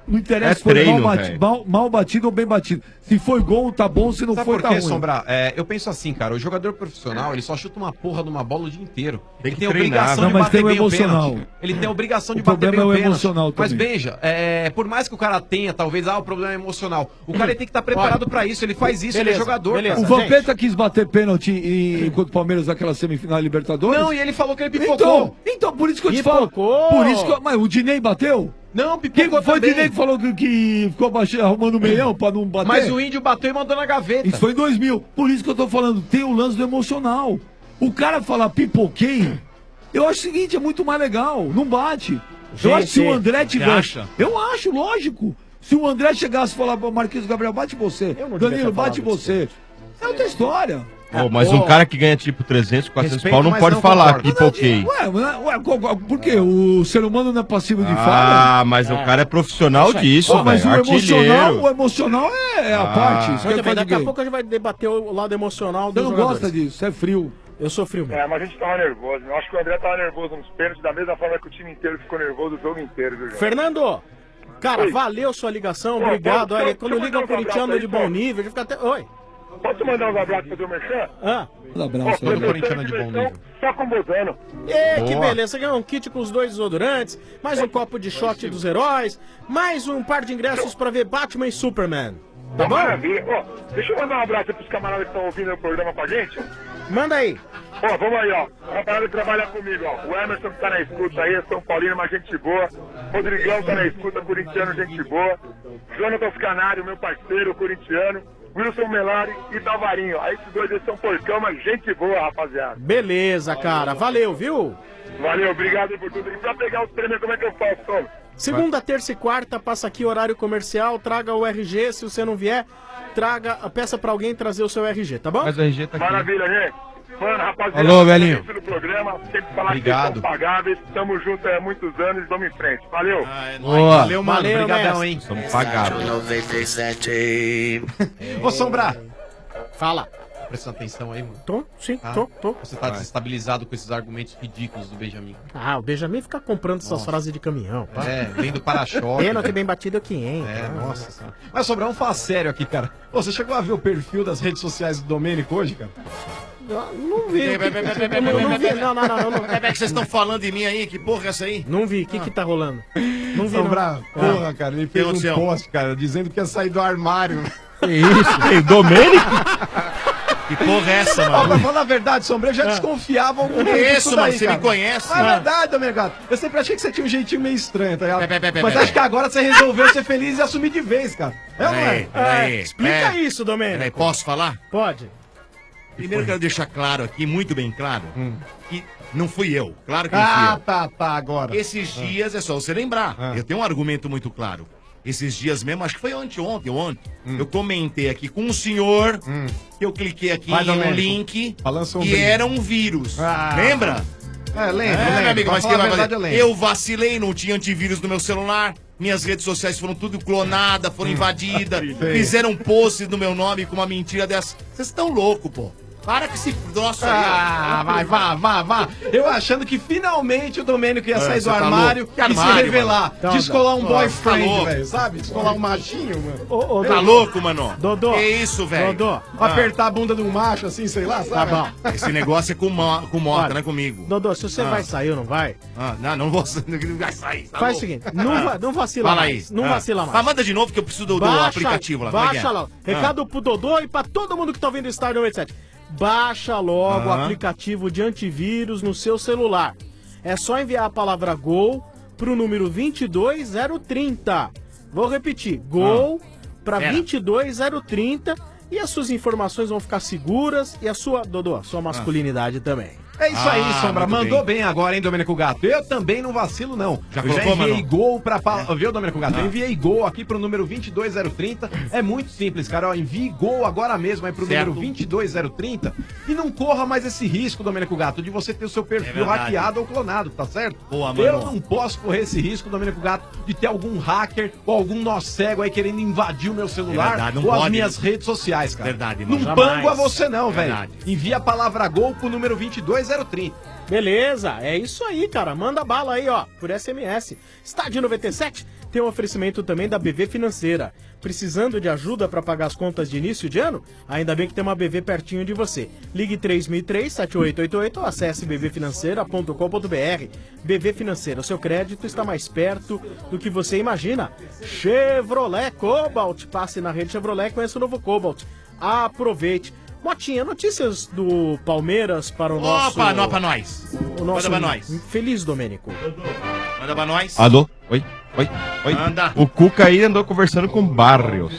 Não interessa É se foi treino, mal, bati- velho. mal- mal batido ou bem batido. Se foi gol, tá bom. Se não Sabe foi, por tá quê, ruim. Sombra? É, eu penso assim, cara, o jogador profissional, ele só chuta uma porra de uma bola o dia inteiro. Ele tem a treinar, obrigação né? de Não, mas bater tem o bem o emocional. pênalti. Ele tem a obrigação de O bater bem problema o é o pênalti. emocional Mas também. veja, é, por mais que o cara tenha, talvez, ah, o problema é emocional, o cara ele tem que estar preparado pra isso, ele faz isso, ele é jogador. cara. O Vampeta quis bater pênalti em, contra o Palmeiras naquela semifinal da Libertadores? Não, e ele falou que ele pipocou. Então, então por isso que eu te falo. Pipocou. Por isso que eu, mas o Dinei bateu? Não, Quem pipocou foi o também. Dinei que falou que, que ficou baixando, arrumando um meião pra não bater? Mas o Índio bateu e mandou na gaveta. Isso foi em dois mil. Por isso que eu tô falando, tem o lance do emocional. O cara falar pipoquei, eu acho o seguinte, é muito mais legal, não bate. Eu acho que se o André Você tivesse... acha? Eu acho, lógico. Se o André chegasse e falar pro Marquinhos Gabriel, bate você. devia Danilo, ter bate falado você. É outra história. Pô, mas um cara que ganha tipo trezentos, quatrocentos Respeito, pau não mas pode não falar concordo. pipoquei. Ué, ué, ué, qual- qual- por quê? O ser humano não é passivo de falha? Ah, mas o cara é profissional disso, Ó, mas velho. o emocional, Artilheiro. o emocional é, é a Ah. parte. Isso Muito que bem, faz daqui a ninguém. pouco a gente vai debater o lado emocional Você dos não jogadores. gosta disso, você é frio. Eu sou frio mesmo. É, mas a gente tava nervoso. Eu acho que o André tava nervoso nos pênaltis, da mesma forma que o time inteiro ficou nervoso o jogo inteiro, viu, gente? Fernando, cara, Oi. valeu sua ligação, Ô, obrigado. posso- Olha, deixa quando eu liga mandar um um corintiano abraço de aí, bom pô. nível, a gente fica até... Oi. Posso mandar uns abraços pro teu merchan? Ah. Um abraço. Ó, aí. foi corintiano de bom nível. Só com Bozano. Ê, que Boa. beleza, ganhou um kit com os dois desodorantes, mais um copo de shot dos heróis, mais um par de ingressos pra ver Batman e Superman. Tá bom? Maravilha. Ó, deixa eu mandar um abraço aí pros camaradas que estão ouvindo o programa com a gente. Manda aí. Ó, vamos aí, ó. O camarada que trabalha comigo, ó. O Emerson que tá na escuta aí, é São Paulino, mas gente boa. Rodrigão tá na escuta, corintiano, gente boa. Jonathan Scanário, meu parceiro, corintiano. Wilson Melari e Dalvarinho. Aí esses dois eles são porcão, mas gente boa, rapaziada. Beleza, cara, valeu, viu? Valeu, obrigado aí por tudo. E pra pegar os prêmios, como é que eu faço, Tom? Segunda, terça e quarta, passa aqui horário comercial, traga o R G, se você não vier, traga, peça pra alguém trazer o seu R G, tá bom? Mas o R G tá aqui. Maravilha, gente. Mano, rapaziada. Alô, velhinho. Pelo programa, sempre falar Obrigado. que vocês são pagáveis. Tamo junto há muitos anos e vamos em frente. Valeu. Boa. Valeu, mano. Valeu, Obrigadão, mestre. hein? Somos pagados. noventa e sete. Ô, Sombra. Fala. Presta atenção aí, mano. Tô, sim, Ah, tô, tô. Você tá desestabilizado com esses argumentos ridículos do Benjamin. Ah, o Benjamin fica comprando essas Nossa. frases de caminhão. Pá. É, vem do para-choque. Pênalti bem batido que entra. É, nossa senhora. Mas, Sombra, vamos falar sério aqui, cara. Ô, você chegou a ver o perfil das redes sociais do Domênico hoje, cara? Não vi. Peraí, peraí, peraí, peraí, peraí, Não, não vi. peraí. Não, não, não. não. É que vocês estão falando de mim aí? Que porra é essa aí? Não vi. O que que tá rolando? Não vi, Sombra, não. porra, cara, ele fez Tem um noção. post, cara, dizendo que ia sair do armário. Que isso? Ei, Domênico? Que porra é essa, Ó, mano? pra falar a verdade, Sombra, eu já desconfiava algum tempo Isso, disso mano, daí, você me cara. conhece? Mas é Ah. verdade, Domênico. Eu sempre achei que você tinha um jeitinho meio estranho, tá ligado? Peraí, peraí, peraí, Mas peraí. acho que agora você resolveu ser feliz e assumir de vez, cara. É ou não é? Peraí, peraí. É, explica É. isso, Domênico. Peraí, posso falar? Pode. Primeiro eu quero deixar claro aqui, muito bem claro, que não fui eu. Claro que não fui Hum. Ah, eu. tá, tá, agora. Esses dias, é só você lembrar, Ah. eu tenho um argumento muito claro. Esses dias mesmo, acho que foi anteontem ou ontem, Hum. eu comentei aqui com um senhor, que eu cliquei aqui Vai, em um Domênico. link, Balança um e brinco. era um vírus. Ah. Lembra? É, lembro, É, lembro. meu amigo, Pra mas falar quem vai a verdade, fazer? eu lembro. Eu vacilei, não tinha antivírus no meu celular. Minhas redes sociais foram tudo clonadas, Hum. foram invadidas. Sei. Fizeram posts no meu nome com uma mentira dessa. Vocês estão loucos, pô. Para que esse troço aí. Ah, vai, vá, vá, vá. Eu achando que finalmente o Domênico ia É, sair você do tá armário, louco. Que e armário, se revelar. mano? Então, Descolar um tá. boyfriend, Tá louco. velho, sabe? Descolar um machinho, mano. Ô, ô, Tá Dodô. louco, mano? Dodô. Que isso, velho? Dodô. Ah. Apertar a bunda de um macho, assim, sei lá, Tá sabe? bom. Esse negócio é com, mo com morta, Olha, não é comigo. Dodô, se você Ah. vai sair ou não vai, Ah, não, não vou não vai sair. Tá faz louco. o seguinte, não, va- não vacila Fala mais. aí. Não Ah. vacila mais. Ah, manda de novo que eu preciso do, do aplicativo lá. Como é que é? Baixa lá. Recado pro Dodô e pra todo mundo que tá ouvindo o Star noventa e sete. Baixa logo o Aham. aplicativo de antivírus no seu celular. É só enviar a palavra GOL pro número vinte e dois zero trinta. Vou repetir, GOL pra Pera. vinte e dois zero trinta e as suas informações vão ficar seguras e a sua, Dodô, a sua masculinidade também. É isso aí, Ah, Sombra. muito Mandou bem. bem. agora, hein, Domênico Gato? Eu também não vacilo, não. Já eu colocou, já enviei Mano? gol pra... Pa... Viu, Domênico Gato? Ah. Eu enviei gol aqui pro número vinte e dois zero trinta. É muito simples, cara. Ó, envie gol agora mesmo aí pro Certo. número vinte e dois zero trinta. E não corra mais esse risco, Domênico Gato, de você ter o seu perfil É verdade. hackeado ou clonado, tá certo? Boa, eu Mano. não posso correr esse risco, Domênico Gato, de ter algum hacker ou algum nó cego aí querendo invadir o meu celular É verdade, não ou as pode. minhas redes sociais, cara. Verdade, Não mano. Jamais. pango a você não, velho. Verdade. Envia a palavra gol pro número vinte e dois zero trinta. Beleza, é isso aí, cara. Manda bala aí, ó, por S M S. Estádio noventa e sete, tem um oferecimento também da B V Financeira. Precisando de ajuda para pagar as contas de início de ano? Ainda bem que tem uma B V pertinho de você. Ligue três mil e três, sete oito oito oito ou acesse b v financeira ponto com ponto b r. B V Financeira, o seu crédito está mais perto do que você imagina. Chevrolet Cobalt, passe na rede Chevrolet e conheça o novo Cobalt. Aproveite. Motinha, notícias do Palmeiras para o nosso... Opa, nó pra nós. O nosso Manda pra nós. Feliz Domênico. Manda pra nós. Alô? Oi? Oi? Oi? Anda. O Cuca aí andou conversando com o Barrios.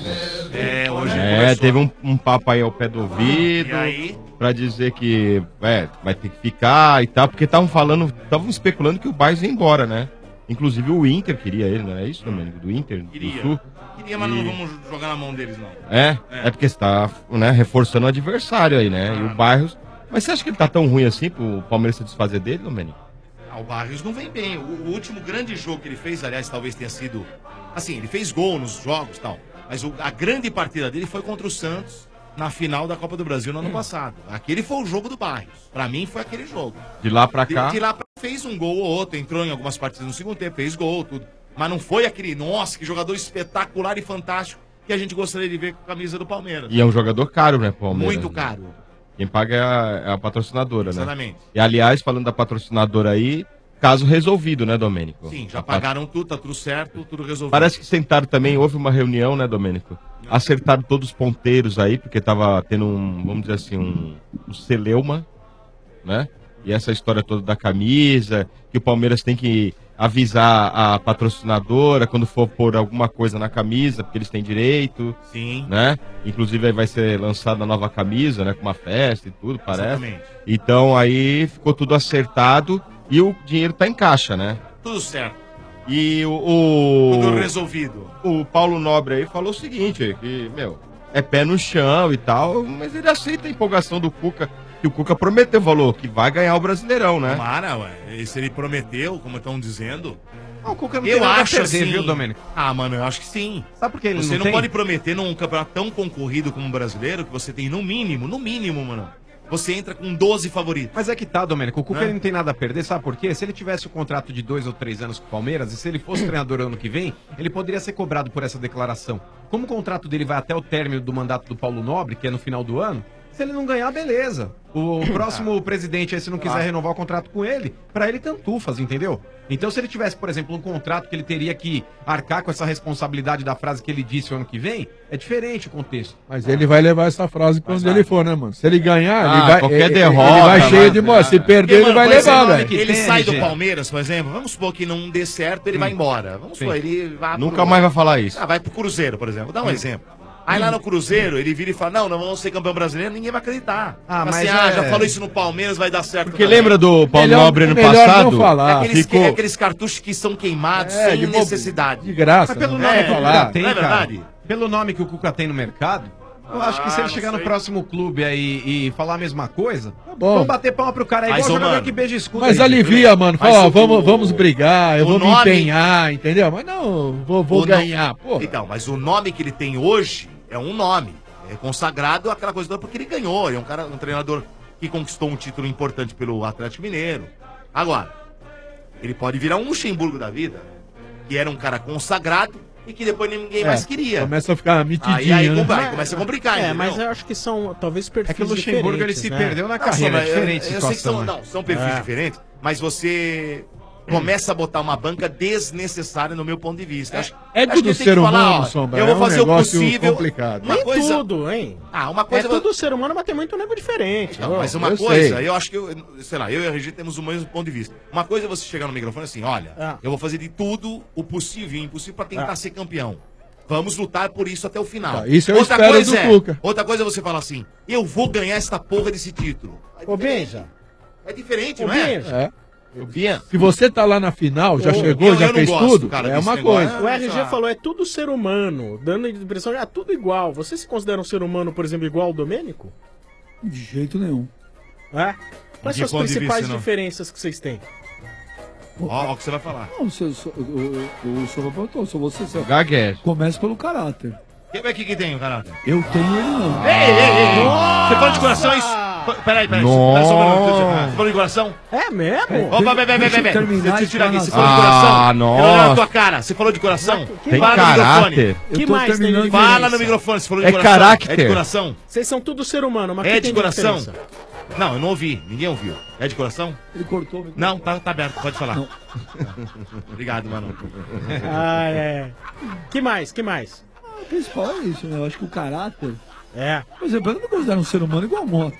É, hoje É, conversou. teve um, um papo aí ao pé do ouvido. E aí? Pra dizer que é, vai ter que ficar e tal, porque estavam falando, estavam especulando que o Barrios ia embora, né? Inclusive o Inter queria ele, não é isso, Domênico? Do Inter, Queria. do Sul. Queria, mas não vamos jogar na mão deles, não. É, é, porque você tá, né, reforçando o adversário aí, né? E o Barrios... Mas você acha que ele tá tão ruim assim pro Palmeiras se desfazer dele, Domênico? Ah, o Barrios não vem bem. O, o último grande jogo que ele fez, aliás, talvez tenha sido... Assim, ele fez gol nos jogos e tal. Mas o- a grande partida dele foi contra o Santos na final da Copa do Brasil no ano passado. Aquele foi o jogo do Barrios. Pra mim foi aquele jogo. De lá pra cá... De, de lá pra fez um gol ou outro, entrou em algumas partidas no segundo tempo, fez gol, tudo. Mas não foi aquele, nossa, que jogador espetacular e fantástico que a gente gostaria de ver com a camisa do Palmeiras. E é um jogador caro, né, pro Palmeiras? Muito caro. Quem paga é a, é a patrocinadora, né? Exatamente. E aliás, falando da patrocinadora aí, caso resolvido, né, Domênico? Sim, já A pat- pagaram tudo, tá tudo certo, tudo resolvido. Parece que sentaram também, houve uma reunião, né, Domênico? Acertaram todos os ponteiros aí, porque tava tendo um, vamos dizer assim, um, um celeuma, né? E essa história toda da camisa, que o Palmeiras tem que avisar a patrocinadora quando for pôr alguma coisa na camisa, porque eles têm direito. Sim. Né? Inclusive aí vai ser lançada a nova camisa, né? Com uma festa e tudo, parece. Exatamente. Então aí ficou tudo acertado e o dinheiro tá em caixa, né? Tudo certo. E o, o- Tudo resolvido. O Paulo Nobre aí falou o seguinte, que, meu, é pé no chão e tal, mas ele aceita a empolgação do Cuca, que o Cuca prometeu, falou que vai ganhar o Brasileirão, né? Tomara, ué. E se ele prometeu, como estão dizendo... O Cuca não eu tem nada a acho perder, assim... viu, Domênico? Ah, mano, eu acho que sim. Sabe por que ele Você não não, tem? pode prometer num campeonato tão concorrido como o brasileiro, que você tem no mínimo, no mínimo, mano. Você entra com doze favoritos. Mas é que tá, Domênico, o Cuca Né? ele não tem nada a perder, sabe por quê? Se ele tivesse o contrato de dois ou três anos com o Palmeiras, e se ele fosse treinador ano que vem, ele poderia ser cobrado por essa declaração. Como o contrato dele vai até o término do mandato do Paulo Nobre, que é no final do ano, se ele não ganhar, beleza. O próximo presidente aí, se não quiser renovar o contrato com ele, pra ele tantufas, entendeu? Então, se ele tivesse, por exemplo, um contrato que ele teria que arcar com essa responsabilidade da frase que ele disse o ano que vem, é diferente o contexto. Mas ele vai levar essa frase pra onde ele for, né, mano? Se ele ganhar, Ah, ele vai. qualquer ele, derrota, Ele vai mas- cheio de bola. Se perder, Porque, ele vai mano, por levar, exemplo, velho. Ele tem, sai do gente. Palmeiras, por exemplo, vamos supor que não dê certo, ele vai embora. Vamos supor, ele vai Nunca pro- mais vai falar isso. Ah, vai pro Cruzeiro, por exemplo. Vou dar um Hum. exemplo. Aí lá no Cruzeiro, ele vira e fala, não, não vamos ser campeão brasileiro, ninguém vai acreditar. Ah, Fala mas assim, ah, é- já falou isso no Palmeiras, vai dar certo. Porque também. lembra do Paulo Melhor- Nobre ano melhor não passado? falar. É aqueles, Ficou- é aqueles cartuchos que são queimados É, sem de bobo- necessidade. De graça. Mas pelo não nome vai que o falar. Cuca tem, Não é cara, verdade? pelo nome que o Cuca tem no mercado, eu acho que se ele Ah, chegar não no sei. próximo clube aí e falar a mesma coisa, bom. vamos bater palma pro cara. É Mas, igual ô, jogador mano, que beija escudo. Mas aí, alivia, mano. Mas Fala, ó, o- vamos, vamos brigar, eu o vou me nome- empenhar, entendeu? Mas não, vou, vou O no- ganhar, pô. Então, mas o nome que ele tem hoje é um nome. É consagrado aquela coisa toda porque ele ganhou. Ele é um cara, um treinador que conquistou um título importante pelo Atlético Mineiro. Agora, ele pode virar um Luxemburgo da vida, que era um cara consagrado e que depois ninguém É, mais queria. Começa a ficar Aí, mitidinho, aí, né? compra- aí começa a complicar, É, entendeu? mas eu acho que são talvez perfis É que o Luxemburgo ele se diferentes, né? perdeu na Não, carreira, são- é diferente eu, a eu sei que situação. são, né? não, são perfis É. diferentes, mas você começa a botar uma banca desnecessária no meu ponto de vista. Acho- Ego acho que do tem que ser falar, humano, ó, Sombra, eu é vou um fazer o negócio possível. complicado. Uma Nem coisa, tudo, hein? ah, uma É coisa tudo ser humano, mas tem muito nego diferente. Não, mas uma eu coisa, sei. eu acho que, eu, sei lá, eu e a Regi temos o mesmo ponto de vista. Uma coisa é você chegar no microfone assim, olha, Ah. eu vou fazer de tudo o possível e o impossível pra tentar Ah. ser campeão. Vamos lutar por isso até o final. Ah, isso eu outra espero coisa do é, Cuca. Outra coisa é você falar assim, eu vou ganhar esta porra desse título. É Ô, diferente. Benja. É diferente, Ô, não é? Benja. É. Eu Bia. Se você tá lá na final, já Ô, chegou, eu- já eu não fez gosto, tudo, cara, é desse uma negócio. coisa. O Ah, R G sei lá. falou, é tudo ser humano, dando a impressão de é tudo igual. Você se considera um ser humano, por exemplo, igual ao Domênico? De jeito nenhum. É? Quais De são as ponto de principais vista, não. diferenças que vocês têm? Ó, ó o que você vai falar. Não, você, só- o, o, o senhor perguntou, só você. Só. Gagueiro. Começa pelo caráter. Quem é que, que tem o caráter? Eu tenho ele não. Ei, ei, ei! Você fala de coração isso? Peraí, peraí. Nossa. Pera só um minuto. Você falou de coração? É mesmo? Opa, bebe, bebe, Deixa eu bebe. terminar Deixa eu tirar aqui. a Você falou de explanação. coração? Ah, Eu olhei nossa. na tua cara. Você falou de coração? Tem Fala no caráter. microfone. Que Eu tô mais tem terminando de de- Fala diferença? no microfone. Você falou de É coração. caráter. É de coração? Vocês são tudo ser humano, mas É que de tem coração? diferença? Não, eu não ouvi. Ninguém ouviu. É de coração? Ele cortou. me- Não, tá, tá aberto. Pode falar. Obrigado, mano. Ah, é. Que mais? Que mais? O principal é isso, né? Eu acho que o caráter. É. Por exemplo, eu não me considero um ser humano igual a Mota.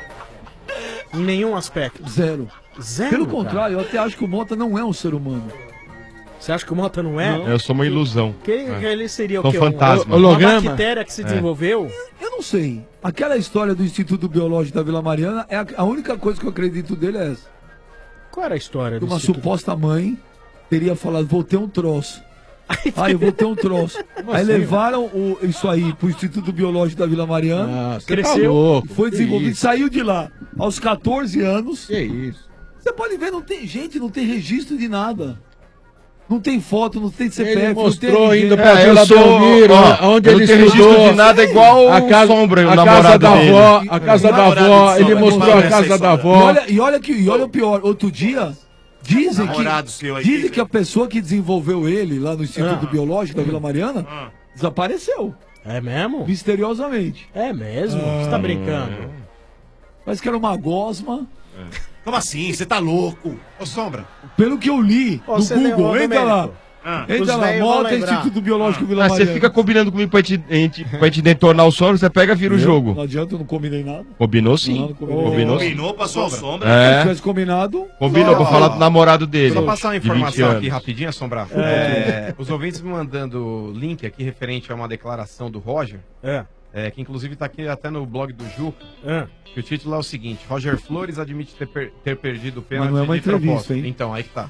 Em nenhum aspecto. Zero. Zero, Pelo cara? contrário, eu até acho que o Mota não é um ser humano. Você acha que o Mota não é? Eu sou uma ilusão. Que, que ele seria Sou o quê? fantasma. Um, uma Holograma? bactéria que se É. desenvolveu? Eu não sei. Aquela história do Instituto Biológico da Vila Mariana, é a, a única coisa que eu acredito dele é essa. Qual era a história Que do uma Instituto? suposta mãe teria falado, vou ter um troço. Ah, eu vou ter um troço. Aí assim? levaram o, isso aí pro Instituto Biológico da Vila Mariana. Ah, você tá louco. Foi Que desenvolvido, isso? saiu de lá aos catorze anos. Que isso? Você pode ver, não tem gente, não tem registro de nada. Não tem foto, não tem C P F, Ele não tem mostrou ninguém. indo pra É, eu Vila sou- Belmiro, ó, onde eu ele não tenho registro estudou. de nada, igual a o casa, Sombra, o a casa namorado da dele. avó, a casa da Namorado avó, de ele Sombra, mostrou fala a essa casa da história. E avó. olha, e olha que, e olha o pior, outro dia dizem Namorado que seu aí, dizem que- que a pessoa que desenvolveu ele lá no Instituto Ah. Biológico da Vila Mariana Ah. desapareceu É mesmo? misteriosamente. É mesmo? Você tá brincando? Parece que era uma gosma. Como assim? Você tá louco? Ô, Sombra. Pelo que eu li Ó, no você Google, leu, entra lá. Domênico. Ah. Entra Os lá, velhos vão Mota lembrar. Instituto Biológico Vila Ah, você Mariana. fica combinando comigo pra te, a gente- pra te detonar o sono, você pega e vira o Eu? jogo. Não adianta, eu não combinei nada. Combinou sim. Não, não combinei. Combinou sim. Combinou, passou a sombra. Se eu É, tivesse combinado, combinou pra Ó, falar do namorado dele. Só passar uma de vinte informação aqui anos. rapidinho, Assombrar. É, os ouvintes me mandando link aqui referente a uma declaração do Roger, É. é, que inclusive tá aqui até no blog do Juca, É. que o título é o seguinte: Roger Flores admite ter, per- ter perdido o pênalti não é uma de entrevista, propósito. hein? Então, aí que tá.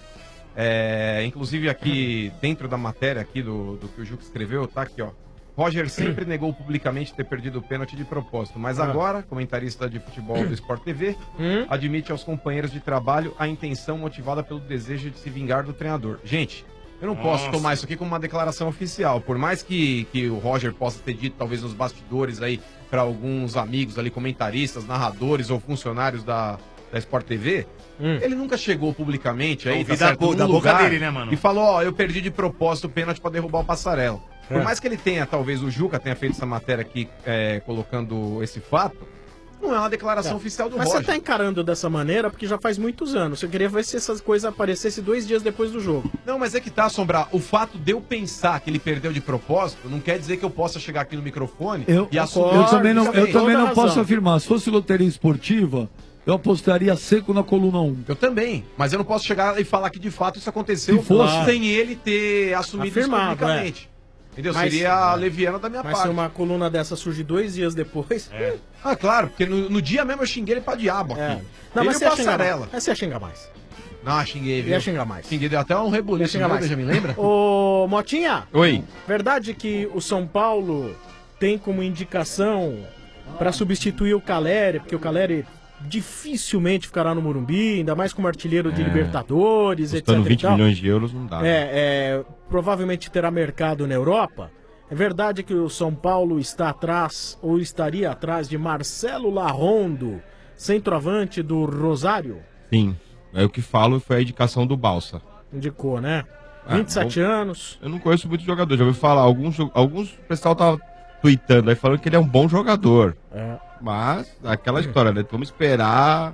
É, inclusive aqui, dentro da matéria aqui do, do que o Juca escreveu, tá aqui, ó. Roger sempre negou publicamente ter perdido o pênalti de propósito, mas Ah. agora, comentarista de futebol do Sport T V, Hum? admite aos companheiros de trabalho a intenção motivada pelo desejo de se vingar do treinador. Gente, eu não posso Nossa. tomar isso aqui como uma declaração oficial. Por mais que, que o Roger possa ter dito, talvez nos bastidores aí, para alguns amigos ali, comentaristas, narradores ou funcionários da, da Sport T V, Hum. ele nunca chegou publicamente aí, Ouvi tá da certo, bo- num da boca lugar dele, né, mano? e falou, ó, eu perdi de propósito o pênalti pra derrubar o Passarela. Por É. mais que ele tenha, talvez o Juca tenha feito essa matéria aqui, é, colocando esse fato, não é uma declaração É. oficial do Mas Roger. você tá encarando dessa maneira porque já faz muitos anos. Você queria ver se essas coisas aparecessem dois dias depois do jogo. Não, mas é que tá, Assombrar. O fato de eu pensar que ele perdeu de propósito não quer dizer que eu possa chegar aqui no microfone eu, e assumir. eu também não, eu publicamente. também não Toda posso razão. afirmar. Se fosse loteria esportiva, eu apostaria seco na coluna um. Eu também, mas eu não posso chegar e falar que de fato isso aconteceu Se fosse- sem ele ter assumido Afirmado, isso publicamente. Entendeu? Mas- Seria a leviana da minha Mas parte. se uma coluna dessa surge dois dias depois. É. Ah, claro, porque no, no dia mesmo eu xinguei ele pra diabo aqui. Não, Ele mas e você o ia xingar Passarela. mais. Mas você ia xingar mais. Não, xinguei, viu? Ia xingar mais. Xinguei, deu até um Ia rebuliço, xingar mais. já me lembra? Ô, Motinha. Oi. Verdade que o São Paulo tem como indicação pra substituir o Caleri, porque o Caleri dificilmente ficará no Morumbi, ainda mais como artilheiro de É. Libertadores, Custando etc. e vinte tal. milhões de euros não dá. né? É, é, provavelmente terá mercado na Europa. É verdade que o São Paulo está atrás, ou estaria atrás, de Marcelo Larrondo, centroavante do Rosário? Sim. É o que falo foi a indicação do Balsa. Indicou, né? Ah, vinte e sete bom. anos. Eu não conheço muitos jogadores, já ouvi falar. Alguns, jo- alguns o pessoal tava tweetando aí falando que ele é um bom jogador. É. Mas, aquela história, né? Vamos esperar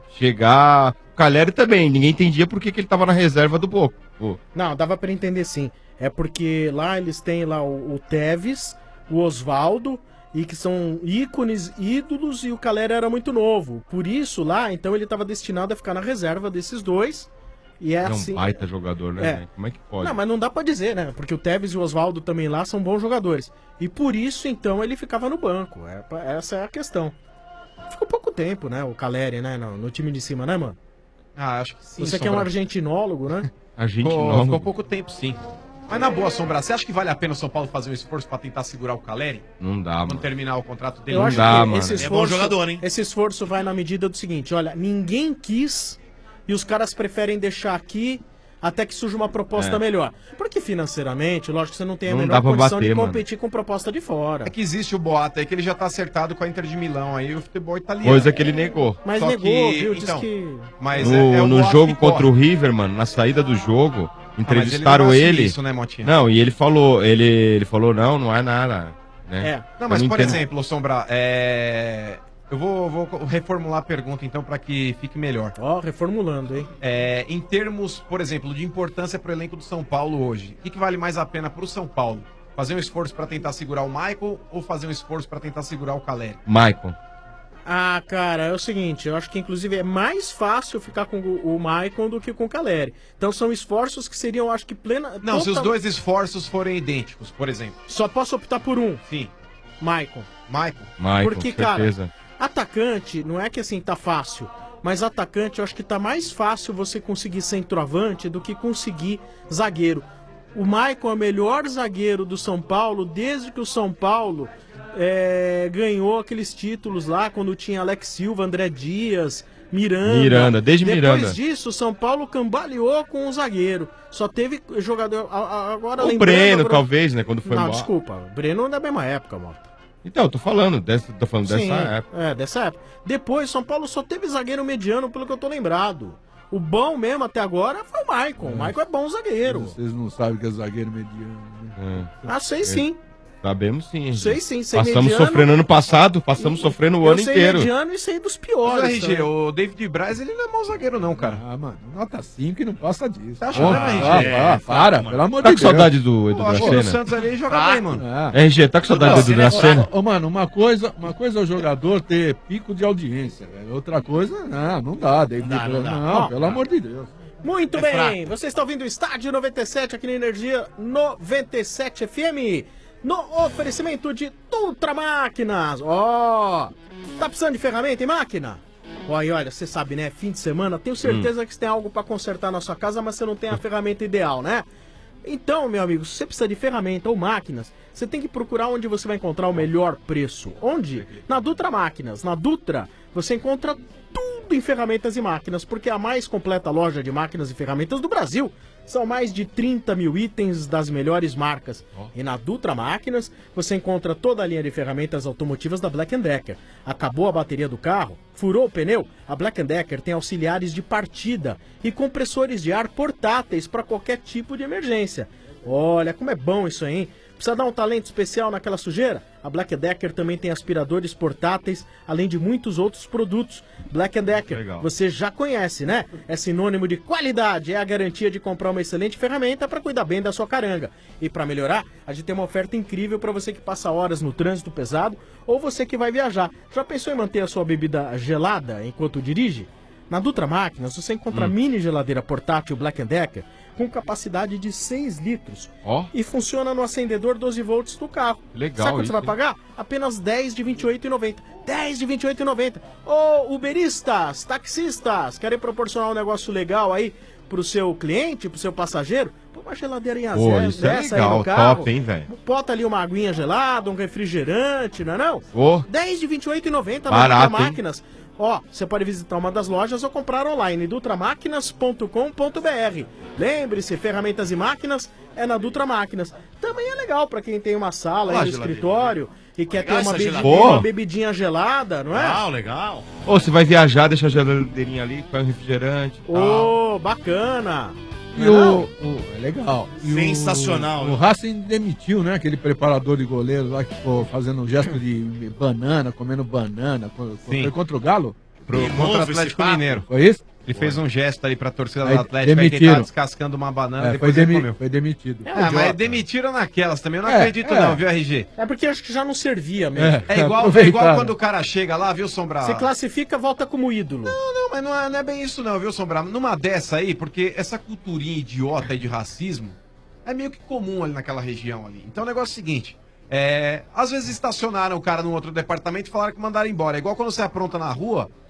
chegar. O Caleri também, ninguém entendia por que, que ele tava na reserva do Boca. Pô, Não, dava pra entender sim. É porque lá eles têm lá o, o Tevez, o Osvaldo, e que são ícones, ídolos, e o Caleri era muito novo. Por isso lá, então ele estava destinado a ficar na reserva desses dois. E é, é um assim. baita jogador, né? É. velho? Como é que pode? Não, mas não dá pra dizer, né? Porque o Tevez e o Osvaldo também lá são bons jogadores. E por isso, então, ele ficava no banco. É, pra- essa é a questão. Ficou pouco tempo, né? O Caleri, né? No, no time de cima, né, mano? Ah, acho que sim. Você que é um Sombra. argentinólogo, né? Argentinólogo. Ficou, ficou pouco tempo, sim. Mas na boa, Sombra, você acha que vale a pena o São Paulo fazer um esforço pra tentar segurar o Caleri? Não dá, Quando mano. terminar o contrato dele? Eu Não acho dá, que mano. esse É esforço, bom jogador, hein? Esse esforço vai na medida do seguinte, olha, ninguém quis e os caras preferem deixar aqui. até que surja uma proposta É. melhor. Porque financeiramente, lógico que você não tem a Não menor dá pra condição bater, de mano. competir com proposta de fora. É que existe o boato aí que ele já tá acertado com a Inter de Milão aí, o futebol italiano. Coisa que ele negou. Mas Só negou, que- viu? Diz então, que... Mas no é, é o no boato jogo que contra o corre. River, mano, na saída do jogo, mas entrevistaram ele não ele. assume isso, né, Motinha? Não, e ele falou, ele, ele falou, não, não é nada. Né? É. Não, Eu mas por entendo. exemplo, Sombra, é... eu vou, vou reformular a pergunta então para que fique melhor. Ó, reformulando, hein? É, em termos, por exemplo, de importância para o elenco do São Paulo hoje, o que, que vale mais a pena para o São Paulo? Fazer um esforço para tentar segurar o Michael ou fazer um esforço para tentar segurar o Caleri? Maicon. Ah, cara, é o seguinte, eu acho que inclusive é mais fácil ficar com o, o Maicon do que com o Caleri. Então são esforços que seriam, eu acho que plena... Não, se os total- dois esforços forem idênticos, por exemplo. Só posso optar por um. Sim. Maicon. Maicon. Maicon, Porque, certeza. cara, atacante, não é que assim tá fácil, mas atacante eu acho que tá mais fácil você conseguir centroavante do que conseguir zagueiro. O Maicon é o melhor zagueiro do São Paulo desde que o São Paulo é, ganhou aqueles títulos lá, quando tinha Alex Silva, André Dias, Miranda. Miranda, desde Depois Miranda. disso, o São Paulo cambaleou com o zagueiro. Só teve jogador... a- a- Agora O lembrando Breno, agora- talvez, né, quando foi Não, embora. desculpa. O Breno é da mesma época, mano. Então, eu tô falando, dessa, tô falando Sim, dessa época. É, dessa época. Depois, São Paulo só teve zagueiro mediano, pelo que eu tô lembrado. O bom mesmo até agora foi o Maicon. O Maicon é bom zagueiro. Vocês não sabem que é zagueiro mediano. Né? Ah, sei sim. Sabemos sim. Sei sim, sei Passamos mediano. sofrendo ano passado, passamos sofrendo o Eu ano sei inteiro. mediano e sei dos Mas, piores. R G, também. o David Braz, ele não é mau zagueiro não, cara. Ah, mano, nota cinco e não passa disso. Tá achando, Porra, né, ah, R G? ah, para, pelo amor de Tá Deus. com saudade do Edu Pô, acho que o Dracena? Santos ali joga bem, mano. É. R G, tá com saudade do Edu Dracena? Ô, mano, uma coisa, uma coisa é o jogador ter pico de audiência, velho. Outra coisa, não, não dá, David. Não dá, não Não, dá. Ó, pelo amor de Deus. Muito É bem, fraco. você está ouvindo o Estádio noventa e sete aqui na Energia noventa e sete F M. No oferecimento de Dutra Máquinas. Ó, tá precisando de ferramenta e máquina? Olha, olha, você sabe, né? Fim de semana, tenho certeza que você tem algo para consertar na sua casa, mas você não tem a ferramenta ideal, né? Então, meu amigo, se você precisa de ferramenta ou máquinas, você tem que procurar onde você vai encontrar o melhor preço. Onde? Na Dutra Máquinas. Na Dutra, você encontra tudo em ferramentas e máquinas, porque é a mais completa loja de máquinas e ferramentas do Brasil. São mais de trinta mil itens das melhores marcas. E na Dutra Máquinas, você encontra toda a linha de ferramentas automotivas da Black and Decker. Acabou a bateria do carro? Furou o pneu? A Black and Decker tem auxiliares de partida e compressores de ar portáteis para qualquer tipo de emergência. Olha, como é bom isso aí, hein? Precisa dar um talento especial naquela sujeira? A Black Decker também tem aspiradores portáteis, além de muitos outros produtos. Black Decker, Legal. você já conhece, né? É sinônimo de qualidade, é a garantia de comprar uma excelente ferramenta para cuidar bem da sua caranga. E para melhorar, a gente tem uma oferta incrível para você que passa horas no trânsito pesado ou você que vai viajar. Já pensou em manter a sua bebida gelada enquanto dirige? Na Dutra Máquinas você encontra a mini geladeira portátil Black Decker com capacidade de seis litros. Ó. E funciona no acendedor doze volts do carro. Legal Sabe quanto isso, você vai hein? pagar? Apenas dez de vinte e oito reais e noventa centavos. dez de vinte e oito reais e noventa centavos. Ô, uberistas, taxistas, querem proporcionar um negócio legal aí pro seu cliente, pro seu passageiro? Põe uma geladeira em Pô, azul isso é dessa aí legal, no carro. top, hein, velho? Bota ali uma aguinha gelada, um refrigerante, não é não? Ô. dez de vinte e oito reais e noventa centavos na Barato, Dutra hein? Máquinas. Ó, você pode visitar uma das lojas ou comprar online, dutramáquinas ponto com ponto br. Lembre-se, ferramentas e máquinas é na Dutra Máquinas. Também é legal pra quem tem uma sala aí Olha no a geladeira. escritório e quer ter Legal uma, essa bebi- geladeira. uma bebidinha gelada, não é? Legal, legal. Ô, você vai viajar, deixa a geladeirinha ali, põe um refrigerante e tal. Ô, bacana. E Não é o, não? o- é legal. E o- Sensacional, O, né? Racing demitiu, né? Aquele preparador de goleiro lá que ficou fazendo um gesto de banana, comendo banana. co- Sim. Foi contra o Galo? Pro, De contra o novo esse Atlético papo? Mineiro. Foi isso? Ele fez um gesto ali pra torcida Aí do Atlético, aí demitiram. quem tava descascando uma banana, É, foi, depois ele demi- comeu. foi demitido. É, Ah, idiota. mas demitiram naquelas também, eu não É, acredito é. não, viu, R G? É porque acho que já não servia mesmo. É igual, é igual Aproveitaram. quando o cara chega lá, viu, Sombra? Você classifica, volta como ídolo. Não, não, mas não é, não é bem isso não, viu, Sombra? Numa dessa aí, porque essa culturinha idiota aí de racismo é meio que comum ali naquela região ali. Então o negócio é o seguinte, é, às vezes estacionaram o cara num outro departamento e falaram que mandaram embora. É igual quando você apronta na rua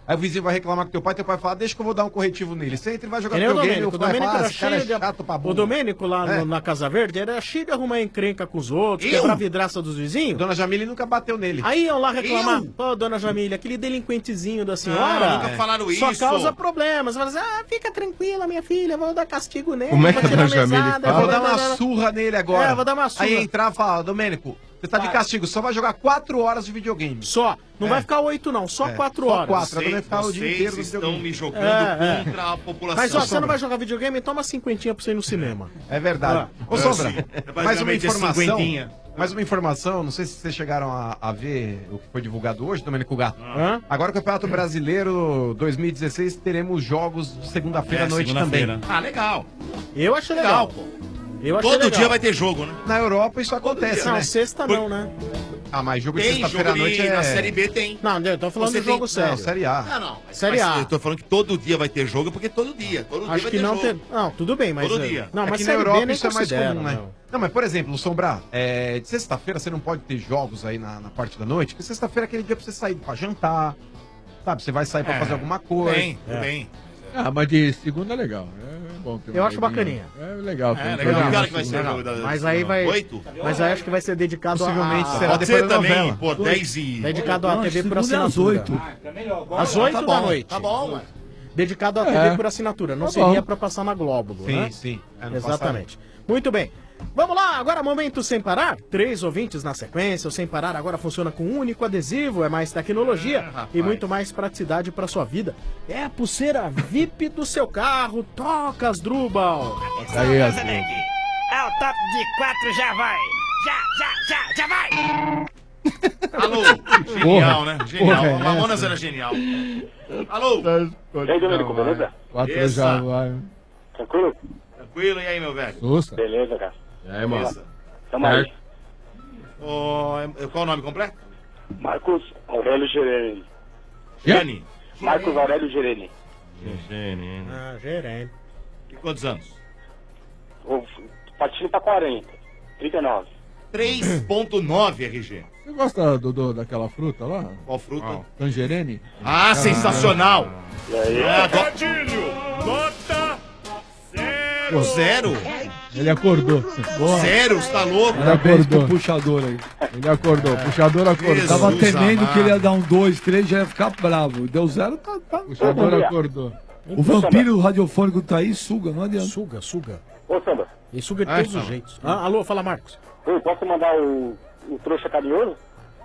Aí o vizinho vai reclamar com teu pai, teu pai fala, deixa que eu vou dar um corretivo nele. Você entra e vai jogar Que nem o videogame, Domênico. o O pai Domênico fala, era esse cara é cheio de... chato pra O burro. Domênico lá É. no- na Casa Verde era cheio de arrumar encrenca com os outros, Eu? quebrar a vidraça dos vizinhos. Dona Jamile nunca bateu nele. Aí iam lá reclamar. Eu? Pô, dona Jamile, aquele delinquentezinho da senhora. Não, nunca falaram Só isso. causa problemas. Você fala assim, ah, fica tranquila, minha filha, vou dar castigo nele. Como é vou que a tirar dona Jamile mesada, fala? vou Vou dar uma dar- surra nele agora. É, vou dar uma surra. Aí entrar e falar, Domênico, você tá de castigo, só vai jogar quatro horas de videogame. Só. Não É. vai ficar oito, não. Só É, quatro só horas. quatro, ela vai ficar o dia Vocês inteiro no estão videogame. me jogando É, é. contra a população. Mas ó, você não vai jogar videogame, toma cinquentinha pra você ir no cinema. É verdade. Ah. Ô, Sombra, Assim, mais uma basicamente é informação. cinquentinha. Mais uma informação, não sei se vocês chegaram a, a ver o que foi divulgado hoje, Domênico Gato. Hã? Agora o Campeonato Brasileiro dois mil e dezesseis teremos jogos de segunda-feira É, à noite segunda-feira. também. Ah, legal. Eu achei Legal, legal. pô. Eu achei Todo legal. dia vai ter jogo, né? Na Europa isso acontece, Não, né? sexta não, né? Ah, mas jogo de Tem sexta-feira à jogo noite de, é... na Série B tem. Não, eu tô falando Você do jogo tem- sério. Não, Série A. Não, não. Mas, Série mas A. eu tô falando que todo dia vai ter jogo, porque todo dia. Todo dia Acho vai que ter não jogo. ter... Não, tudo bem, mas... Todo é- dia. Não, É mas que na Série B Europa nem isso é mais considera, comum, né? meu. Não, mas por exemplo, Sombrar, é, de sexta-feira você não pode ter jogos aí na, na parte da noite, porque sexta-feira é aquele dia pra você sair pra jantar, sabe? Você vai sair pra É, fazer alguma coisa. Bem, tudo bem. Ah, mas de segunda é legal. É bom ter uma Eu acho briguinha. bacaninha. É legal. ter É, um legal. programa Que hora que vai na ser o segunda. jogo da... Mas aí vai... Oito? Mas aí acho que vai ser dedicado a... Possivelmente será Pode depois ser da também, novela. pô, dez e... Dedicado à Não, T V por segunda é às assinatura. oito. Às oito Tá da bom, noite. Tá bom, ué. Dedicado à É. T V por assinatura. Não Tá seria bom. pra passar na Globo, Sim, né? sim. É, no Exatamente. Muito bem. Vamos lá, agora momento sem parar. Três ouvintes na sequência. O Sem Parar agora funciona com um único adesivo, é mais tecnologia rapaz. e muito mais praticidade para sua vida. É a pulseira V I P do seu carro. Toca as Drubal. Aí, assim. É o top de quatro, já vai! Já, já, já, já vai! Alô, genial, né? Genial. Porra, é A Mamonas essa? era genial. Alô, E aí, Domênico, beleza? Quatro Essa. já vai. Tranquilo? tranquilo, e aí, meu velho? Sussa. Beleza, cara. E aí, mano? Beleza. Tamo aí. Certo. Ô, é- qual o nome completo? Marcos Aurélio Gereni. Jane. Marcos Aurélio Gereni. Gênio. Ah, gerente. E quantos anos? O Patinho tá quarenta. trinta e nove. três ponto nove R G. Você gosta, Dodô, daquela fruta lá? Qual fruta? Ah, tangerine? Ah, sensacional! E aí? Ah, go- Trocadilho, nota Pô, Zero? Ele acordou. Boa. Zero, você tá louco? Ele Parabéns pro acordou. puxador aí. Ele acordou. Puxador acordou. Jesus Tava temendo amado. que ele ia dar um dois, três, já ia ficar bravo. Deu zero, tá. tá. Puxador acordou. O vampiro radiofônico tá aí, suga, não adianta. Suga, suga. Ô, Samba, E suga de Ai, todos os fala. jeitos. Ah, alô, fala, Marcos. ô, posso mandar o, o trouxa carinhoso?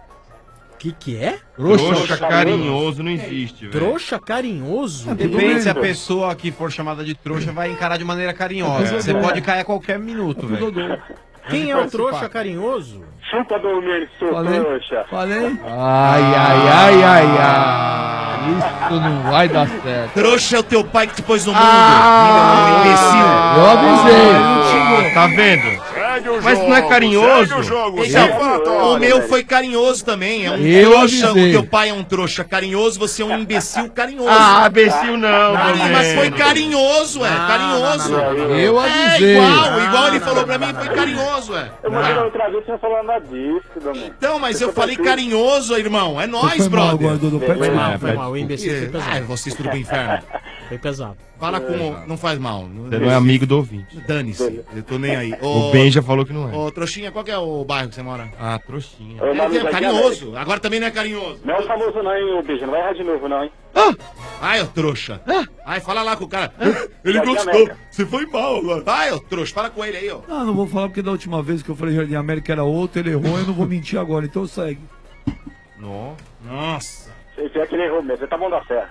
Que que é? Trouxa carinhoso não existe, velho. Trouxa carinhoso? Depende se a pessoa que for chamada de trouxa vai encarar de maneira carinhosa. Você pode cair a qualquer minuto, velho. Quem é o trouxa carinhoso? Chupa, Domênico, seu Falei. trouxa. Falei? Ai, ai, ai, ai, ai. Isso não vai dar certo. Trouxa é o teu pai que te pôs no mundo. Ah, imbecil. Eu avisei. Ah, tá vendo? Segue o Mas jogo, não é carinhoso? Segue o jogo, Então, segue o meu foi carinhoso também. É um Eu trouxa. avisei. O teu pai é um trouxa carinhoso, você é um imbecil carinhoso. Ah, imbecil não, Carinho, mas foi Domênico. carinhoso, é. Carinhoso. Eu É avisei. igual, igual ele falou pra mim, foi carinhoso, é. Eu mandei da outra vez, você não falou nada disso, Domênico. Então, mas eu falei carinhoso, irmão. É nóis, Foi mal brother. agora, Dodô. Pede Foi mal, desculpa. foi mal. O imbecil foi pesado. Ah, vocês tudo pro inferno. Foi pesado. Fala com. Não faz mal. Você não é amigo do ouvinte. Dane-se. Eu tô nem aí. O Ben já falou que não é. Ô, Trouxinha, qual que é o bairro que você mora? Ah, trouxinha. Ô, Ele Malu, é daqui a carinhoso. Agora também não é carinhoso. Não é famoso não, hein, ô beijo. Não vai errar de novo, não, hein? Ai, ô trouxa. Ai, fala lá com o cara. Ele Jardim gostou. América. Você foi mal lá. Vai, ô trouxa, fala com ele aí, ó. Ah, não vou falar porque da última vez que eu falei Jardim América era outro, ele errou, eu não vou mentir agora, então segue. Não. Nossa. Esse é que ele errou mesmo. Você tá bom da fé.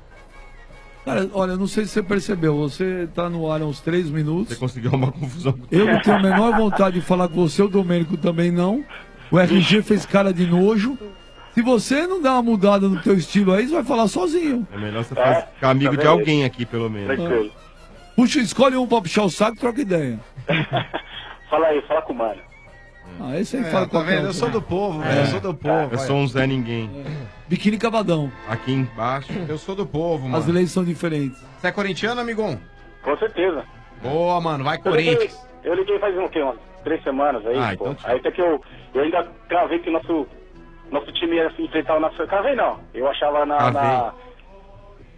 Cara, olha, não sei se você percebeu, você tá no ar há uns três minutos. Você conseguiu uma confusão. Eu não tenho a menor vontade de falar com você, o Domênico também não. O R G fez cara de nojo. Se você não der uma mudada no teu estilo aí, você vai falar sozinho. É melhor você faz- ficar amigo de alguém aqui, pelo menos. Tranquilo. Puxa, escolhe um pra puxar o saco e troca ideia. Fala aí, fala com o mano. Ah, esse aí É, fala tá qualquer vendo? um. Eu sou do povo, velho. Eu sou do povo. Eu vai. sou um Zé Ninguém. Biquíni Cavadão. Aqui embaixo. Eu sou do povo, As mano. leis são diferentes. Você é corintiano, amigão? Com certeza. Boa, mano. Vai, Eu liguei, Corinthians. eu liguei faz um, quê, umas três semanas aí, Ah, pô. então tchau. Aí até que eu, eu ainda cravei que o nosso, nosso time ia se enfrentar o nosso... Cravei não. Eu achava na, Cravei. na,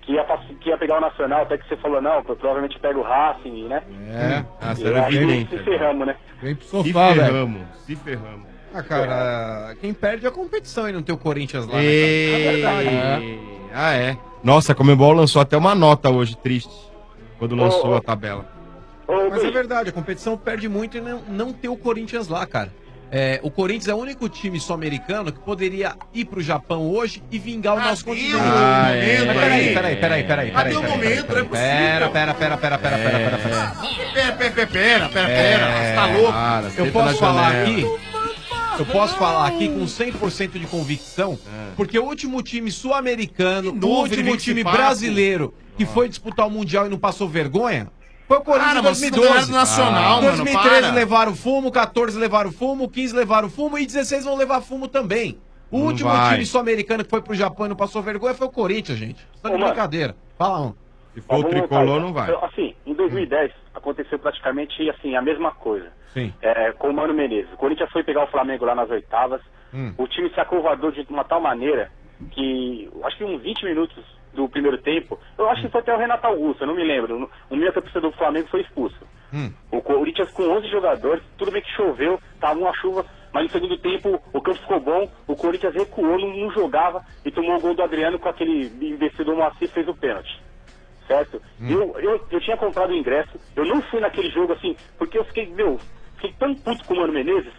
que ia, pass- que ia pegar o Nacional, até que você falou, não, provavelmente pega o Racing, né? É, ah, E será aí evidente. se ferramos, né? Vem pro Se sofá, velho. ferramos, se ferramos. Ah, cara, quem perde é a competição e não tem o Corinthians lá, né, E... cara? É verdade. É. Ah, é. Nossa, a Comebol lançou até uma nota hoje, triste, quando lançou Ô, ô. a tabela. Mas é verdade, a competição perde muito e não, não ter o Corinthians lá, cara. É, o Corinthians é o único time sul-americano que poderia ir pro Japão hoje e vingar o nosso continente. Ah, é. Mas peraí, peraí, peraí, peraí. Cadê peraí, o peraí, momento? peraí, Não é Pera, possível. pera, pera, pera, pera, pera, pera, pera. Pera, pera, pera, pera, pera, você tá louco? Para, Eu senta posso na falar janela. aqui, eu posso falar aqui com cem por cento de convicção, porque o último time sul-americano, o novo, ele último vem com time esse papo. brasileiro que foi disputar o Mundial e não passou vergonha, foi o Corinthians Cara, em mas dois mil e vocês não doze. ganharam do Nacional, mano, dois mil e treze para. levaram fumo, quatorze levaram fumo, quinze levaram fumo e dezesseis vão levar fumo também. O Não último vai. time sul-americano que foi pro Japão e não passou vergonha foi o Corinthians, gente. Tá de Ô, mano. brincadeira. Fala um. Se Ó, for o vamos tricolor, voltar. não vai. Eu, Assim, em dois mil e dez aconteceu praticamente assim, a mesma coisa. Sim. É, com o Mano Menezes. O Corinthians foi pegar o Flamengo lá nas oitavas. Hum. O time se acovardou de uma tal maneira que, eu acho que uns vinte minutos do primeiro tempo, eu acho que foi até o Renato Augusto, eu não me lembro. O meio campista do Flamengo foi expulso. Hum. O Corinthians com onze jogadores, tudo bem que choveu, tava uma chuva, mas no segundo tempo o campo ficou bom, o Corinthians recuou, não, não jogava e tomou o gol do Adriano com aquele imbecil do Moacir, fez o pênalti. Certo? Eu, eu, eu tinha comprado o ingresso, eu não fui naquele jogo assim, porque eu fiquei, meu, fiquei tão puto com o Mano Menezes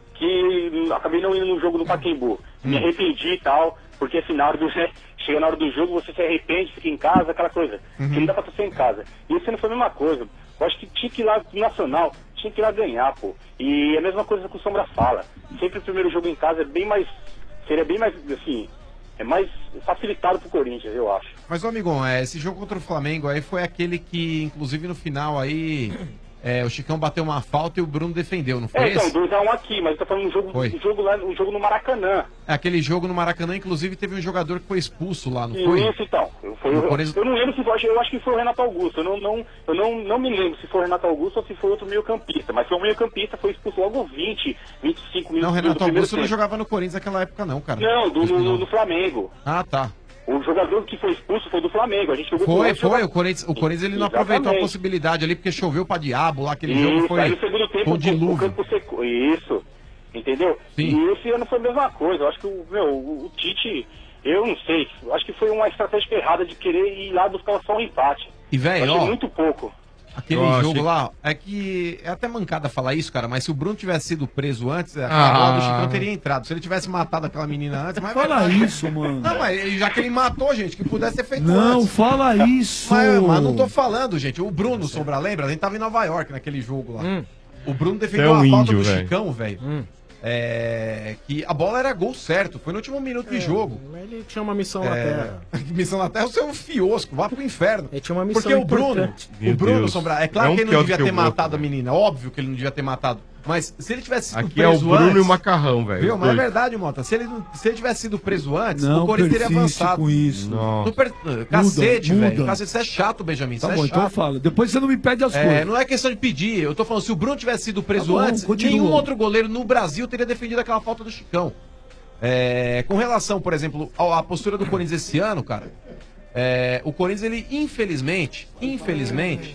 que acabei não indo no jogo no Pacaembu. Me arrependi e tal, porque assim, na hora do, né, chega na hora do jogo, você se arrepende, fica em casa, aquela coisa. Que não dá pra torcer em casa. E esse ano foi a mesma coisa. Eu acho que tinha que ir lá pro Nacional, tinha que ir lá ganhar, pô. E a mesma coisa que o Sombra fala. Sempre o primeiro jogo em casa é bem mais. Seria bem mais, assim, é mais facilitado pro Corinthians, eu acho. Mas, ô amigão, é, esse jogo contra o Flamengo aí foi aquele que, inclusive, no final aí, é, o Chicão bateu uma falta e o Bruno defendeu, não foi É, então, esse? dois a um aqui, mas eu tô falando um jogo, Foi. um jogo lá, um jogo no Maracanã. É, aquele jogo no Maracanã, inclusive, teve um jogador que foi expulso lá, não foi? Isso, então. Eu, foi, No eu, Corinthians- eu não lembro se foi, eu acho- eu acho que foi o Renato Augusto. Eu não, não, eu não, não me lembro se foi o Renato Augusto ou se foi outro meio-campista. Mas foi o meio-campista, foi expulso logo vinte, vinte e cinco minutos Não, do Renato primeiro Augusto não tempo. jogava no Corinthians naquela época, não, cara. Não, do, no, no- no Flamengo. Ah, tá. O jogador que foi expulso foi do Flamengo. A gente jogou com Foi, outro foi. jogador. O Corinthians, o Corinthians ele não Exatamente. aproveitou a possibilidade ali, porque choveu pra diabo lá, aquele jogo Isso, foi, aí no segundo tempo foi um o- o dilúvio. campo secou. Isso, entendeu? Sim. E esse ano foi a mesma coisa. Eu acho que o, meu, o, o Tite, eu não sei, eu acho que foi uma estratégia errada de querer ir lá buscar só um empate. E, Eu velho, achei ó, muito pouco. aquele Eu jogo achei- lá, é que é até mancada falar isso, cara, mas se o Bruno tivesse sido preso antes, a Ah. bola do Chicão teria entrado. Se ele tivesse matado aquela menina antes, mas... Fala isso, mano. Não, mas já que ele matou, gente, que pudesse ter feito Não, antes. fala isso. Mas, mas não tô falando, gente. O Bruno, Sombra, lembra? A gente tava em Nova York naquele jogo lá. O Bruno defendeu Você é um a falta índio, do velho. Chicão, velho. É, que a bola era gol certo, foi no último minuto de jogo. Mas ele tinha uma missão na Terra. Missão na Terra, o seu fiosco, vá pro inferno. Ele tinha uma missão Porque o Bruno, importante. Meu o Bruno, Deus. Sombra, é claro É um que ele pior não do devia que ter o outro, matado a menina, óbvio que ele não devia ter matado. Mas se ele tivesse sido Aqui é o preso Bruno antes, e o Macarrão, velho. Viu? os Mas é dois. verdade, Mota. Se ele, não- se ele tivesse sido preso antes, Não o Corinthians teria persiste avançado. com isso. Não. Não per- Cacete, Muda, velho. muda. Cacete, você é chato, Benjamin. Tá Você bom, é então chato. fala. Depois você não me pede as É, coisas. não é questão de pedir. Eu tô falando, se o Bruno tivesse sido preso Tá bom, antes, continua. nenhum outro goleiro no Brasil teria defendido aquela falta do Chicão. É, com relação, por exemplo, à à postura do Corinthians esse ano, cara, é, o Corinthians, ele, infelizmente, infelizmente,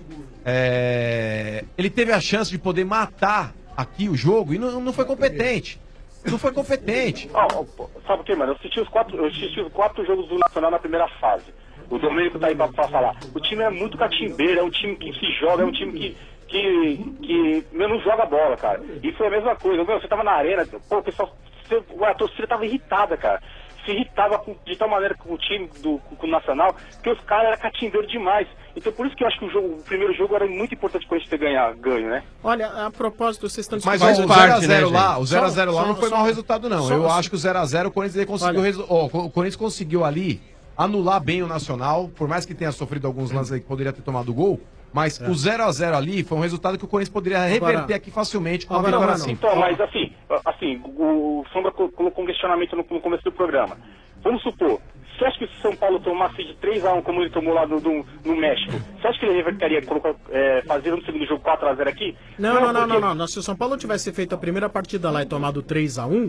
é, ele teve a chance de poder matar aqui o jogo e não, não foi competente. Não foi competente. Ó, ó, pô, sabe o que, mano? Eu assisti os quatro, eu assisti os quatro jogos do Nacional na primeira fase. O Domênico tá aí pra, pra falar. O time é muito catimbeiro, é um time que se joga, é um time que, que, que meu, não joga bola, cara. E foi a mesma coisa. Meu, você tava na arena, pô, o pessoal, você, a torcida tava irritada, cara. Se irritava com- de tal maneira com o time do com o Nacional, que os caras eram catimbeiros demais. Então por isso que eu acho que o, jogo, o primeiro jogo era muito importante pra gente ter ganhar, ganho, né? Olha, a propósito, vocês estão Mas discutindo- o zero a zero né, lá, gente? o zero a zero lá Só- não foi só- mau resultado, não. só- Eu só- acho que o zero a zero o Corinthians ele conseguiu, Olha. resu- ó, o Corinthians conseguiu ali anular bem o Nacional, por mais que tenha sofrido alguns lances aí que poderia ter tomado gol, mas o zero a zero ali foi um resultado que o Corinthians poderia reverter Agora- aqui facilmente com uma Agora, vitória mano, assim. Então, mas assim, assim, o Sombra co- colocou um questionamento no, no começo do programa. Vamos supor, você acha que se São Paulo tomasse de três a um como ele tomou lá no, no, no México, você acha que ele reverteria, colocar, é, fazer no segundo jogo quatro a zero aqui? Não, não, não, porque- não, não, não. Se o São Paulo tivesse feito a primeira partida lá e tomado três a um,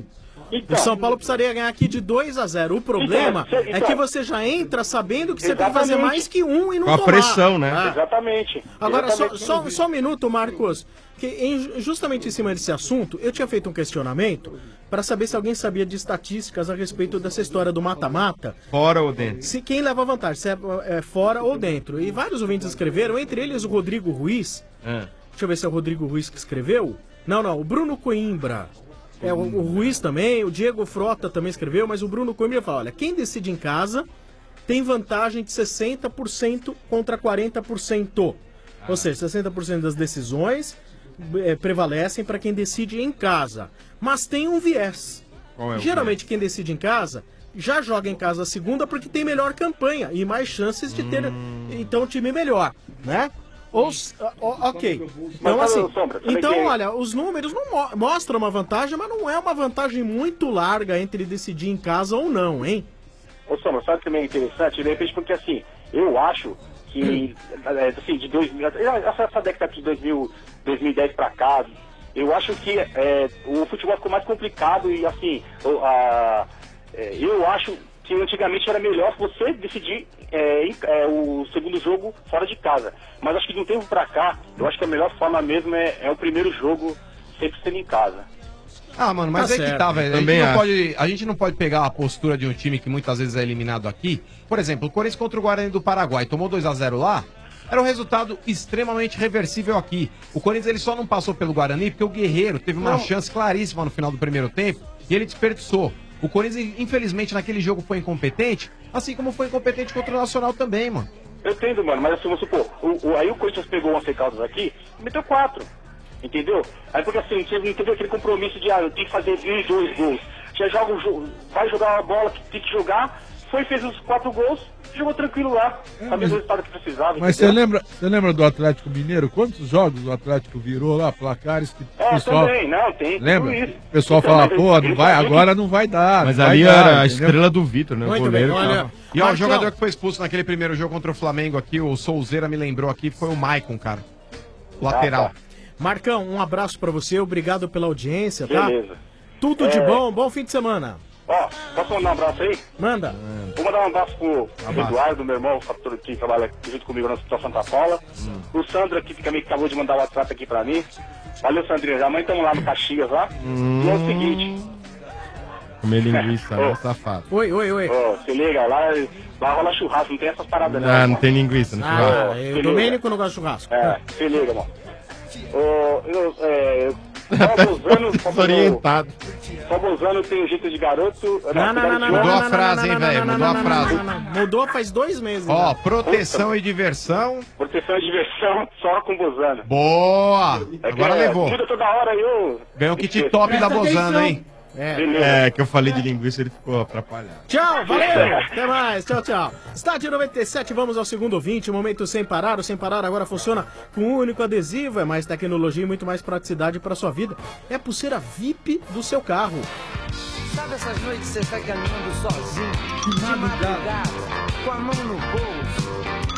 O São Paulo precisaria ganhar aqui de dois a zero. O problema Então, é então- que você já entra sabendo que você tem que Exatamente. fazer mais que um e não Com a tomar. pressão, né? Ah. Exatamente. Agora, só, Exatamente. só, só um minuto, Marcos. Que em- justamente em cima desse assunto, eu tinha feito um questionamento para saber se alguém sabia de estatísticas a respeito dessa história do mata-mata. Fora ou dentro? Se quem leva vantagem, se é, é fora ou dentro. E vários ouvintes escreveram, entre eles o Rodrigo Ruiz. É. Deixa eu ver se é o Rodrigo Ruiz que escreveu. Não, não, o Bruno Coimbra. É, o, o Ruiz também, o Diego Frota também escreveu, mas o Bruno Coimbra fala, olha, quem decide em casa tem vantagem de sessenta por cento contra quarenta por cento. Ou seja, sessenta por cento das decisões é, prevalecem para quem decide em casa. Mas tem um viés. Qual é o Geralmente quem decide em casa já joga em casa a segunda porque tem melhor campanha e mais chances de ter então um time melhor, né? Ou, s- ó, ok. Então Mas, assim, Sombra, também então tem- olha, os números não mo- mostram uma vantagem, mas não é uma vantagem muito larga entre decidir em casa ou não, hein? Ô, Sombra, sabe o que também é interessante? De repente, porque assim, eu acho que, é, assim, de dois mil, essa, essa década de dois mil, dois mil e dez pra cá, eu acho que é, o futebol ficou mais complicado e, assim, o- a, é, eu acho que antigamente era melhor você decidir é, em- é, o segundo jogo fora de casa. Mas acho que de um tempo pra cá, eu acho que a melhor forma mesmo é, é o primeiro jogo sempre sendo em casa. Ah, mano, mas Tá é que certo. tá, velho. A, gente Também não acho. pode- a gente não pode pegar a postura de um time que muitas vezes é eliminado aqui. Por exemplo, o Corinthians contra o Guarani do Paraguai tomou dois a zero lá. Era um resultado extremamente reversível aqui. O Corinthians ele só não passou pelo Guarani porque o Guerreiro teve uma Não. chance claríssima no final do primeiro tempo e ele desperdiçou. O Corinthians, infelizmente, naquele jogo foi incompetente, assim como foi incompetente contra o Nacional também, mano. Eu entendo, mano, mas assim, vamos supor, o, o- aí o Corinthians pegou o Once Caldas aqui e meteu quatro, entendeu? Aí porque assim, você não teve aquele compromisso de, ah, eu tenho que fazer um, dois gols. Você joga o jogo, vai jogar a bola que tem que jogar, foi, fez os quatro gols, jogou tranquilo lá, sabia o resultado que precisava, Mas você entendeu? lembra, você lembra do Atlético Mineiro? Quantos jogos o Atlético virou lá, placares que o É, pessoal... também, não, tem tudo Lembra? isso. O pessoal Então, fala, mas pô, ele- não vai, ele- agora não vai dar. Mas não vai ali dar, era a entendeu? estrela do Vitor, né? O Muito goleiro. bem, que olha, tava- E ó, o Marcão. jogador que foi expulso naquele primeiro jogo contra o Flamengo aqui, o Souzeira me lembrou aqui, foi o Maicon, cara. Lateral. Ah, tá. Marcão, um abraço pra você, obrigado pela audiência, tá? Beleza. Tudo de É. bom, bom fim de semana. Ó, posso mandar um abraço aí? Manda. Vou mandar um abraço pro Abraço. Eduardo, meu irmão, fator que trabalha junto comigo no Hospital Santa Paula. Hum. O Sandro aqui, que também acabou de mandar o WhatsApp aqui pra mim. Valeu, Sandrinho. Amanhã estamos lá no Caxias, lá. Hum. E é o seguinte, Comer linguiça, né? Ô. Safado. Oi, oi, oi. ó, se liga, lá, lá rola churrasco, não tem essas paradas não. Ah, não irmão. tem linguiça no churrasco. Ah, se o liga. Domênico não gosta de churrasco. É, se liga, mano. Ô, eu, é, só Bozano, só Desorientado. Só Bozano tem o jeito de garoto. Não, não, não, não, Mudou não, a não, frase, não, hein, não, velho? não, Mudou não, a não, frase. não, não, não. Mudou faz dois meses. Ó, já. proteção e diversão. Proteção e diversão só com Bozano. Boa! É que, Agora é, levou. Muda toda hora aí, eu... Ganhou um kit top da Bozano, hein? É. Beleza. É, que eu falei de linguiça, ele ficou atrapalhado. Tchau, valeu. Até mais. Tchau, tchau. Estádio noventa e sete, vamos ao segundo ouvinte. Momento sem parar. O sem parar agora funciona com um único adesivo. É mais tecnologia e muito mais praticidade para sua vida. É a pulseira V I P do seu carro. Sabe essas noites que você tá caminhando sozinho, de madrugada, com a mão no bolso?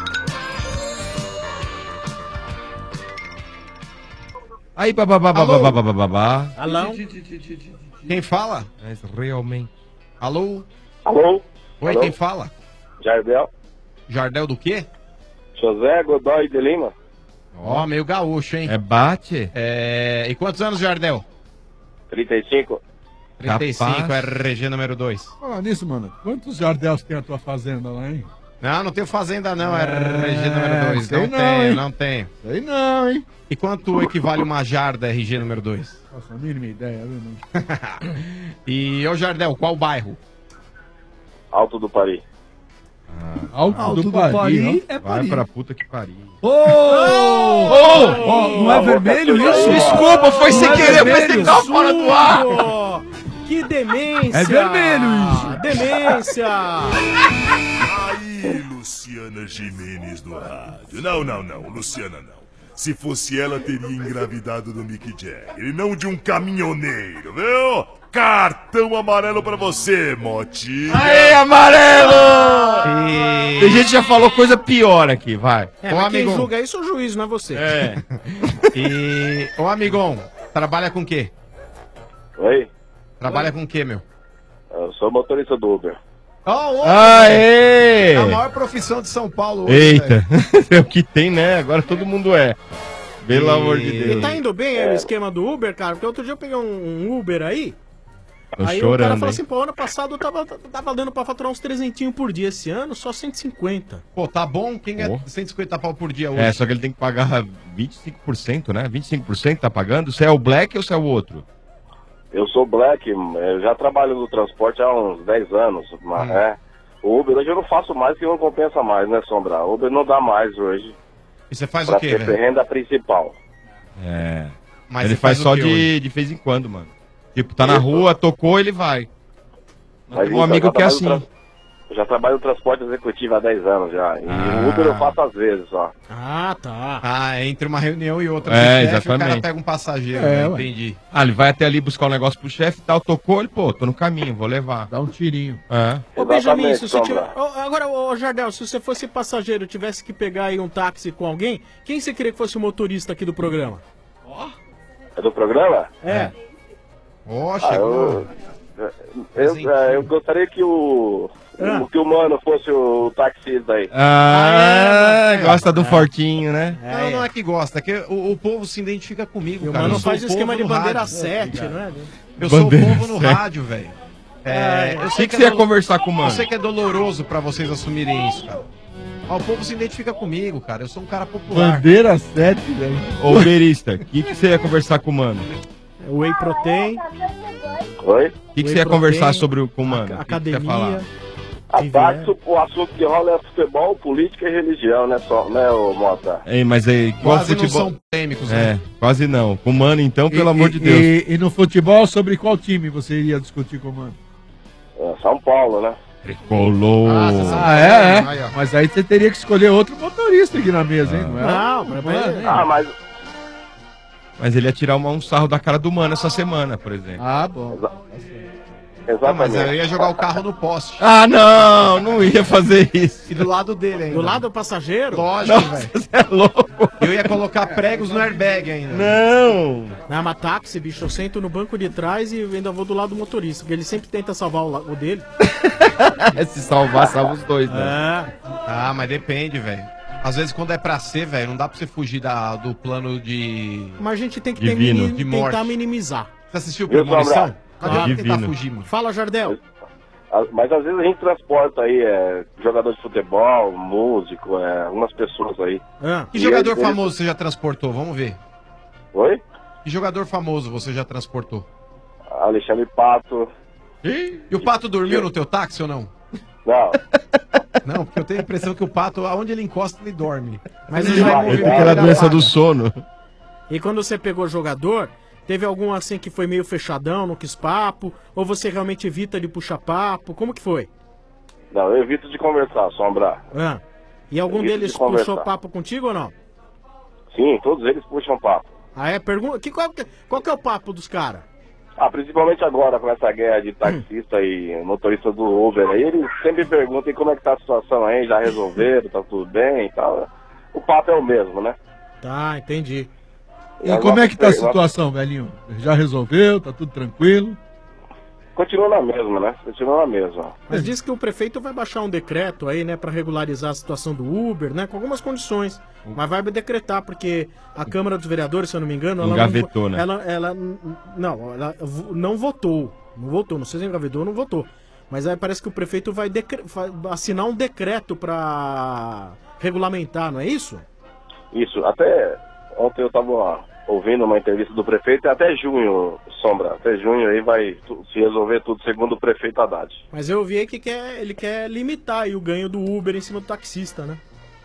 Aí, bababá, bababá, bababá. Alão. Quem fala? Mas realmente. Alô? Alô? Oi, Alô? quem fala? Jardel. Jardel do quê? José Godoy de Lima. Ó, meio gaúcho, hein? É bate? É... E quantos anos, Jardel? trinta e cinco. trinta e cinco, Capaz. R G número dois. Fala nisso, mano. Quantos jardéus tem a tua fazenda lá, hein? Não, não tenho fazenda não, É, R G número dois. sei Não não, tenho, hein? não tenho. Sei não, hein? E quanto equivale uma jarda R G número dois? Nossa, a mínima ideia, viu? Não. E, ô Jardel, qual bairro? Alto do Paris. Alto, Alto do, do Paris, Paris ó. é Vai Paris. pra puta que pariu. Ô! Ô! Não é vermelho isso? Desculpa, foi sem Não é querer, eu pensei vermelho? que tava fora do ar. Suco! Que demência! É vermelho isso. Demência! Aí, Luciana Gimenez do rádio. Não, não, não, Luciana não. Se fosse ela, teria engravidado do Mick Jagger e não de um caminhoneiro, viu? Cartão amarelo pra você, Motinha. Aê, amarelo! E... Tem gente que já falou coisa pior aqui, vai. É, Ô, mas quem amigão. julga isso é o juiz, não é você. É. E... Ô, amigão, trabalha com o quê? Oi? Trabalha com o quê, meu? Eu sou motorista do Uber. Oh, Aê! É a maior profissão de São Paulo hoje, Eita, é o que tem, né? Agora todo mundo é. Pelo amor de Deus. E tá indo bem aí o esquema do Uber, cara? Porque outro dia eu peguei um, um Uber aí. Tô aí chorando, o cara falou hein? assim, pô, ano passado eu tava, tava dando pra faturar uns trezentinhos por dia. Esse ano, só cento e cinquenta. Pô, tá bom? Quem é Oh. cento e cinquenta pau por dia hoje? É, só que ele tem que pagar vinte e cinco por cento, né? vinte e cinco por cento tá pagando? Você é o Black ou você é o outro? Eu sou Black, eu já trabalho no transporte há uns dez anos, mas Hum. é. O Uber hoje eu não faço mais porque não compensa mais, né, Sombra? O Uber não dá mais hoje. E você faz pra o quê, ter velho? renda principal. É. Mas ele você faz, faz o só quê de, hoje? de vez em quando, mano. Tipo, tá na rua, tocou, ele vai. Mas Tem um então, amigo já que é trabalho assim. no tra- Eu já trabalho no transporte executivo há dez anos já. E Ah. o Uber eu faço às vezes só. Ah, tá. Ah, entre uma reunião e outra. É, com o chefe, exatamente. O cara pega um passageiro, É, né? ué. Entendi. Ah, ele vai até ali buscar um negócio pro chefe e tal, tocou, ele, pô, tô no caminho, vou levar. Dá um tirinho. É. Ô, Benjamin, se você Sombra. tiver... Ô, agora, ô, Jardel, se você fosse passageiro, tivesse que pegar aí um táxi com alguém, quem você queria que fosse o motorista aqui do programa? É do programa? É. Ó, Ah, chegou. eu, eu, é, eu gostaria que o, Ah. o- que o mano fosse o taxista aí. Ah, é, gosta é. do fortinho, né? Não, não é que gosta, é que o, o povo se identifica comigo, O cara. mano Eu sou faz o o esquema povo de no bandeira rádio. sete, não é? Eu sou Bandeira o povo no sete. rádio, velho. É, eu O sei que, que você é ia do- conversar com o mano? Eu sei que é doloroso pra vocês assumirem isso, cara. Mas o povo se identifica comigo, cara. Eu sou um cara popular. Bandeira sete, velho. Ô, Uberista, o que, que você ia conversar com o mano? Whey Protein. Oi? O que, que Whey você ia conversar protein, sobre o com o mano? O que que você ia academia. falar? A táxi, o assunto que rola é futebol, política e religião, né, só, né, ô Mota? Ei, mas aí, qual Quase não futebol? são polêmicos, É, né? quase não. Com o mano, então, pelo E- amor e- de Deus. E, e no futebol, sobre qual time você iria discutir com o mano? É, São Paulo, né? Colou. Ah, é, é. Mas aí você teria que escolher outro motorista aqui na mesa, hein? Não, é? Não, mas- Mano, hein? Ah, mas Mas ele ia tirar uma- um sarro da cara do mano essa semana, por exemplo. Ah, bom. Não, mas eu ia jogar o carro no poste. Ah, não, não ia fazer isso. E do lado dele ainda. Do lado do passageiro? Lógico, Nossa, velho. você é louco. Eu ia colocar pregos no airbag ainda. Não. Não, mas táxi, bicho, eu sento no banco de trás e ainda vou do lado do motorista, porque ele sempre tenta salvar o, la- o dele. Se salvar, salva os dois, né? É. Ah, mas depende, velho. Às vezes quando é pra ser, velho, não dá pra você fugir da, do plano de... Mas a gente tem que ter Divino. mini- De morte. tentar minimizar. Você assistiu Viu, Premonição? Sombra? Não adianta tentar Divino. fugir, mano. Fala, Jardel. Ah, Mas às vezes a gente transporta aí é, jogador de futebol, músico, é, algumas pessoas aí. Ah. Que E jogador eles- famoso você já transportou? Vamos ver. Oi? Que jogador famoso você já transportou? Alexandre Pato. E o Pato dormiu no teu táxi ou não? Não. Não, porque eu tenho a impressão que o Pato, aonde ele encosta, ele dorme. Mas ele ele vai vai- mover, Ele tem aquela ele doença apaga. do sono. E quando você pegou jogador, teve algum assim que foi meio fechadão, não quis papo? Ou você realmente evita de puxar papo? Como que foi? Não, eu evito de conversar, Sombra. Ah. E algum Evito deles de conversar. puxou papo contigo ou não? Sim, todos eles puxam papo. Ah, é? Pergunta. Que, qual, que- qual que é o papo dos caras? Ah, principalmente agora com essa guerra de taxista e motorista do Uber aí, eles sempre perguntam como é que tá a situação aí, já resolveram, tá tudo bem e tal. O papo é o mesmo, né? Tá, entendi. E como é que tá a situação, velhinho? Já resolveu? Tá tudo tranquilo? Continua na mesma, né? Continua na mesma. Mas diz que o prefeito vai baixar um decreto aí, né, pra regularizar a situação do Uber, né, com algumas condições. Mas vai decretar, porque a Câmara dos Vereadores, se eu não me engano, ela Engavetou, não, né? ela, ela n- não, ela vo- não votou, não votou, não sei se engavetou ou não votou. Mas aí parece que o prefeito vai, decre- vai assinar um decreto pra regulamentar, não é isso? Isso, até ontem eu tava ouvindo uma entrevista do prefeito e até junho, Sombra, até junho aí vai tu- se resolver tudo segundo o prefeito Haddad. Mas eu vi aí que quer, ele quer limitar aí o ganho do Uber em cima do taxista, né?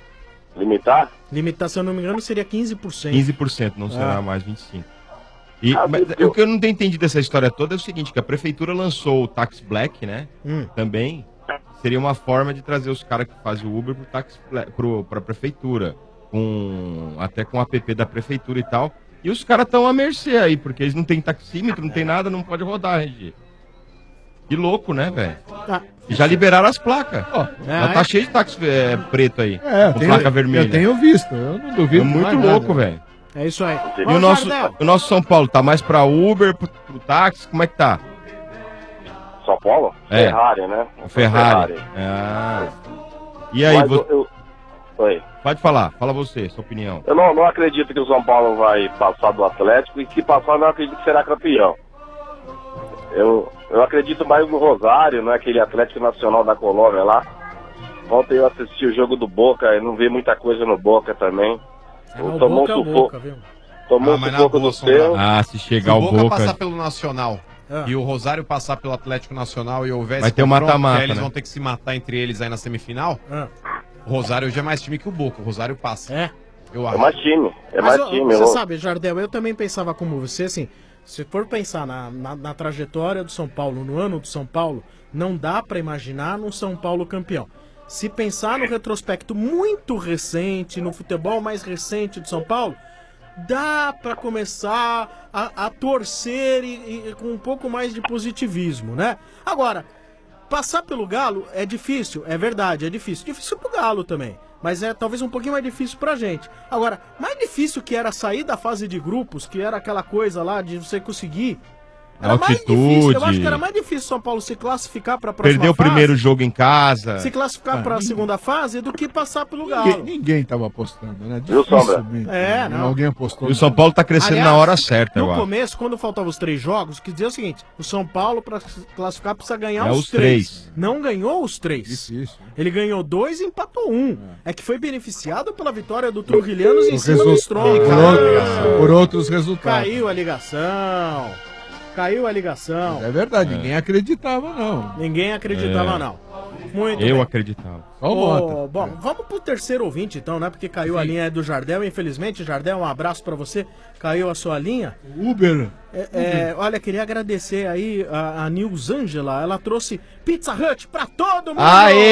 Limitar? Limitar, se eu não me engano, seria quinze por cento. quinze por cento, não será Ah. mais vinte e cinco por cento. E, Ah, mas eu- o que eu não tenho entendido dessa história toda é o seguinte, que a prefeitura lançou o Tax Black, né? Hum. Também seria uma forma de trazer os caras que fazem o Uber pro tax Black, pro, pra prefeitura, com, até com o app da prefeitura e tal. E os caras estão à mercê aí, porque eles não têm taxímetro, não tem nada, não pode rodar, Regi. Que louco, né, velho? Ah. E já liberaram as placas. já é? tá cheio de táxi é, preto aí, É, eu com tenho- placa vermelha. eu tenho visto, eu não duvido É muito mais nada. louco, velho. É isso aí. E o nosso, o nosso São Paulo tá mais pra Uber, pro, pro táxi, como é que tá? São Paulo? É. Ferrari, né? O Ferrari. Ah. E aí, Mas você... eu, eu... Oi. Pode falar, fala você, sua opinião. Eu não, não acredito que o São Paulo vai passar do Atlético e se passar, eu não acredito que será campeão. Eu, eu acredito mais no Rosário, né? Aquele Atlético Nacional da Colômbia lá. Ontem eu assisti o jogo do Boca e não vi muita coisa no Boca também. o Tomou Boca é um o sufoco. Boca, viu? Tomou Ah, um mas na sufoco boa, do Sombra. seu. Ah, se chegar Se o o Boca Boca... passar pelo Nacional Ah. e o Rosário passar pelo Atlético Nacional e houver Vai esse ter um confronto, mata-mata, que aí eles né? vão ter que se matar entre eles aí na semifinal, Ah. o Rosário hoje é mais time que o Boca. O Rosário passa. É? Eu É acho. mais time, é Mas, mais ó, time. você eu- sabe, Jardel, eu também pensava como você, assim, se for pensar na, na, na trajetória do São Paulo, no ano do São Paulo, não dá pra imaginar um São Paulo campeão. Se pensar no retrospecto muito recente, no futebol mais recente do São Paulo, dá pra começar a, a torcer e, e com um pouco mais de positivismo, né? Agora, passar pelo Galo é difícil, é verdade, é difícil. Difícil pro Galo também, mas é talvez um pouquinho mais difícil pra gente. Agora, mais difícil que era sair da fase de grupos, que era aquela coisa lá de você conseguir... Era mais difícil, eu acho que era mais difícil São Paulo se classificar pra próxima Perdeu o fase, primeiro jogo em casa. se classificar Ah, pra ninguém- segunda fase do que passar pelo Ninguém, Galo. ninguém tava apostando, né? Viu, Sombra? Dificilmente, É, né? não. Alguém apostou. E o São Paulo tá crescendo Aliás, na hora certa, eu No acho. começo, quando faltavam os três jogos, quis dizer o seguinte: o São Paulo, pra se classificar, precisa ganhar É os, os três. três. Não ganhou os três. Difícil. Ele ganhou dois e empatou um. É, que foi beneficiado pela vitória do Trujilhanos em Por cima do resu- Strong. por, outro- por outros resultados. Caiu a ligação. Caiu a ligação. É verdade, ninguém acreditava, não. Ninguém acreditava, É. não. Muito Eu bem. acreditava. Só o Mota. Ô, bom, vamos pro terceiro ouvinte então, né? Porque caiu a linha do Jardel, infelizmente. Jardel, um abraço pra você. Caiu a sua linha. Uber. É, é, olha, queria agradecer aí a, a Nilzângela. Ela trouxe Pizza Hut pra todo mundo.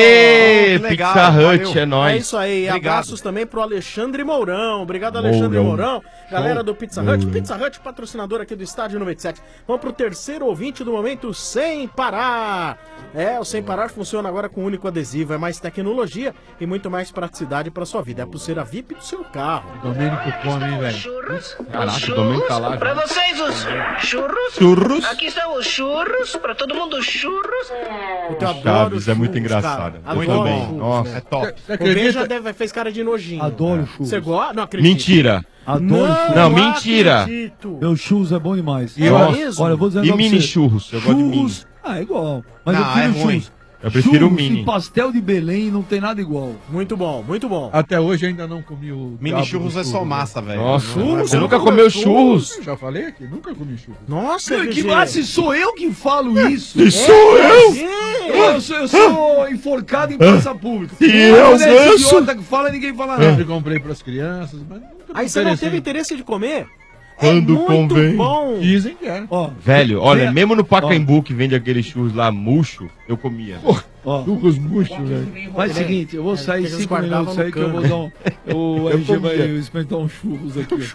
Aê! Que Pizza Hut, é nóis. É isso aí. Obrigado. Abraços também pro Alexandre Mourão. Obrigado, Alexandre Mourão. Mourão. Galera do Pizza Hut. Mourão. Pizza Hut, patrocinador aqui do Estádio noventa e sete. Vamos pro terceiro ouvinte do momento, Sem Parar. É, o Sem Parar funciona agora com um único adesivo. É mais tecnologia e muito mais praticidade pra sua vida. É a pulseira V I P do seu carro. Domênico come, hein, velho? Churros, Caraca, os o Domênico tá churros, lá, pra já. vocês os churros. Churros. Aqui estão os churros, pra todo mundo os churros. Eu adoro Chaves, é muito churros, engraçado. cara. Muito Adoro bem. churros, Nossa, né? é top. Você O Ben já acredita? deve, fez cara de nojinho. Adoro churros. Você gosta? Não acredito. Mentira. Adoro Não, churros. Não, mentira. acredito. Meu churros é bom demais. É Ó, mesmo? Olha, eu vou dizer um E negócio pra mini você. churros? Eu gosto de mini. Churros, ah, é igual. Mas Não, eu prefiro é ruim. churros. Eu prefiro o Churros mini. e pastel de Belém não tem nada igual. Muito bom, muito bom. Até hoje ainda não comi o. Mini diabo churros do é só churro, massa, velho. Nossa, Não é você bom. nunca comeu churros? Eu já falei aqui, nunca comi churros. Nossa, Que G G. massa, sou eu que falo isso. E sou eu? Eu sou, eu sou enforcado em praça pública. E eu, Quando é esse Ganso? idiota que fala, ninguém fala nada. Sempre comprei pras crianças, mas nunca Aí você não interessei. teve interesse de comer? Quando é muito convém. bom. Dizem que é. Ó, Velho, olha, Vem- mesmo no Pacaembu que vende aqueles churros lá murcho, eu comia. ó. Churros murchos, velho. Faz o seguinte, eu vou sair que eles cinco guardavam minutos no aí que eu vou cano. dar um... O R G vai comia. experimentar uns churros aqui.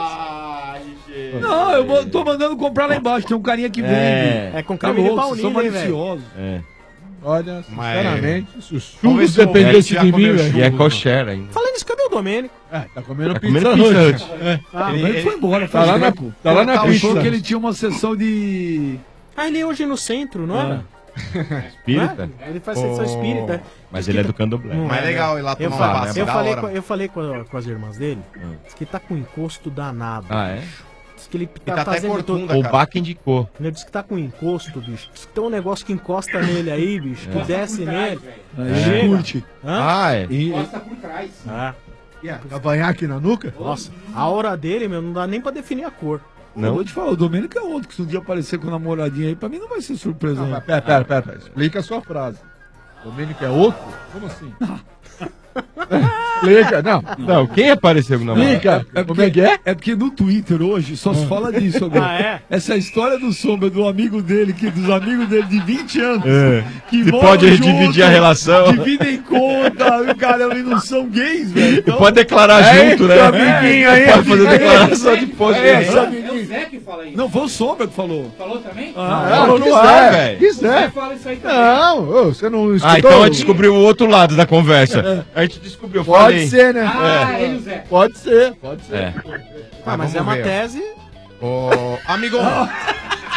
Não, eu vou, tô mandando comprar lá embaixo, tem um carinha que vende. É com Tá creme de louco, vocês são baunilha, hein, velho? maliciosos. É. Olha, Mas- sinceramente, se os Vamos ver churros se o dependessem Alex já de mim, comeu velho. E é kosher ainda. Falando nisso, cadê o Domênico? É, tá comendo Tá pizza, comendo pizza Hut. Hut. É. Ah, Ele, ele foi embora, Tá faz lá na, tempo. tá lá na Ele falou pista. que ele tinha uma sessão de... ah, ele é hoje no centro, não era? Espírita? Não é? Ele faz sessão espírita. Mas Diz ele que é do tá- candomblé. Não Mas é né? legal ir lá Eu, tomar fa- uma passe eu da falei, hora. com, eu falei com, a- com as irmãs dele, diz que tá com encosto danado. Ah, é? Diz que ele tá, tá até fazendo corcunda, todo... O Baca indicou. Ele disse que tá com encosto, bicho. Diz que tem um negócio que encosta nele aí, bicho, que desce nele. Aí Chega. ele curte. Hã? Ah, é? E, Ah, Cavanhaque na nuca? nossa, a hora dele, meu, não dá nem pra definir a cor. não, vou te falar, o Domênico é outro, que se um dia aparecer com a namoradinha aí, pra mim não vai ser surpresa. Não, não. mas pera, pera, pera, pera. Explica a sua frase. Domênico é outro? Como assim? Explica, não. Não, quem apareceu na Explica. É Como é que é? É porque no Twitter hoje só se fala disso agora. Ah, é? Essa história do Sombra, do amigo dele, que, dos amigos dele de vinte anos. É. Que Você moram pode junto, dividir a relação. Dividem conta, cara, eles não são gays, velho. Então, Pode declarar É, junto, esse né? amiguinho aí, Pode fazer é, declaração de posto. é, né? esse amiguinho. É o Zé que fala isso. Não, foi o Sombra que falou. Falou também? Ah, Não, Falou não no quiser, ar, velho. Quiser. Você fala isso aí também. Não, ô, você não escutou? Ah, então a gente descobriu o outro lado da conversa. A gente descobriu, eu Pode falei. ser, né? Ah, ele e o Zé. Pode ser, pode ser. É. Ah, mas vamos é uma ver. tese. Ô, amigo,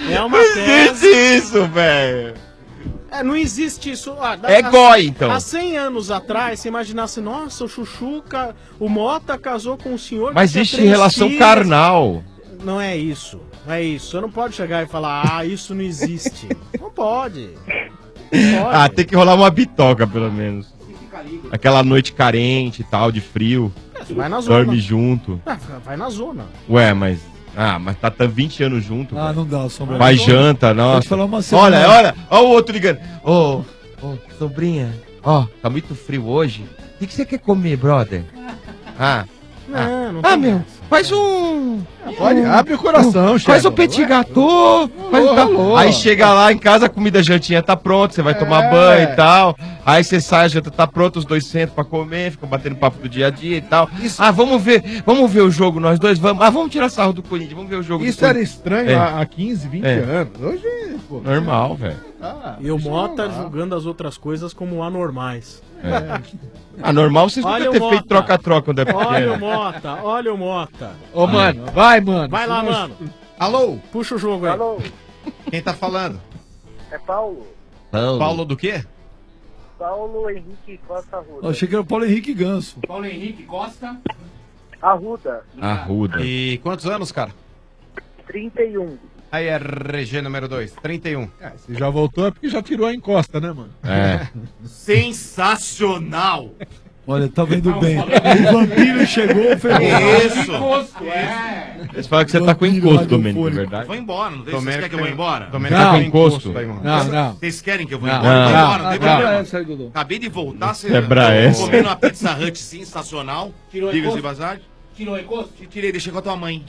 É uma Não tese. existe isso, velho. É, não existe isso. Ah, É há- goi, então. Há cem anos atrás, você imaginasse, nossa, o Chuchu, ca- o Mota casou com um senhor que Mas tinha existe três relação filhos. carnal. Não é isso. Não é isso. Você não pode chegar e falar, ah, isso não existe. Não pode. Não pode. Ah, tem que rolar uma bitoca, pelo menos. Aquela noite carente e tal, de frio. É, você vai na zona. Dorme junto. Ah, vai na zona. Ué, mas... Ah, mas tá tão vinte anos junto. Ah, velho. não dá, Sombra. Vai Não. janta, Vou nossa. te falar uma semana. Olha, olha, olha o outro ligando. Ô, ô, sobrinha, ó, tá muito frio hoje. O que, que você quer comer, brother? Ah, Não, não ah, tem meu, faz um... Pode, um- abre o coração, um- Faz chefe. um petit gâteau. faz Alô, tal. alô. Aí chega lá em casa, a comida jantinha tá pronta, você vai tomar É. banho e tal. Aí você sai, a janta tá pronta, os dois sentam pra comer, ficam batendo papo do dia a dia e tal. Ah, vamos ver, vamos ver o jogo nós dois, vamos. Ah, vamos tirar sarro do Corinthians, vamos ver o jogo Isso do era Corinthians. estranho É. há há quinze, vinte É. anos. Hoje, pô. Normal, velho. Ah, E o isso Mota não dá. julgando as outras coisas como anormais. É. Ah, normal vocês Olha nunca o ter Mota. feito troca-troca quando é pequeno. Olha o Mota, olha o Mota. Ô, mano, vai, mano. Vai lá, mano. Alô? Puxa o jogo aí. Alô, Quem tá falando? é Paulo. Paulo. Paulo do quê? Paulo Henrique Costa Arruda. Eu achei que era o Paulo Henrique Ganso. Paulo Henrique Costa. Arruda, Arruda. E quantos anos, cara? trinta e um. Aí é R G número dois, trinta e um. É, se já voltou é porque já tirou a encosta, né, mano? É. Sensacional! Olha, tá vendo bem. O vampiro chegou, ferrou. Isso! É. Eles falam que você tá com encosto, Domênico, é verdade? Vou embora, não tem? Vocês Domênico querem que eu vou tem- embora? Domênico Tá tem com encosto? aí, mano. Não, não. Vocês querem que eu vou Não, embora? Eu vou não. embora, não tem Quebra problema. essa aí, Dudu. Acabei de voltar, você Quebra eu essa. comendo uma Pizza Hut sensacional. Tirou Diga-se de encosto? passagem. Tirou o encosto? Te tirei, deixei com a tua mãe.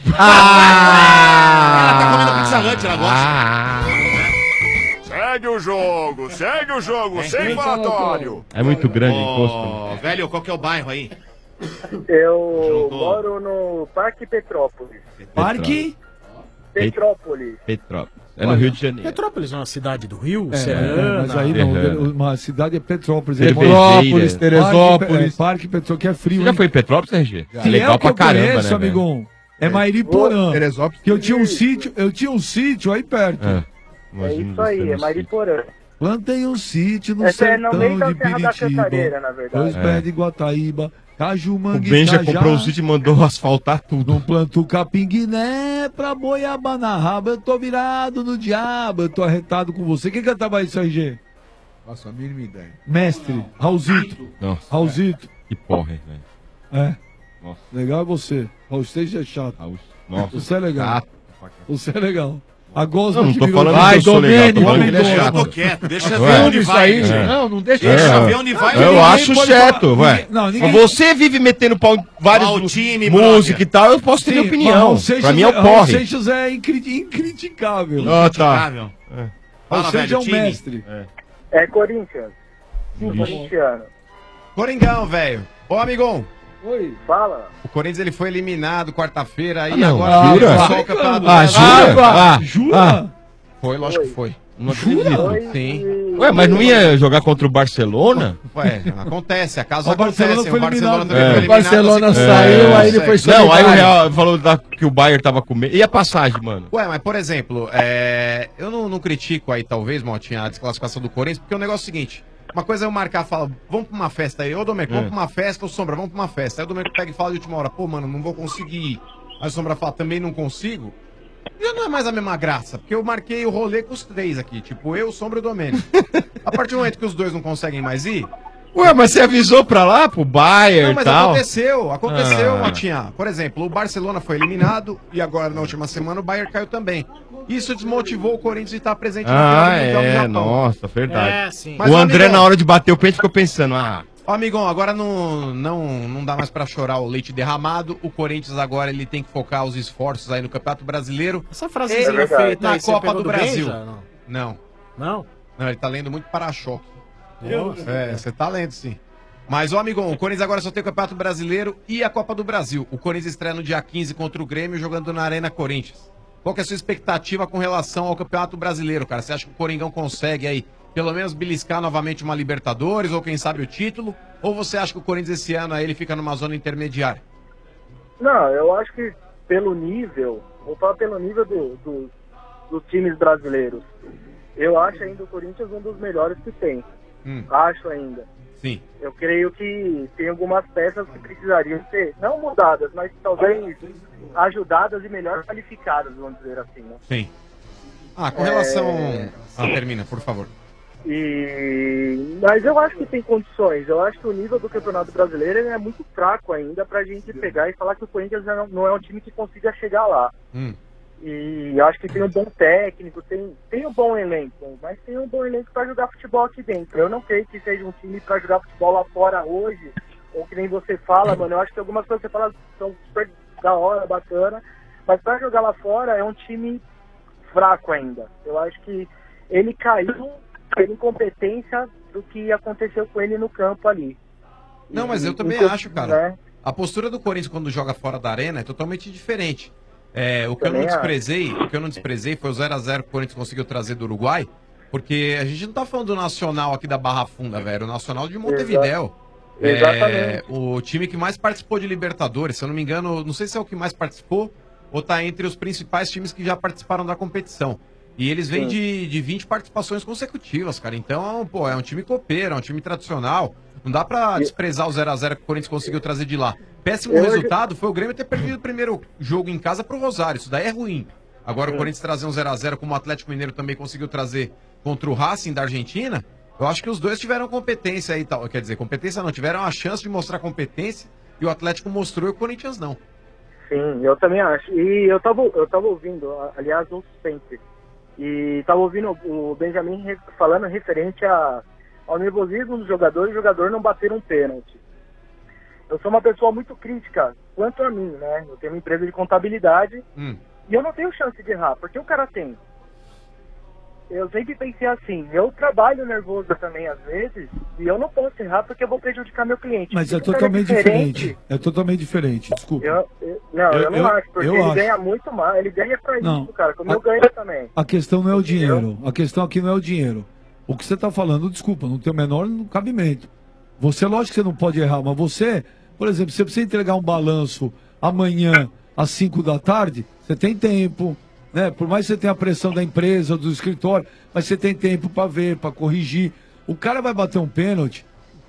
Ah! Ela tá comendo Pizza Hut, ela gosta. Ah! Segue o jogo, segue o jogo, sem falatório. É muito grande o encosto. Ô, velho, qual que é o bairro aí? Eu Juntou. moro no Parque Petrópolis. Parque? Petrópolis. Petrópolis. É no Rio de Janeiro. Petrópolis é uma cidade do Rio? É, Serrana. mas aí não, Serrana. uma cidade é Petrópolis. Cervejeira. Petrópolis, Teresópolis. Parque, Parque Petrópolis, que é frio. Você já hein? foi em Petrópolis, R G? Se Legal é o que pra eu caramba, conheço, né, velho? amigão. É Mairiporã. Teresópolis. Que eu tinha um sítio, eu tinha um sítio aí perto. É. É Imagina isso você aí, no é Mariporã. Plantei um sítio no Essa é no sertão meio da de Serra da Piritiba. Cantareira, na verdade. Dois É. pés de Guataíba, Caju, O Mangue, Benja Cajá. comprou o sítio e mandou asfaltar tudo. Não planto capim Guiné pra boiaba na raba. Eu tô virado no diabo, eu tô arretado com você. Quem cantava isso, R G? Nossa, a mínima ideia. Mestre, Raulzito. Nossa, Raulzito. que porra, hein, velho. É. Nossa. Legal é você. Raul Seixas é chato. Raul- Nossa. Você é legal. Chato. Você é legal. A Gosma Não, não que tô virou- falando Vai, que eu sou legal, tô Domênico, falando que ele é Domênico. Eu chato. tô quieto, deixa Ué. ver onde Isso vai. aí, É. não, não deixa. Deixa É. ver onde vai. Eu ninguém acho pode certo, falar. ué. Ninguém- não, ninguém- Você vive metendo pau em vários Qual time, música brother? e tal, eu posso ter minha Sim, mas opinião. Raul Seixas Pra mim é o Raul porre. Seixas é incri- incriticável. Ah, tá. Incriticável. Raul Fala, Seixas é velho, um time. mestre. É Corinthians. Corintiano. Coringão, velho. Ô, amigão. Oi. Fala. O Corinthians ele foi eliminado quarta-feira aí, Ah, não, agora jura? vai só o campeonato Ah, brasileiro. jura? Ah, Jura? ah. Foi, lógico que foi. Não acredito. Foi Sim. e- Ué, mas não ia jogar contra o Barcelona? Ué, acontece, acaso O Barcelona acontece. foi O Barcelona eliminado. também É. foi O eliminado. Barcelona assim, saiu, é, aí ele foi consegue. Não, aí o solidário. Real falou da- que o Bayern tava com medo. E a passagem, mano? Ué, mas por exemplo, é, eu não, não critico aí, talvez, Maltinha, a desclassificação do Corinthians, porque o negócio é o seguinte: uma coisa é eu marcar e falar, vamos pra uma festa aí, ô Domênico, vamos É. pra uma festa, ô Sombra, vamos pra uma festa. Aí o Domênico pega e fala de última hora, pô, mano, não vou conseguir ir. Aí o Sombra fala, também não consigo. Já não é mais a mesma graça, porque eu marquei o rolê com os três aqui, tipo, eu, o Sombra e o Domênico. A partir do momento que os dois não conseguem mais ir. Ué, mas você avisou pra lá, pro Bayern Não, e mas tal? aconteceu, aconteceu, Ah. Maltinha. Por exemplo, o Barcelona foi eliminado e agora na última semana o Bayern caiu também. Isso desmotivou o Corinthians de estar presente no Ah, final do Mundial do é, Japão. nossa, verdade. É, sim. Mas, o ô, André, amigão- na hora de bater o peito, ficou pensando, ah, Ó, amigão, agora não, não, não dá mais pra chorar o leite derramado. O Corinthians agora ele tem que focar os esforços aí no Campeonato Brasileiro. Essa E frasezinha feita na aí, você Copa pegou do do Brasil. Benja, não? Não. Não? Não, ele tá lendo muito para-choque. Nossa. É, você tá lendo sim. Mas, ó, amigão, o Corinthians agora só tem o Campeonato Brasileiro e a Copa do Brasil. O Corinthians estreia no dia quinze contra o Grêmio, jogando na Arena Corinthians. Qual que é a sua expectativa com relação ao Campeonato Brasileiro, cara? Você acha que o Coringão consegue aí, pelo menos, beliscar novamente uma Libertadores, ou quem sabe o título? Ou você acha que o Corinthians esse ano aí ele fica numa zona intermediária? Não, eu acho que pelo nível, vou falar pelo nível do, do- dos times brasileiros. Eu acho ainda o Corinthians um dos melhores que tem. Hum. Acho ainda. Sim. Eu creio que tem algumas peças que precisariam ser, não mudadas, mas talvez ajudadas e melhor qualificadas, vamos dizer assim, né? Sim. Ah, com relação... É... Ah, termina, por favor. E... Mas eu acho que tem condições. Eu acho que o nível do Campeonato Brasileiro ele é muito fraco ainda pra gente pegar e falar que o Corinthians não, não é um time que consiga chegar lá. Hum. E eu acho que tem um bom técnico, tem, tem um bom elenco, mas tem um bom elenco para jogar futebol aqui dentro. Eu não creio que seja um time para jogar futebol lá fora hoje, ou que nem você fala, mano. Eu acho que algumas coisas que você fala são super da hora, bacana, mas para jogar lá fora é um time fraco ainda. Eu acho que ele caiu pela incompetência do que aconteceu com ele no campo ali. Não, mas eu também Inclu- acho, cara. né? A postura do Corinthians quando joga fora da arena é totalmente diferente. É, o que eu Também não acho. desprezei, o que eu não desprezei foi o zero a zero que o Corinthians conseguiu trazer do Uruguai, porque a gente não tá falando do Nacional aqui da Barra Funda, velho, o Nacional de Montevidéu. Exa- Exatamente. É, o time que mais participou de Libertadores, se eu não me engano, não sei se é o que mais participou ou tá entre os principais times que já participaram da competição. E eles vêm Sim. de, de vinte participações consecutivas, cara. Então, pô, é um time copeiro, é um time tradicional. Não dá pra desprezar o zero a zero que o Corinthians conseguiu trazer de lá. Péssimo Eu- resultado foi o Grêmio ter perdido o primeiro jogo em casa pro Rosário. Isso daí é ruim. Agora o Sim. Corinthians trazer um zero a zero como o Atlético Mineiro também conseguiu trazer contra o Racing da Argentina, eu acho que os dois tiveram competência aí, tal. Quer dizer, competência não, tiveram a chance de mostrar competência e o Atlético mostrou e o Corinthians não. Sim, eu também acho. E eu tava, eu tava ouvindo, a- aliás, ouço sempre. E tava ouvindo o Benjamin re- falando referente a, ao nervosismo do jogador e o jogador não bater um pênalti. Eu sou uma pessoa muito crítica quanto a mim, né? Eu tenho uma empresa de contabilidade Hum. e eu não tenho chance de errar, porque o cara tem. Eu sempre pensei assim, eu trabalho nervoso também às vezes e eu não posso errar porque eu vou prejudicar meu cliente. Mas é Se o cara totalmente diferente. É totalmente diferente, desculpa. Eu, eu- não, eu, Eu- não eu- acho, porque eu ele acho. ganha muito mais, ele ganha pra Não. isso, cara, como A- eu ganho também. A questão não é o dinheiro. A questão aqui não é o dinheiro. O que você está falando, desculpa, não tem o menor cabimento. Você, lógico que você não pode errar, mas você, por exemplo, se você entregar um balanço amanhã às cinco da tarde, você tem tempo, né? Por mais que você tenha a pressão da empresa, do escritório, mas você tem tempo para ver, para corrigir. O cara vai bater um pênalti,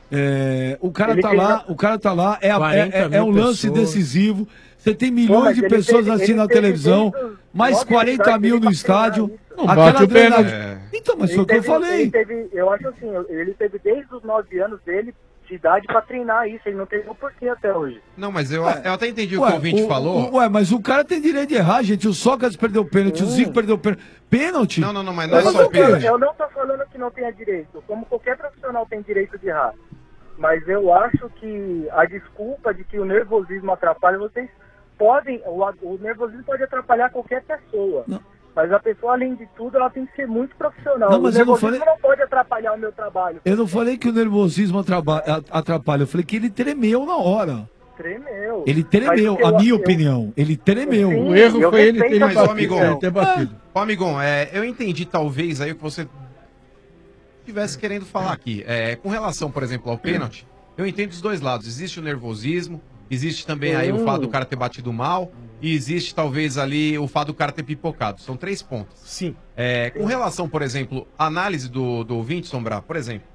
é, o cara Ele tá tem- lá, o cara tá lá, é, a- é, quarenta é- é mil um lance pessoas. decisivo. Você tem Pô, milhões mas de ele pessoas teve- assistindo ele na teve televisão, desde os mais nove quarenta anos de mil idade no dele pra estádio. treinar isso. Não Aquela bate o pênalti. adrenalina. Então, mas Ele foi o que eu teve- falei. ele teve- eu acho assim, ele teve desde os nove anos dele de idade pra treinar isso, ele não teve o porquê até hoje. Não, mas eu, eu até entendi o Ué, que o ouvinte o- falou. o- Ué, mas o cara tem direito de errar, gente. O Sócrates perdeu o pênalti, o Zico perdeu o pênalti. Pênalti? Não, não, não, mas Eu não, tô falando, eu não tô falando que não tenha direito, como qualquer profissional tem direito de errar. Mas eu acho que a desculpa de que o nervosismo atrapalha, vocês podem, o, o nervosismo pode atrapalhar qualquer pessoa. Mas a pessoa, além de tudo, ela tem que ser muito profissional. Não, mas o eu não nervosismo falei- não pode atrapalhar o meu trabalho. Eu não falei que o nervosismo atraba- a- atrapalha. Eu falei que ele tremeu na hora. Tremeu. Ele tremeu, Mas a eu- minha eu- opinião. Ele tremeu. Sim, O erro eu foi ele ter respeito a Mas, sua ô, amigão, opinião. ter batido. Ô, amigão, é, eu entendi talvez aí o que você estivesse querendo falar aqui. É, com relação, por exemplo, ao pênalti, eu entendo os dois lados. Existe o nervosismo, existe também aí o Sim. fato do cara ter batido mal, e existe talvez ali o fato do cara ter pipocado. São três pontos. Sim. É, com relação, por exemplo, à análise do, do ouvinte, Sombrar, por exemplo,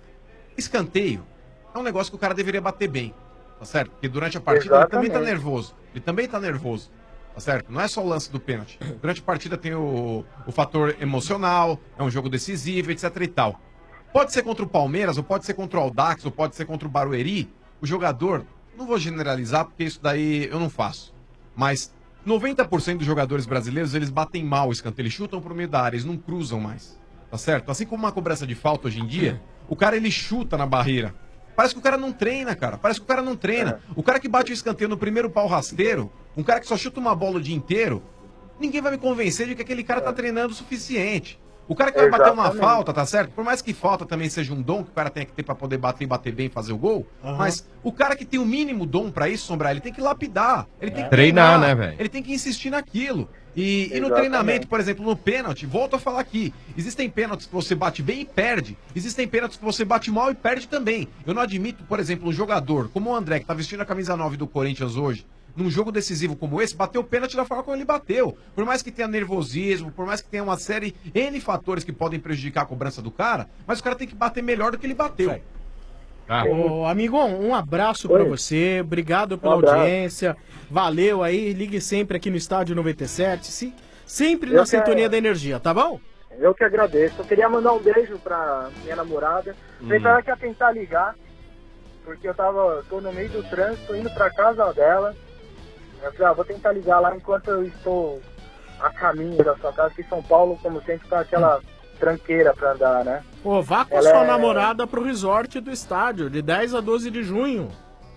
escanteio é um negócio que o cara deveria bater bem, tá certo? Porque durante a partida ele também tá Exatamente. nervoso. Ele também tá nervoso, tá certo? Não é só o lance do pênalti. Durante a partida tem o, o fator emocional, é um jogo decisivo, etc e tal. Pode ser contra o Palmeiras, ou pode ser contra o Audax, ou pode ser contra o Barueri. O jogador, não vou generalizar porque isso daí eu não faço, mas noventa por cento dos jogadores brasileiros, eles batem mal o escanteio, eles chutam pro meio da área, eles não cruzam mais, tá certo? Assim como uma cobrança de falta hoje em dia, o cara ele chuta na barreira. Parece que o cara não treina, cara. Parece que o cara não treina. O cara que bate o escanteio no primeiro pau rasteiro, um cara que só chuta uma bola o dia inteiro, ninguém vai me convencer de que aquele cara tá treinando o suficiente. O cara que vai bater uma Exatamente. falta, tá certo? Por mais que falta também seja um dom que o cara tem que ter pra poder bater e bater bem e fazer o gol, Aham. mas o cara que tem o mínimo dom pra isso, Sombrar, ele tem que lapidar. Ele tem que Treinar, né, velho? Ele tem que insistir naquilo. E, e no Exatamente. treinamento, por exemplo, no pênalti, volto a falar aqui, existem pênaltis que você bate bem e perde, existem pênaltis que você bate mal e perde também. Eu não admito, por exemplo, um jogador como o André, que tá vestindo a camisa nove do Corinthians hoje, num jogo decisivo como esse, bater o pênalti da forma como ele bateu. Por mais que tenha nervosismo, por mais que tenha uma série N fatores que podem prejudicar a cobrança do cara, mas o cara tem que bater melhor do que ele bateu. Ah. Ô, amigo, um abraço pra você, obrigado pela Um abraço. audiência, valeu aí, ligue sempre aqui no Estádio noventa e sete, se, sempre Eu na que- sintonia da energia, tá bom? Eu que agradeço. Eu queria mandar um beijo pra minha namorada. Hum. Pensava que ia tentar ligar, porque eu tava, tô no meio do trânsito, indo pra casa dela. Eu falei, ah, vou tentar ligar lá enquanto eu estou a caminho da sua casa, que São Paulo, como sempre, tá aquela tranqueira pra andar, né? Ô, vá com a Ela sua é- namorada pro resort do estádio, de dez a doze de junho.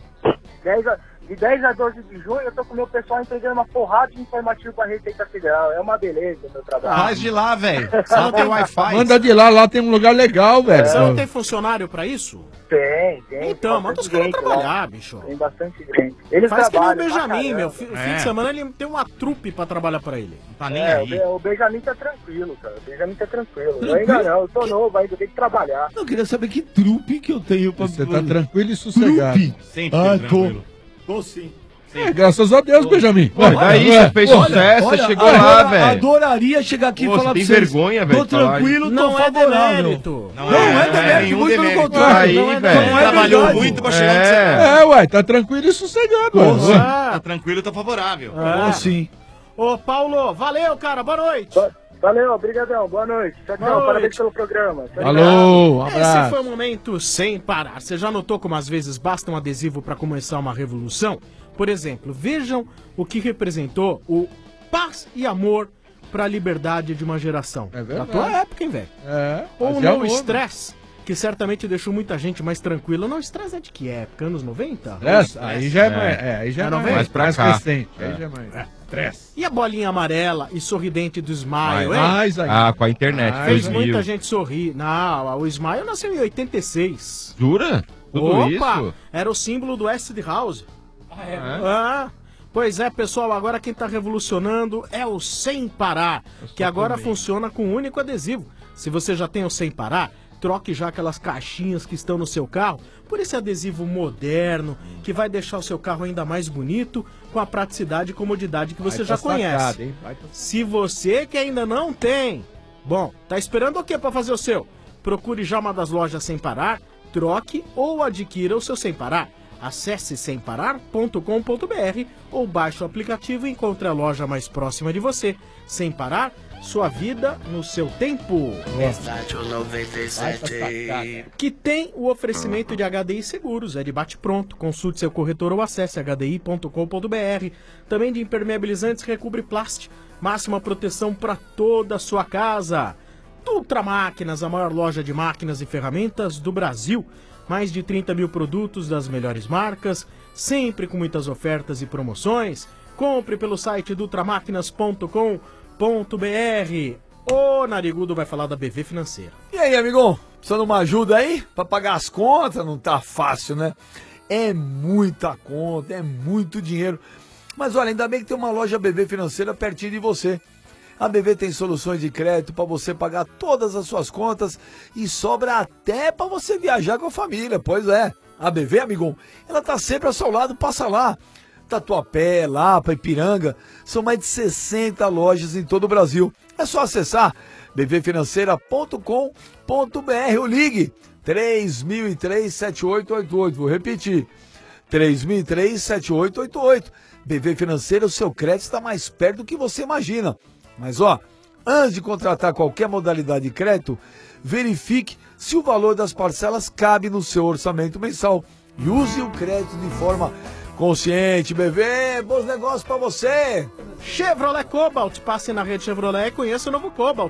dez a, de dez a doze de junho, eu tô com o meu pessoal entregando uma porrada de informativo pra Receita Federal. É uma beleza o meu trabalho. Faz de lá, velho. Lá tem Wi-Fi. Manda de lá, lá tem um lugar legal, velho. Você não tem funcionário pra isso? Tem, tem. Então, manda os caras gente trabalhar, lá. bicho. Tem bastante gente. Eles Faz que nem o trabalham pra Benjamin, caramba. meu. Fi- Fim É. de semana ele tem uma trupe pra trabalhar pra ele. Não tá É, o, Be- o Benjamin tá tranquilo, cara. O Benjamin tá tranquilo. Eu Tranquilo? ainda não, eu tô novo ainda, eu tenho que trabalhar. Eu queria saber que trupe que eu tenho pra... Você tá tranquilo e sossegado. Trupe? Sempre ah, tranquilo. tô. Tô sim. É, graças a Deus, Benjamin. Pô, daí você fez sucesso, você chegou adora- lá, velho. Adoraria chegar aqui e Pô, falar você tem pra vocês. vergonha, velho, Tô de falar tranquilo, isso. tô Não é favorável. demérito. Não, não é demérito, nenhum muito pelo demérito. contrário. Aí, Não é- velho. não é Trabalhou verdade. muito pra chegar onde você É, tá. é, ué, tá tranquilo e sossegado. Pô, ué. Tá tranquilo, tá favorável. É. sim. Ô, Paulo, valeu, cara. Boa noite. Valeu, obrigadão. Boa noite. Tchau, Boa tchau. noite. Parabéns pelo programa. Tchau, Alô, um Esse abraço. foi o momento sem parar. Você já notou como às vezes basta um adesivo para começar uma revolução? Por exemplo, vejam o que representou o paz e amor para a liberdade de uma geração. É Da verdade. tua época, hein, velho? É, Ou mas no é amor, estresse, que certamente deixou muita gente mais tranquila. Não, estresse é de que época? Anos noventa? Stress? Aí já é mais- é, aí já é mais- noventa? mais pra cá. recente. Aí É. já é mais- Stress. E a bolinha amarela e sorridente do Smile, hein? Mais ainda. Ah, com a internet. Fez dois mil. muita gente sorrir. Não, o Smile nasceu em oitenta e seis. Jura? Tudo Opa, isso? era o símbolo do Acid House. Ah, é? Ah, pois é, pessoal, agora quem tá revolucionando é o Sem Parar, que agora também. funciona com um único adesivo. Se você já tem o Sem Parar, troque já aquelas caixinhas que estão no seu carro por esse adesivo moderno, que vai deixar o seu carro ainda mais bonito, com a praticidade e comodidade que você Vai já tá conhece. sacado, hein? Vai tá- Se você que ainda não tem, bom, tá esperando o que para fazer o seu? Procure já uma das lojas Sem Parar, troque ou adquira o seu Sem Parar. Acesse sem parar ponto com ponto b r ou baixe o aplicativo e encontre a loja mais próxima de você. Sem Parar, sua vida no seu tempo. Estádio noventa e sete. Que tem o oferecimento de H D I Seguros, é de bate-pronto. Consulte seu corretor ou acesse h d i ponto com ponto b r. Também de impermeabilizantes Recobre Plast, máxima proteção para toda a sua casa. Dutra Máquinas, a maior loja de máquinas e ferramentas do Brasil. Mais de trinta mil produtos das melhores marcas, sempre com muitas ofertas e promoções. Compre pelo site dutramáquinas ponto com ponto b r. O Narigudo vai falar da B V Financeira. E aí, amigão? Precisando de uma ajuda aí? Pra pagar as contas? Não tá fácil, né? É muita conta, é muito dinheiro. Mas olha, ainda bem que tem uma loja B V Financeira pertinho de você. A B V tem soluções de crédito para você pagar todas as suas contas e sobra até para você viajar com a família. Pois é, a B V, amigão, ela tá sempre ao seu lado, passa lá. Tatuapé, Lapa, Ipiranga, são mais de sessenta lojas em todo o Brasil. É só acessar b v financeira ponto com ponto b r ou ligue três mil e três, sete oito oito oito. Vou repetir, três mil e três, sete oito oito oito. B V Financeira, o seu crédito está mais perto do que você imagina. Mas ó, antes de contratar qualquer modalidade de crédito, verifique se o valor das parcelas cabe no seu orçamento mensal e use o crédito de forma consciente. B V, bons negócios pra você! Chevrolet Cobalt, passe na rede Chevrolet e conheça o novo Cobalt.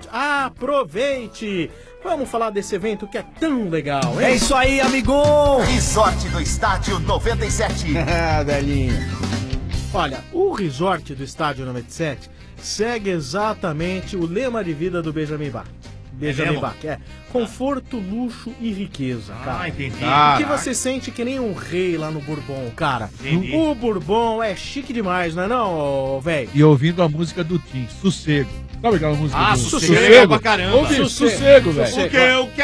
Aproveite! Vamos falar desse evento que é tão legal, hein? É isso aí, amigão! Resort do Estádio noventa e sete. Ah, velhinho. Olha, o resort do Estádio noventa e sete segue exatamente o lema de vida do Benjamin Bach. Benjamin mesmo? Bach, é conforto, luxo e riqueza, cara. Ah, entendi. Porque você sente que nem um rei lá no Bourbon, cara. Entendi. O Bourbon é chique demais, não é não, velho? E ouvindo a música do Tim, Sossego. Sabe aquela música Ah, do sossego, legal pra caramba. Ouve, Sossego. Sossego, velho. O que eu quero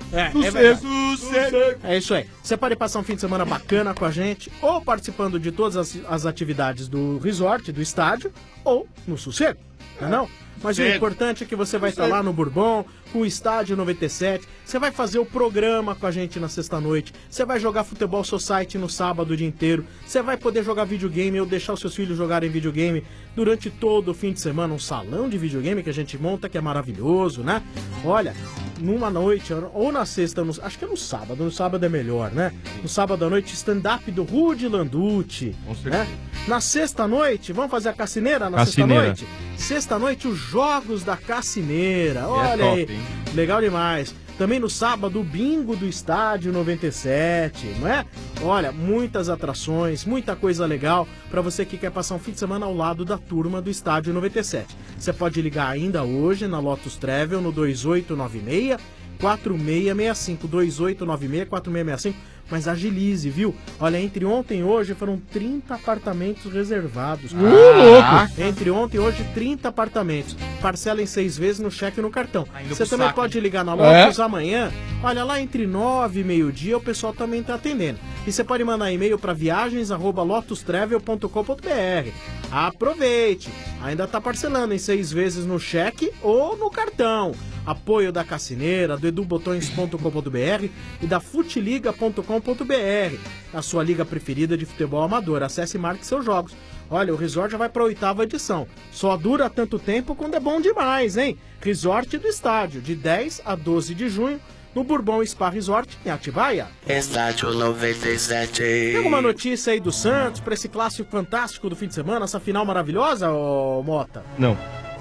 É, é Sossego, verdade. sossego. É isso aí. Você pode passar um fim de semana bacana com a gente, ou participando de todas as, as atividades do resort, do estádio, ou no sossego, não é não? Mas o Sossego. importante é que você vai estar lá no Bourbon, com o Estádio noventa e sete, você vai fazer o programa com a gente na sexta-noite, você vai jogar Futebol Society no sábado o dia inteiro, você vai poder jogar videogame ou deixar os seus filhos jogarem videogame durante todo o fim de semana, um salão de videogame que a gente monta, que é maravilhoso, né? Olha, numa noite, ou na sexta, no- acho que é no sábado, no sábado é melhor, né? No sábado à noite, stand-up do Rudy Landucci, né? Na sexta-noite, vamos fazer a cassineira na Cassineira. sexta-noite? Sexta-noite, os Jogos da Cassineira, É olha top, aí, hein? legal demais. Também no sábado, o bingo do Estádio noventa e sete, não é? Olha, muitas atrações, muita coisa legal para você que quer passar um fim de semana ao lado da turma do Estádio noventa e sete. Você pode ligar ainda hoje na Lotus Travel no dois oito nove seis, quatro seis seis cinco, dois oito nove seis, quatro seis seis cinco, mas agilize, viu? Olha, entre ontem e hoje foram trinta apartamentos reservados. Uh, louco! Entre ontem e hoje, trinta apartamentos. Parcela em seis vezes no cheque e no cartão. indo Você pro também saco, pode ligar na É. Lotus amanhã. Olha, lá entre nove e meio-dia o pessoal também tá atendendo. E você pode mandar e-mail para viagens arroba lotus travel ponto com ponto b r. Aproveite! Ainda tá parcelando em seis vezes no cheque ou no cartão. Apoio da Cassineira, do edu botões ponto com ponto b r e da futiliga ponto com ponto b r, a sua liga preferida de futebol amador. Acesse e marque seus jogos. Olha, o resort já vai para a oitava edição. Só dura tanto tempo quando é bom demais, hein? Resort do Estádio, de dez a doze de junho, no Bourbon Spa Resort, em Atibaia. Estádio noventa e sete. Tem alguma notícia aí do Santos para esse clássico fantástico do fim de semana, essa final maravilhosa, ô Mota? Não.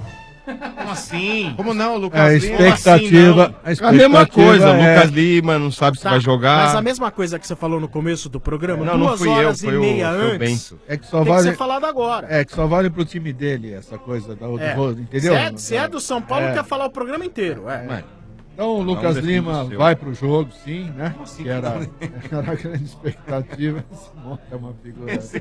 Como assim? Como não, Lucas É, a Lima? expectativa, Como assim, a mesma coisa, é- Lucas Lima não sabe se Tá, vai jogar. Mas a mesma coisa que você falou no começo do programa, Não, não duas fui eu, horas foi e o meia seu antes, Bento. É que só tem vale... que ser falado agora. É, que só vale pro time dele essa coisa da outra É. coisa, entendeu? Se é, se é do São Paulo, É. quer falar o programa inteiro. É. Então o Lucas Vamos Lima definir o seu. vai pro jogo, sim, né? assim que era, que era a grande expectativa. Esse Mota é uma figura. Esse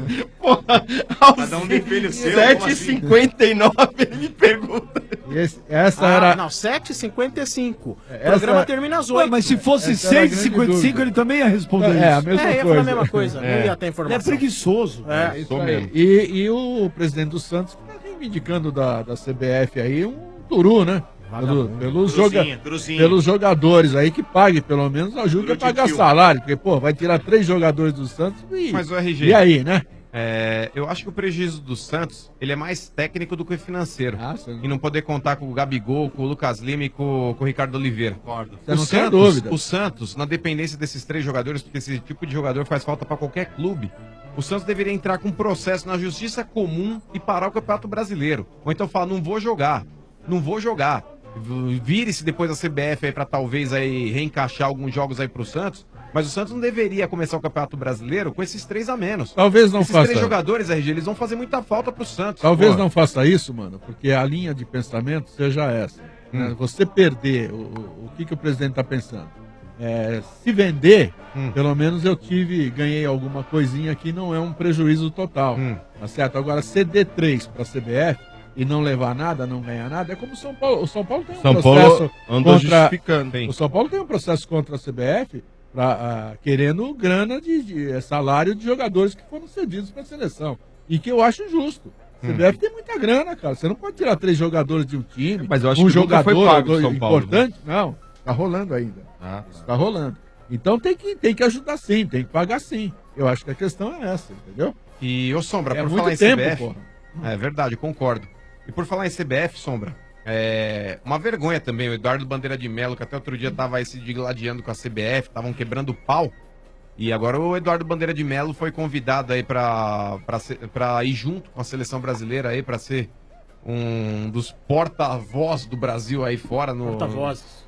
Cada um defende o seu, sete e cinquenta e nove ele me pergunta. E esse- essa Ah, era. Não, sete e cinquenta e cinco. O Essa- programa termina às Ué, oito. mas se fosse Essa era a seis e grande cinquenta e cinco, dúvida. ele também ia responder isso. É, a mesma É, ia falar a mesma coisa, não ia ter Ele informação. é preguiçoso. É, É, isso sou aí. mesmo. E, e o presidente do Santos tá reivindicando da, da C B F aí um turu, né? Pelo- pelos, Turuzinho, joga- turuzinho. pelos jogadores aí que pague, pelo menos ajude a pagar tio. salário, porque, pô, vai tirar três jogadores do Santos e. Mas o R G. E aí, né? É, eu acho que o prejuízo do Santos ele é mais técnico do que financeiro. Ah, e não poder contar com o Gabigol, com o Lucas Lima e com, com o Ricardo Oliveira. Você O não tem Santos, dúvida. o Santos, na dependência desses três jogadores, porque esse tipo de jogador faz falta para qualquer clube, o Santos deveria entrar com um processo na justiça comum e parar o Campeonato Brasileiro. Ou então falar, não vou jogar, não vou jogar. Vire-se depois da C B F aí para talvez aí reencaixar alguns jogos aí pro Santos. Mas o Santos não deveria começar o Campeonato Brasileiro com esses três a menos. Talvez não esses faça. três jogadores, R G, eles vão fazer muita falta pro Santos. Talvez Pô. não faça isso, mano, porque a linha de pensamento seja essa. né? Você perder, o, o, o que, que o presidente está pensando? É, se vender, pelo menos eu tive, ganhei alguma coisinha que não é um prejuízo total. Tá certo? Agora, ceder três para a C B F e não levar nada, não ganhar nada, é como o São Paulo. O São Paulo tem um São processo Paulo andou contra. justificando, hein? O São Paulo tem um processo contra a C B F pra, ah, querendo grana de, de eh, salário de jogadores que foram cedidos para a seleção. E que eu acho justo. A C B F tem muita grana, cara. Você não pode tirar três jogadores de um time. Mas eu acho um que nunca jogador foi pago agora São Paulo, importante. Não, tá rolando ainda. Ah, Isso tá rolando. Então tem que, tem que ajudar sim, tem que pagar sim. Eu acho que a questão é essa, entendeu? E, ô Sombra, É por muito falar em tempo, C B F... porra. É verdade, concordo. E por falar em C B F, Sombra, é uma vergonha também. O Eduardo Bandeira de Melo, que até outro dia tava aí se digladiando com a C B F, estavam quebrando pau. E agora o Eduardo Bandeira de Melo foi convidado aí pra, pra, ser- pra ir junto com a seleção brasileira aí, pra ser um dos porta-voz do Brasil aí fora no... Porta-vozes.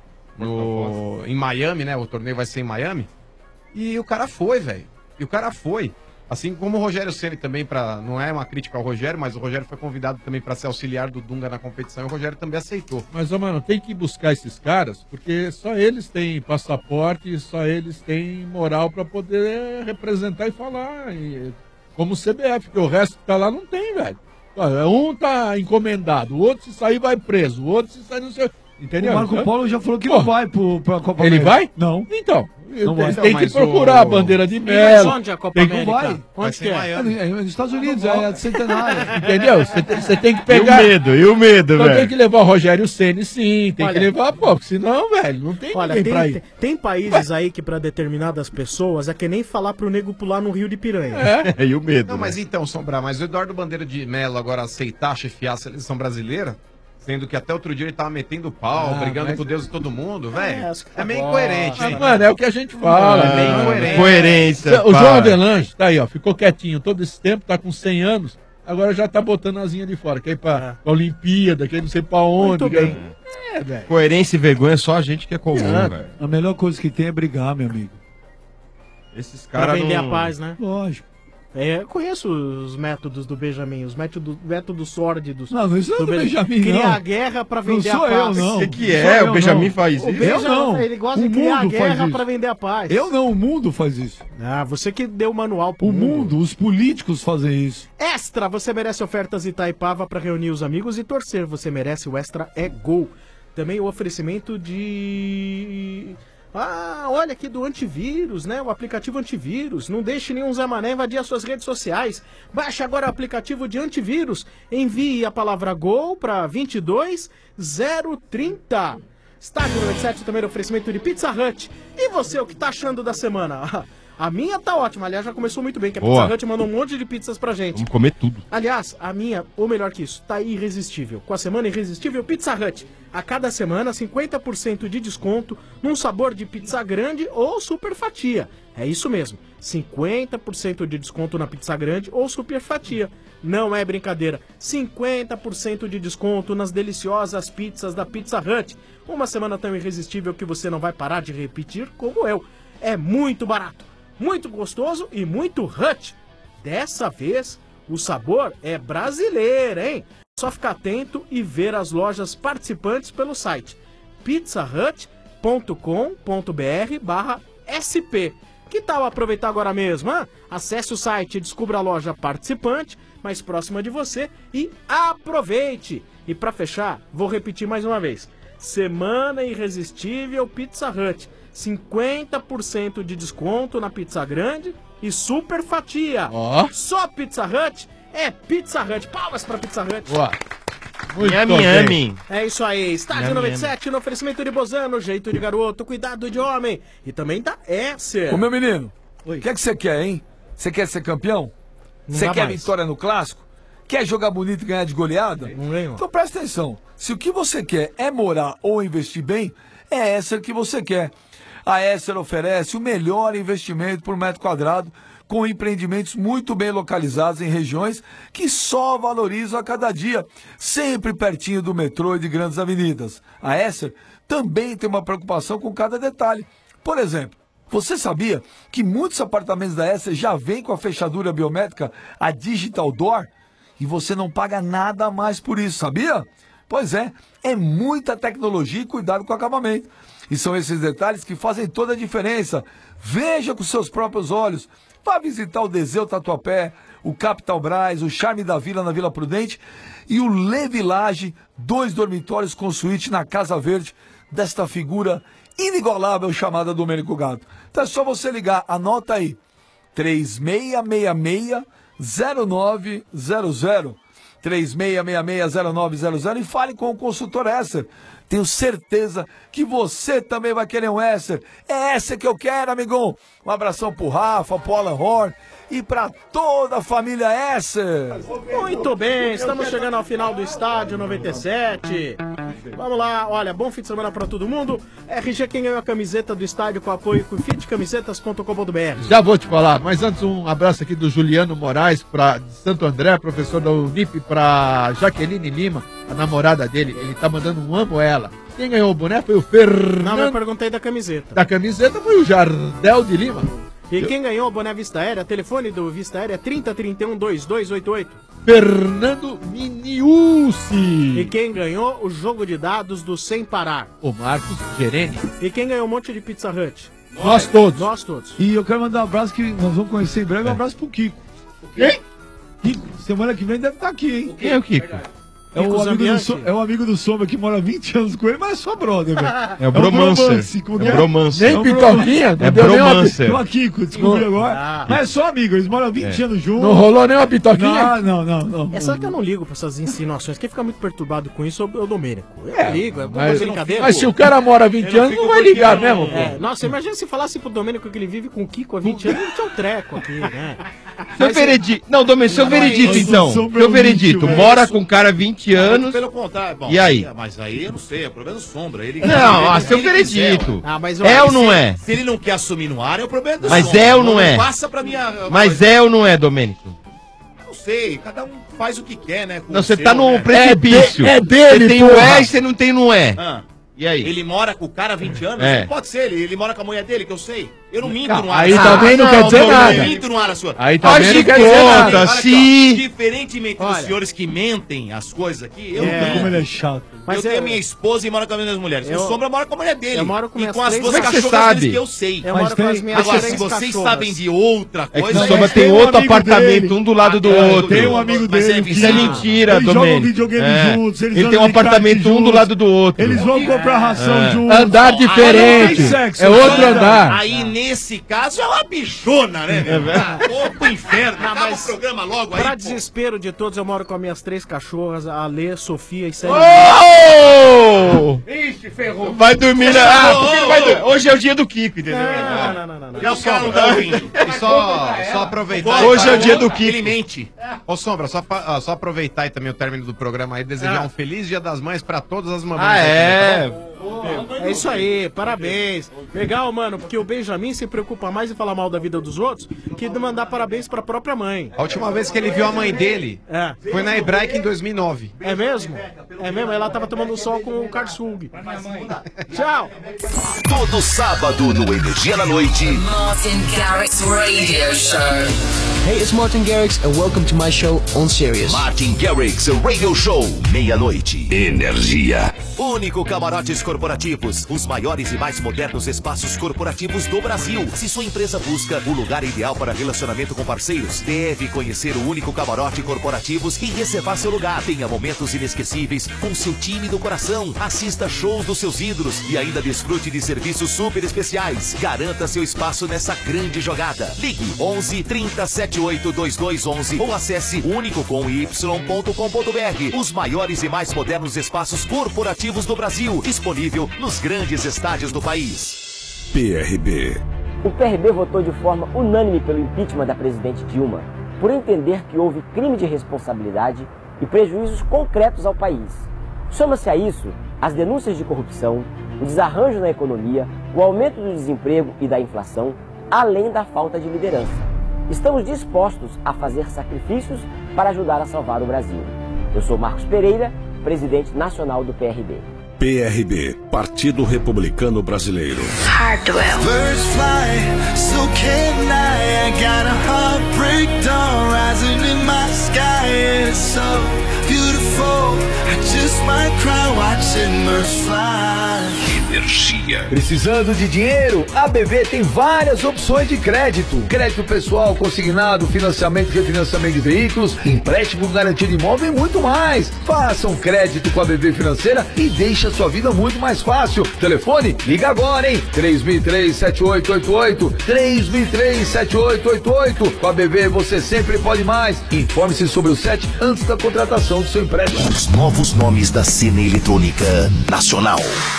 no, em Miami, né? O torneio vai ser em Miami. E o cara foi, velho. E o cara foi. Assim como o Rogério Ceni também, pra, não é uma crítica ao Rogério, mas o Rogério foi convidado também para ser auxiliar do Dunga na competição e o Rogério também aceitou. Mas, ô, mano, tem que buscar esses caras, porque só eles têm passaporte, só eles têm moral pra poder representar e falar. E, como o C B F, porque o resto que tá lá não tem, velho. Olha, um tá encomendado, o outro se sair vai preso, o outro se sair não sei. Entendeu? O Marco Então, Paulo já falou que pô, não vai pro, pra Copa Ele América. vai? Não. Então, Não tem, vai. tem que Mas procurar o- a bandeira de E Melo. mas onde é a Copa Tem que- América? vai. Onde Vai que ser em é? Miami. É nos Estados Unidos, é centenário. Entendeu? Você tem, você tem que pegar. E o medo, e o medo, Então velho? tem que levar o Rogério Ceni, sim. Tem Olha- que levar, pô, porque senão, velho, não tem Olha, ninguém tem, pra ir. tem, tem países aí que pra determinadas pessoas é que nem falar pro nego pular no Rio de Piranha. É. E o medo, Não, mas então, Sombra, mas o Eduardo Bandeira de Mello agora aceitar chefiar a seleção brasileira, sendo que até outro dia ele tava metendo pau, Ah, brigando mas- com Deus e todo mundo, velho. É, É, meio bosta, incoerente, hein? Ah, mano, é o que a gente fala. É meio né? incoerente. Coerência, O João para. Avelange, tá aí, ó, ficou quietinho todo esse tempo, tá com cem anos, agora já tá botando a asinha de fora, quer ir pra, pra Olimpíada, quer ir não sei pra onde. Muito quer- bem. É, velho. Coerência e vergonha só a gente que é comum, É. velho. A melhor coisa que tem é brigar, meu amigo. Esses Pra caras vender não... a paz, né? Lógico. É, eu conheço os métodos do Benjamin, os métodos, métodos sórdidos. Não, isso não é do Benjamin, Criar não. a guerra pra Não vender sou a eu, paz. não. O que, que Não é? sou O eu, Benjamin não. faz O isso? Benjamin, Eu não. ele gosta O de criar a mundo faz guerra isso. pra vender a paz. Eu não, o mundo faz isso. Ah, você que deu o manual pro O mundo, os políticos fazem isso. Extra, você merece ofertas Itaipava para reunir os amigos e torcer. Você merece o Extra é Gol. Também o oferecimento de... Ah, olha aqui do antivírus, né? O aplicativo antivírus. Não deixe nenhum Zé Mané invadir as suas redes sociais. Baixe agora o aplicativo de antivírus. Envie a palavra GOL para vinte e dois zero trinta. Estádio noventa e sete também oferecimento de Pizza Hut. E você, o que tá achando da semana? A minha tá ótima, aliás, já começou muito bem, que a Boa. Pizza Hut mandou um monte de pizzas pra gente. Vamos comer tudo. Aliás, a minha, ou melhor que isso, tá irresistível. Com a semana irresistível Pizza Hut. A cada semana, cinquenta por cento de desconto num sabor de pizza grande ou super fatia. É isso mesmo, cinquenta por cento de desconto na pizza grande ou super fatia. Não é brincadeira, cinquenta por cento de desconto nas deliciosas pizzas da Pizza Hut. Uma semana tão irresistível que você não vai parar de repetir como eu. É muito barato, muito gostoso e muito Hut. Dessa vez, o sabor é brasileiro, hein? Só ficar atento e ver as lojas participantes pelo site pizzahut ponto com ponto br barra sp. Que tal aproveitar agora mesmo, hein? Acesse o site e descubra a loja participante mais próxima de você e aproveite! E para fechar, vou repetir mais uma vez. Semana Irresistível Pizza Hut. cinquenta por cento de desconto na pizza grande e super fatia. Ó. Só Pizza Hut é Pizza Hut. Palmas pra Pizza Hut. Boa. Muito Yami, bem. yami. É isso aí, Estádio Yami, noventa e sete no oferecimento de Bozano, jeito de garoto, cuidado de homem. E também da Esser. Ô meu menino, o que é que você quer, hein? Você quer ser campeão? Não Você dá quer mais. vitória no clássico? Quer jogar bonito e ganhar de goleada? Não ganhou. Então presta atenção. Se o que você quer é morar ou investir bem, é essa que você quer. A Esser oferece o melhor investimento por metro quadrado, com empreendimentos muito bem localizados em regiões que só valorizam a cada dia, sempre pertinho do metrô e de grandes avenidas. A Esser também tem uma preocupação com cada detalhe. Por exemplo, você sabia que muitos apartamentos da Esser já vêm com a fechadura biométrica, a Digital Door? E você não paga nada a mais por isso, sabia? Pois é, é muita tecnologia e cuidado com o acabamento. E são esses detalhes que fazem toda a diferença. Veja com seus próprios olhos. Vá visitar o Deseu Tatuapé, o Capital Braz, o Charme da Vila na Vila Prudente e o Le Village, dois dormitórios com suíte na Casa Verde, desta figura inigualável chamada Domênico Gato. Então é só você ligar, anota aí, três seis seis seis, zero nove zero zero, três seis seis seis, zero nove zero zero e fale com o consultor Esser. Tenho certeza que você também vai querer um Esser. É essa que eu quero, amigão. Um abração pro Rafa, pro Alan Horn e pra toda a família Esser. Muito bem, estamos chegando ao final do Estádio noventa e sete. Vamos lá, olha, bom fim de semana pra todo mundo. R G, quem ganhou a camiseta do estádio com apoio com fit camisetas ponto com ponto br. Já vou te falar, mas antes um abraço aqui do Juliano Moraes, pra, de Santo André, professor da Unip, pra Jaqueline Lima, a namorada dele. Ele tá mandando um amo ela. Quem ganhou o boné foi o Fernando. Não, eu perguntei da camiseta. Da camiseta foi o Jardel de Lima. E quem ganhou o boné Vista Aérea, telefone do Vista Aérea é trinta, trinta e um, vinte e dois oitenta e oito. Fernando Miniucci. E quem ganhou o jogo de dados do Sem Parar? O Marcos Gereni. E quem ganhou um monte de Pizza Hut? Nós todos. Nós todos. E eu quero mandar um abraço que nós vamos conhecer em breve. Um abraço pro Kiko. Quem? Kiko, semana que vem deve estar aqui, hein? Quem é o Kiko? É um, Rico amigo do, Zambianchi. So- é um amigo do Sombra que mora há vinte anos com ele, mas é só brother, velho. É o bromancer. com- É bromancer. É um Nem bro- pitoquinha? Não É deu nem uma- bromancer. Uma Kiko, descobri Não. agora. Ah. Mas é só amigo, eles moram há vinte É. anos juntos. Não rolou nem uma pitoquinha? Não, não, não. não. É só que eu não ligo pra essas insinuações. Quem fica muito perturbado com isso é o Domênico. Eu É, não ligo, é uma mas- brincadeira. mas se o cara mora há vinte anos, não vai ligar mesmo, pô. É, nossa, imagina se falasse pro Domênico que ele vive com o Kiko há vinte anos, ele tinha um treco aqui, né? Seu Mas- veredito. Não, Domênico, seu Não, veredito, isso, então. sou meu Seu veredito. lixo, Mora velho. com um cara há vinte anos. Pelo contrário, bom, E aí? Mas aí eu não sei, é problema do Sombra. Ele Não, ah, ele- seu ele veredito. quiser, ó. Ah, mas É olha, ou não se- é? Se ele não quer assumir no ar, é o problema do Mas Sombra. é ou não é? Passa pra minha. Mas é ou não é, Domênico? Não sei, cada um faz o que quer, né? com Não, o você seu, tá no né? precipício. É de- é dele, Você tem o porra. é e você não tem no é. Ah. E aí? Ele mora com o cara há vinte anos? É. Não pode ser, ele, ele mora com a mulher dele, que eu sei. Eu não minto Não, no ar. aí Ah, também não quer dizer eu nada. não minto no ar, senhor. Aí também Faz não de quer dizer nada. conta, Olha só, se... diferentemente dos Olha. senhores que mentem as coisas aqui, eu É. não minto. Como ele é chato. Mas eu tenho é- minha esposa e moro com as minhas mulheres. Eu- o Sombra mora com a mulher dele. Eu moro com e minhas com as três duas Como é que você cachorras sabe? deles que eu sei. Eu Mas moro tem- com as minhas Agora, três se vocês cachorras. sabem de outra É que coisa... o Sombra tem tem um outro amigo apartamento, dele. um do lado do Ah, outro. Tem um amigo Mas é dele. Isso é Ah, mentira, Eles jogam Domênico. videogame É. juntos, eles Ele tem andam um de kart apartamento um do juntos. lado do outro. Eles vão comprar ração É. juntos. Andar diferente. Não tem sexo, É outro né? andar. Aí, nesse caso, é uma bichona, né? É velho? Ah, Vou pro inferno. Não, Acaba mas o programa logo aí, Pra pô. desespero de todos, eu moro com as minhas três cachorras, a Alê, Sofia e Célia. Oh! Ixi, ferrou. Vai dormir na... Ah, porque ele vai dormir. Hoje é o dia do Kiko, entendeu? Não, não, não, não, não. Já os caras não estão ouvindo. E só, só aproveitar. Hoje é o dia do Kiko. Kiko. Ele mente. Ô, Sombra, só, fa- ó, só aproveitar aí também o término do programa aí, desejar Ah. um feliz Dia das Mães pra todas as mamães. Ah, aí, é. tá bom? É isso aí, parabéns. Legal, mano, porque o Benjamin se preocupa mais em falar mal da vida dos outros que de mandar parabéns pra própria mãe. A última vez que ele viu a mãe dele É. foi na Hebraica em dois mil e nove. É mesmo? É mesmo? Ela tava tomando sol com o Karsug. Tchau. Todo sábado no Energia na Noite. Martin Garrix Radio Show. Hey, it's Martin Garrix and welcome to my show on Sirius. Martin Garrix Radio Show, meia-noite. Energia. Único Camarotes Corporativos, os maiores e mais modernos espaços corporativos do Brasil. Se sua empresa busca o lugar ideal para relacionamento com parceiros, deve conhecer o Único Camarote Corporativos e reservar seu lugar. Tenha momentos inesquecíveis com seu time do coração. Assista shows dos seus ídolos e ainda desfrute de serviços super especiais. Garanta seu espaço nessa grande jogada. Ligue onze, trinta, setenta e oito, vinte e dois onze ou acesse único com y ponto com ponto br. Os maiores e mais modernos espaços corporativos do Brasil, disponível nos grandes estádios do país. P R B. O P R B votou de forma unânime pelo impeachment da presidente Dilma, por entender que houve crime de responsabilidade e prejuízos concretos ao país. Soma-se a isso as denúncias de corrupção, o desarranjo na economia, o aumento do desemprego e da inflação, além da falta de liderança. Estamos dispostos a fazer sacrifícios para ajudar a salvar o Brasil. Eu sou Marcos Pereira, presidente nacional do P R B. P R B, Partido Republicano Brasileiro. Hardwell. Birds fly, so can I. I got a heartbreak dawn rising in my sky. It's so beautiful. I just might cry watching birds fly. Energia. Precisando de dinheiro? A B V tem várias opções de crédito. Crédito pessoal, consignado, financiamento e refinanciamento de veículos, empréstimo garantido de imóvel e muito mais. Faça um crédito com a B V Financeira e deixe a sua vida muito mais fácil. Telefone? Liga agora, hein? três mil e três, sete oito oito oito. três mil e três, sete oito oito oito. Com a B V você sempre pode mais. Informe-se sobre o S E T antes da contratação do seu empréstimo. Os novos nomes da cena eletrônica nacional.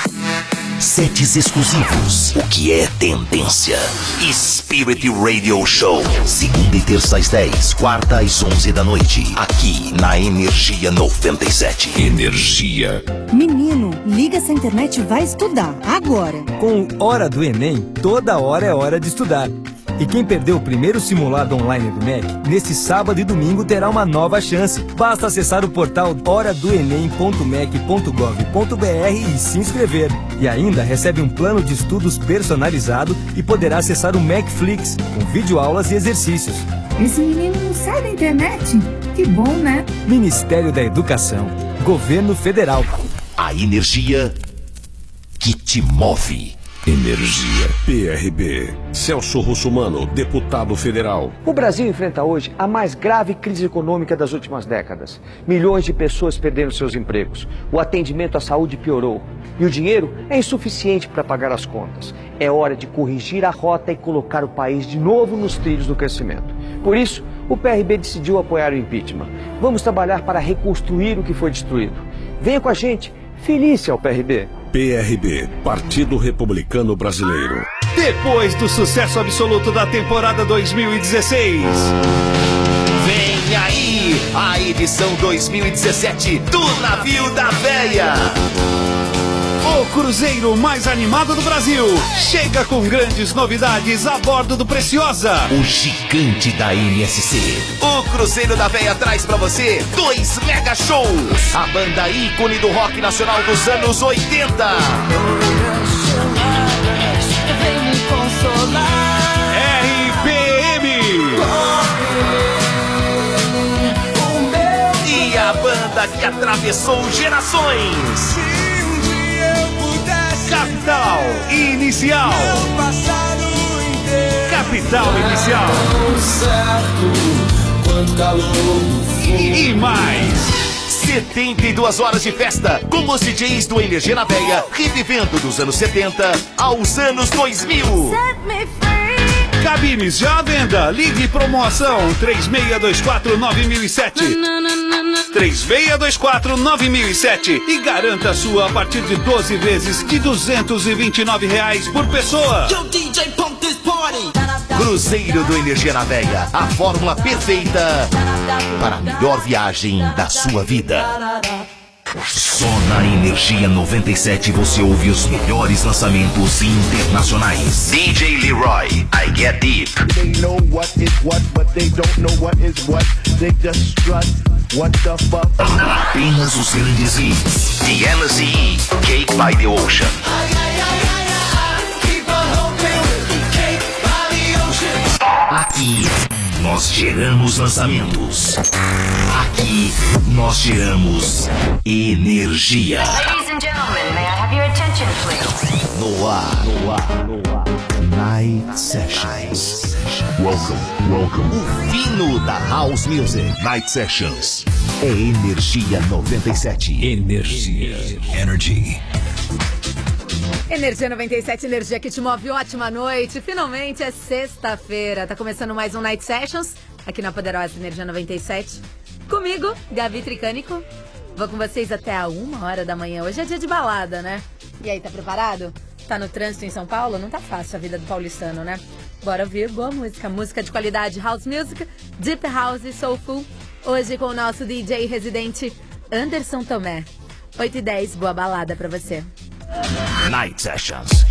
Sets exclusivos. O que é tendência? Spirit Radio Show. Segunda e terça às dez, quarta às onze da noite. Aqui na Energia noventa e sete. Energia. Menino, liga essa internet e vai estudar. Agora. Com Hora do Enem, toda hora é hora de estudar. E quem perdeu o primeiro simulado online do M E C, neste sábado e domingo terá uma nova chance. Basta acessar o portal hora do enem ponto mec ponto gov ponto br e se inscrever. E ainda recebe um plano de estudos personalizado e poderá acessar o Macflix, com videoaulas e exercícios. Esse menino não sai da internet? Que bom, né? Ministério da Educação, Governo Federal. A energia que te move. Energia. P R B. Celso Russomano, deputado federal. O Brasil enfrenta hoje a mais grave crise econômica das últimas décadas. Milhões de pessoas perderam seus empregos. O atendimento à saúde piorou. E o dinheiro é insuficiente para pagar as contas. É hora de corrigir a rota e colocar o país de novo nos trilhos do crescimento. Por isso, o P R B decidiu apoiar o impeachment. Vamos trabalhar para reconstruir o que foi destruído. Venha com a gente. Felice ao P R B. P R B, Partido Republicano Brasileiro. Depois do sucesso absoluto da temporada dois mil e dezesseis. Vem aí a edição dois mil e dezessete do Navio da Véia. O cruzeiro mais animado do Brasil chega com grandes novidades a bordo do Preciosa. O gigante da N S C. O Cruzeiro da Véia traz pra você dois mega shows. A banda ícone do rock nacional dos anos oitenta. Vem me consolar. R P M. E a banda que atravessou gerações. Capital Inicial. Capital Inicial. E mais setenta e duas horas de festa com os D Js do Energia na Véia, revivendo dos anos setenta aos anos dois mil. Cabines já à venda. Ligue promoção três seis dois quatro nove mil e sete. três seis dois quatro nove mil e sete e garanta a sua a partir de doze vezes de duzentos e vinte e nove reais por pessoa. Cruzeiro do Energia na Véia, a fórmula perfeita para a melhor viagem da sua vida. Só na Energia noventa e sete você ouve os melhores lançamentos internacionais. D J Leroy, I Get Deep. They know what is what, but they don't know what is what. They just strut. What the fuck? Apenas os grandes hits. The N Z E, Cake by the Ocean. Aqui nós geramos lançamentos. Aqui nós geramos energia. Ladies and gentlemen, may I have your attention, please? No ar, no ar, no ar. Night Sessions. Welcome, welcome. O fino da House Music. Night Sessions. É Energia noventa e sete. Energia. Energy. Energia noventa e sete, energia que te move. Ótima noite. Finalmente é sexta-feira. Tá começando mais um Night Sessions aqui na poderosa Energia noventa e sete. Comigo, Gabi Tricânico. Vou com vocês até a uma hora da manhã. Hoje é dia de balada, né? E aí, tá preparado? Tá no trânsito em São Paulo? Não tá fácil a vida do paulistano, né? Bora ouvir boa música. Música de qualidade, house music, deep house e soulful. Hoje com o nosso D J residente Anderson Tomé. oito e dez, boa balada pra você. Night Sessions.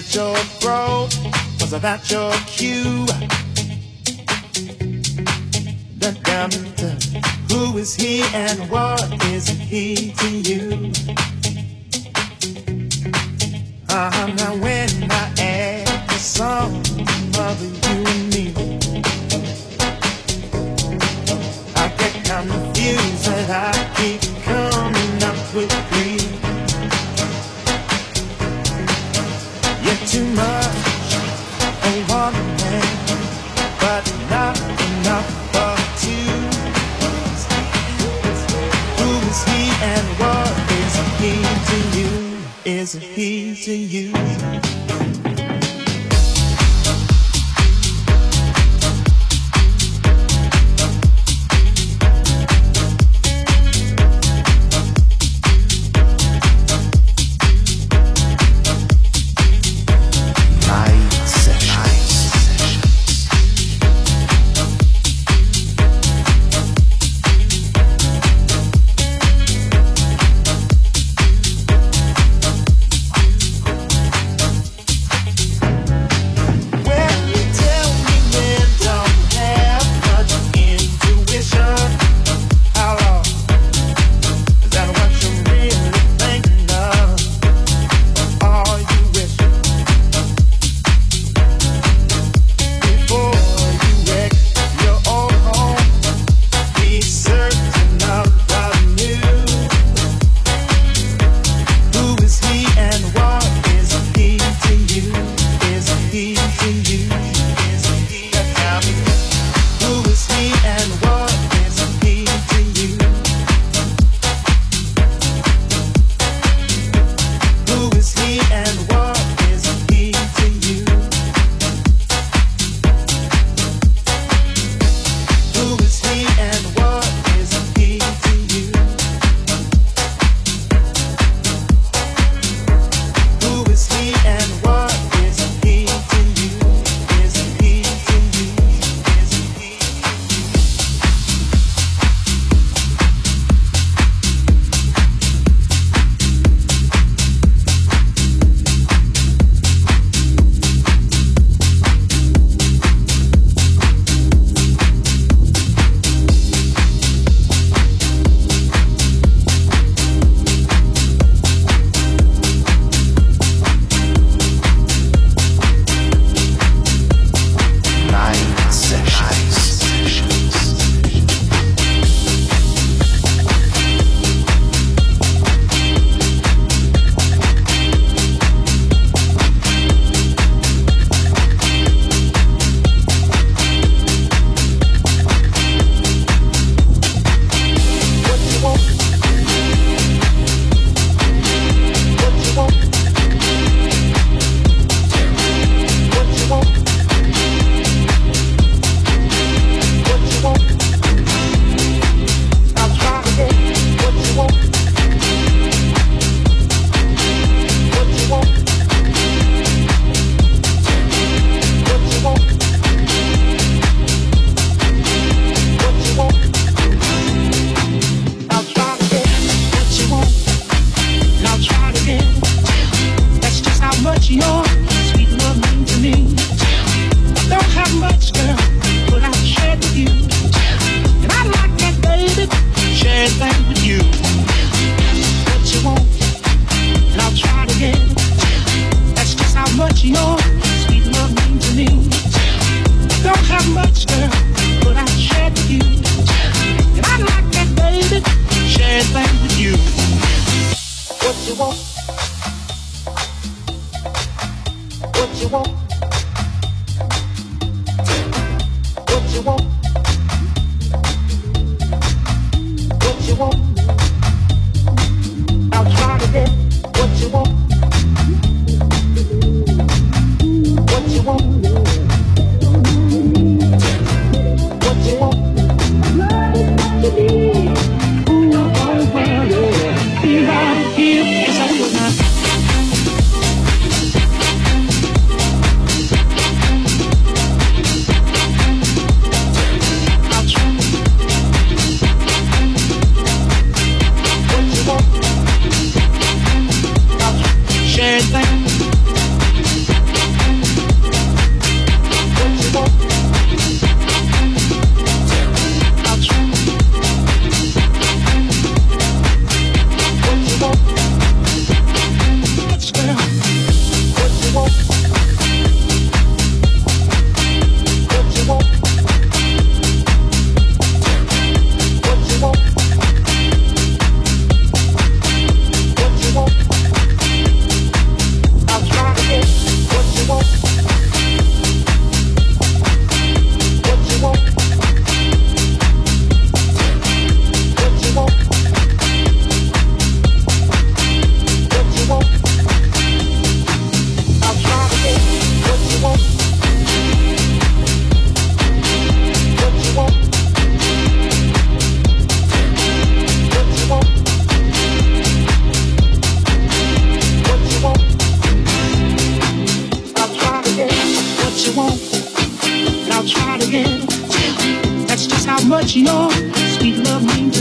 that your bro? Was that your cue? The doctor, who is he and what is he to you? Uh-huh, now when I ask the song of you and me, I get confused that I keep coming up with three. You're too much for one man, but not enough for two. Who is he and what is he to you? Is he to you?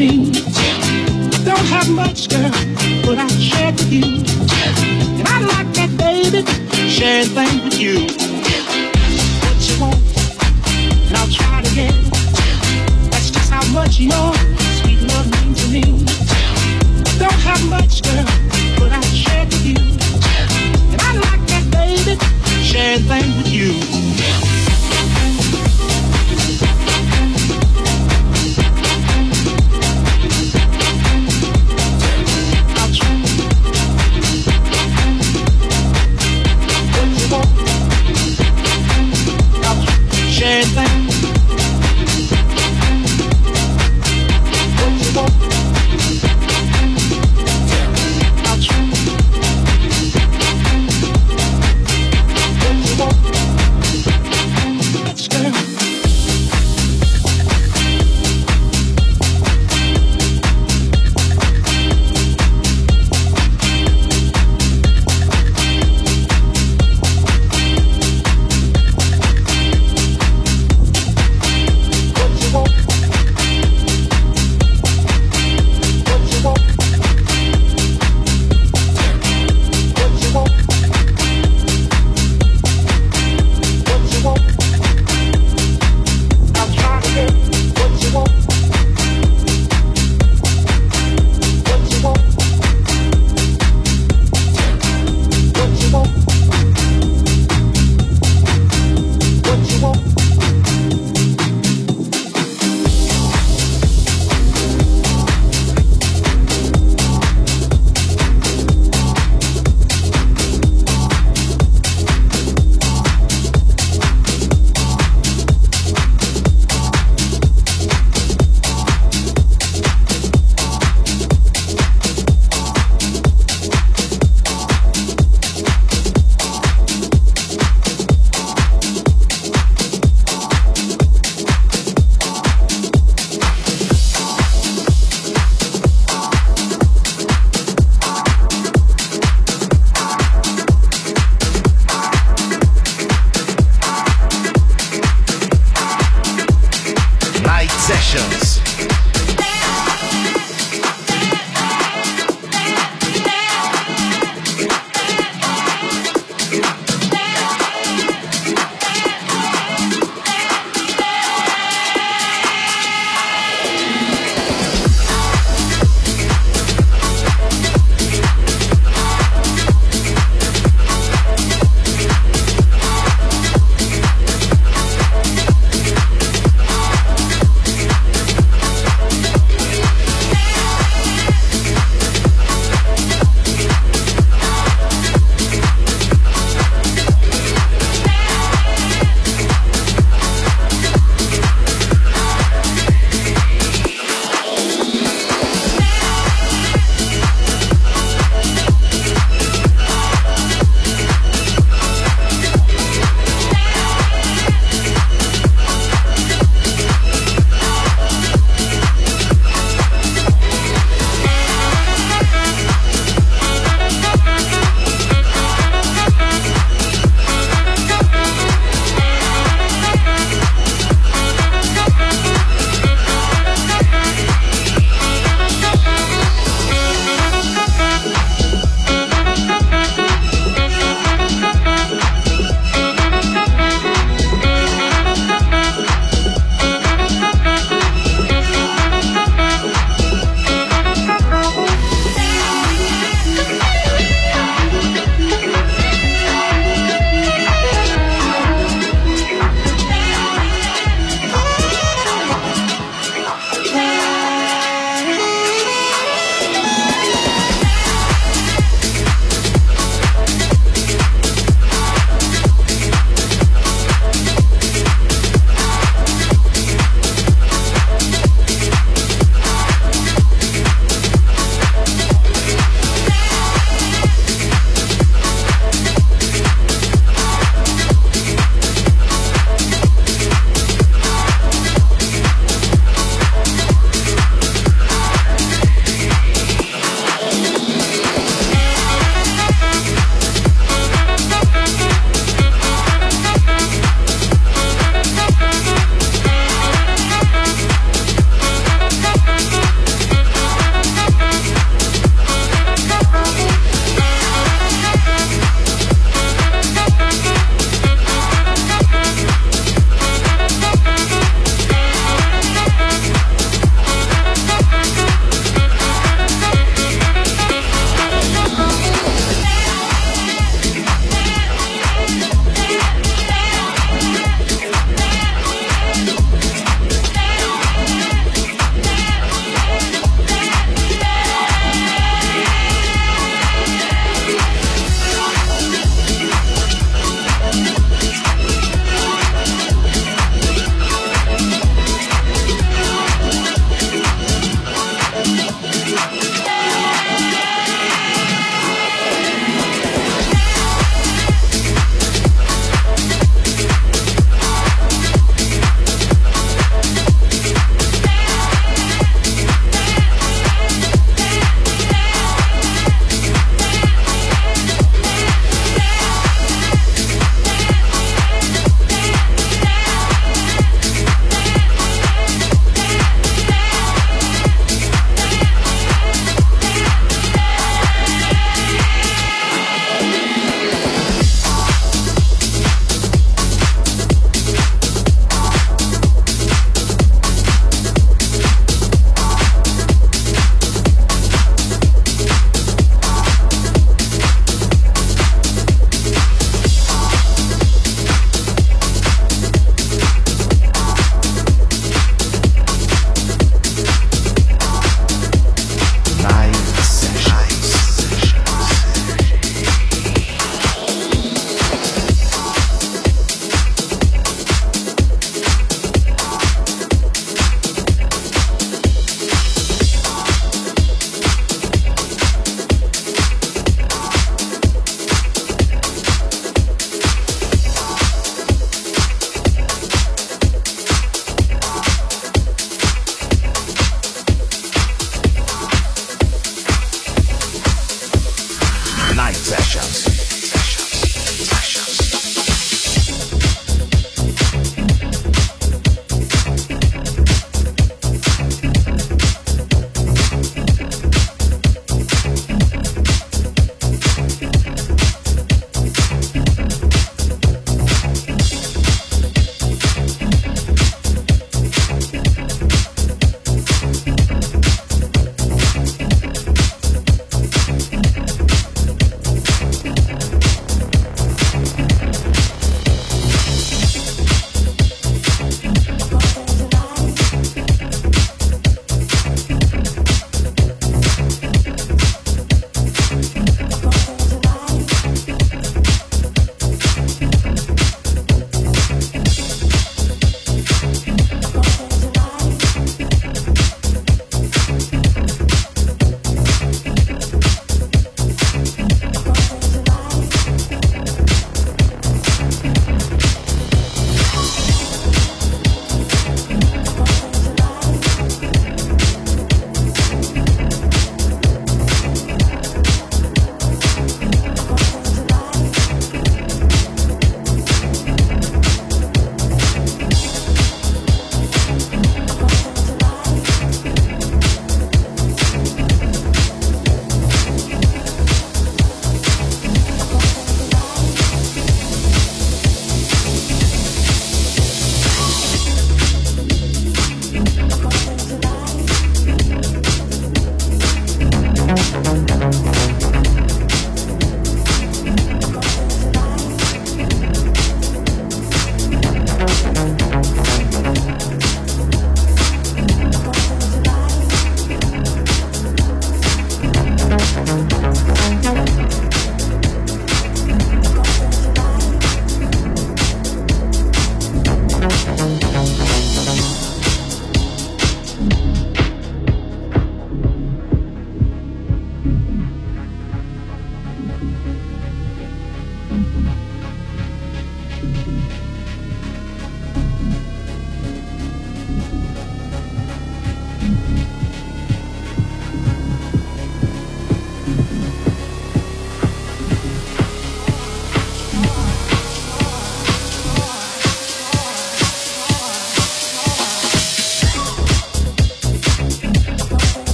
me. Don't have much, girl, but I share with you. And I like that, baby, sharing things with you. What you want, and I'll try to get. That's just how much you know.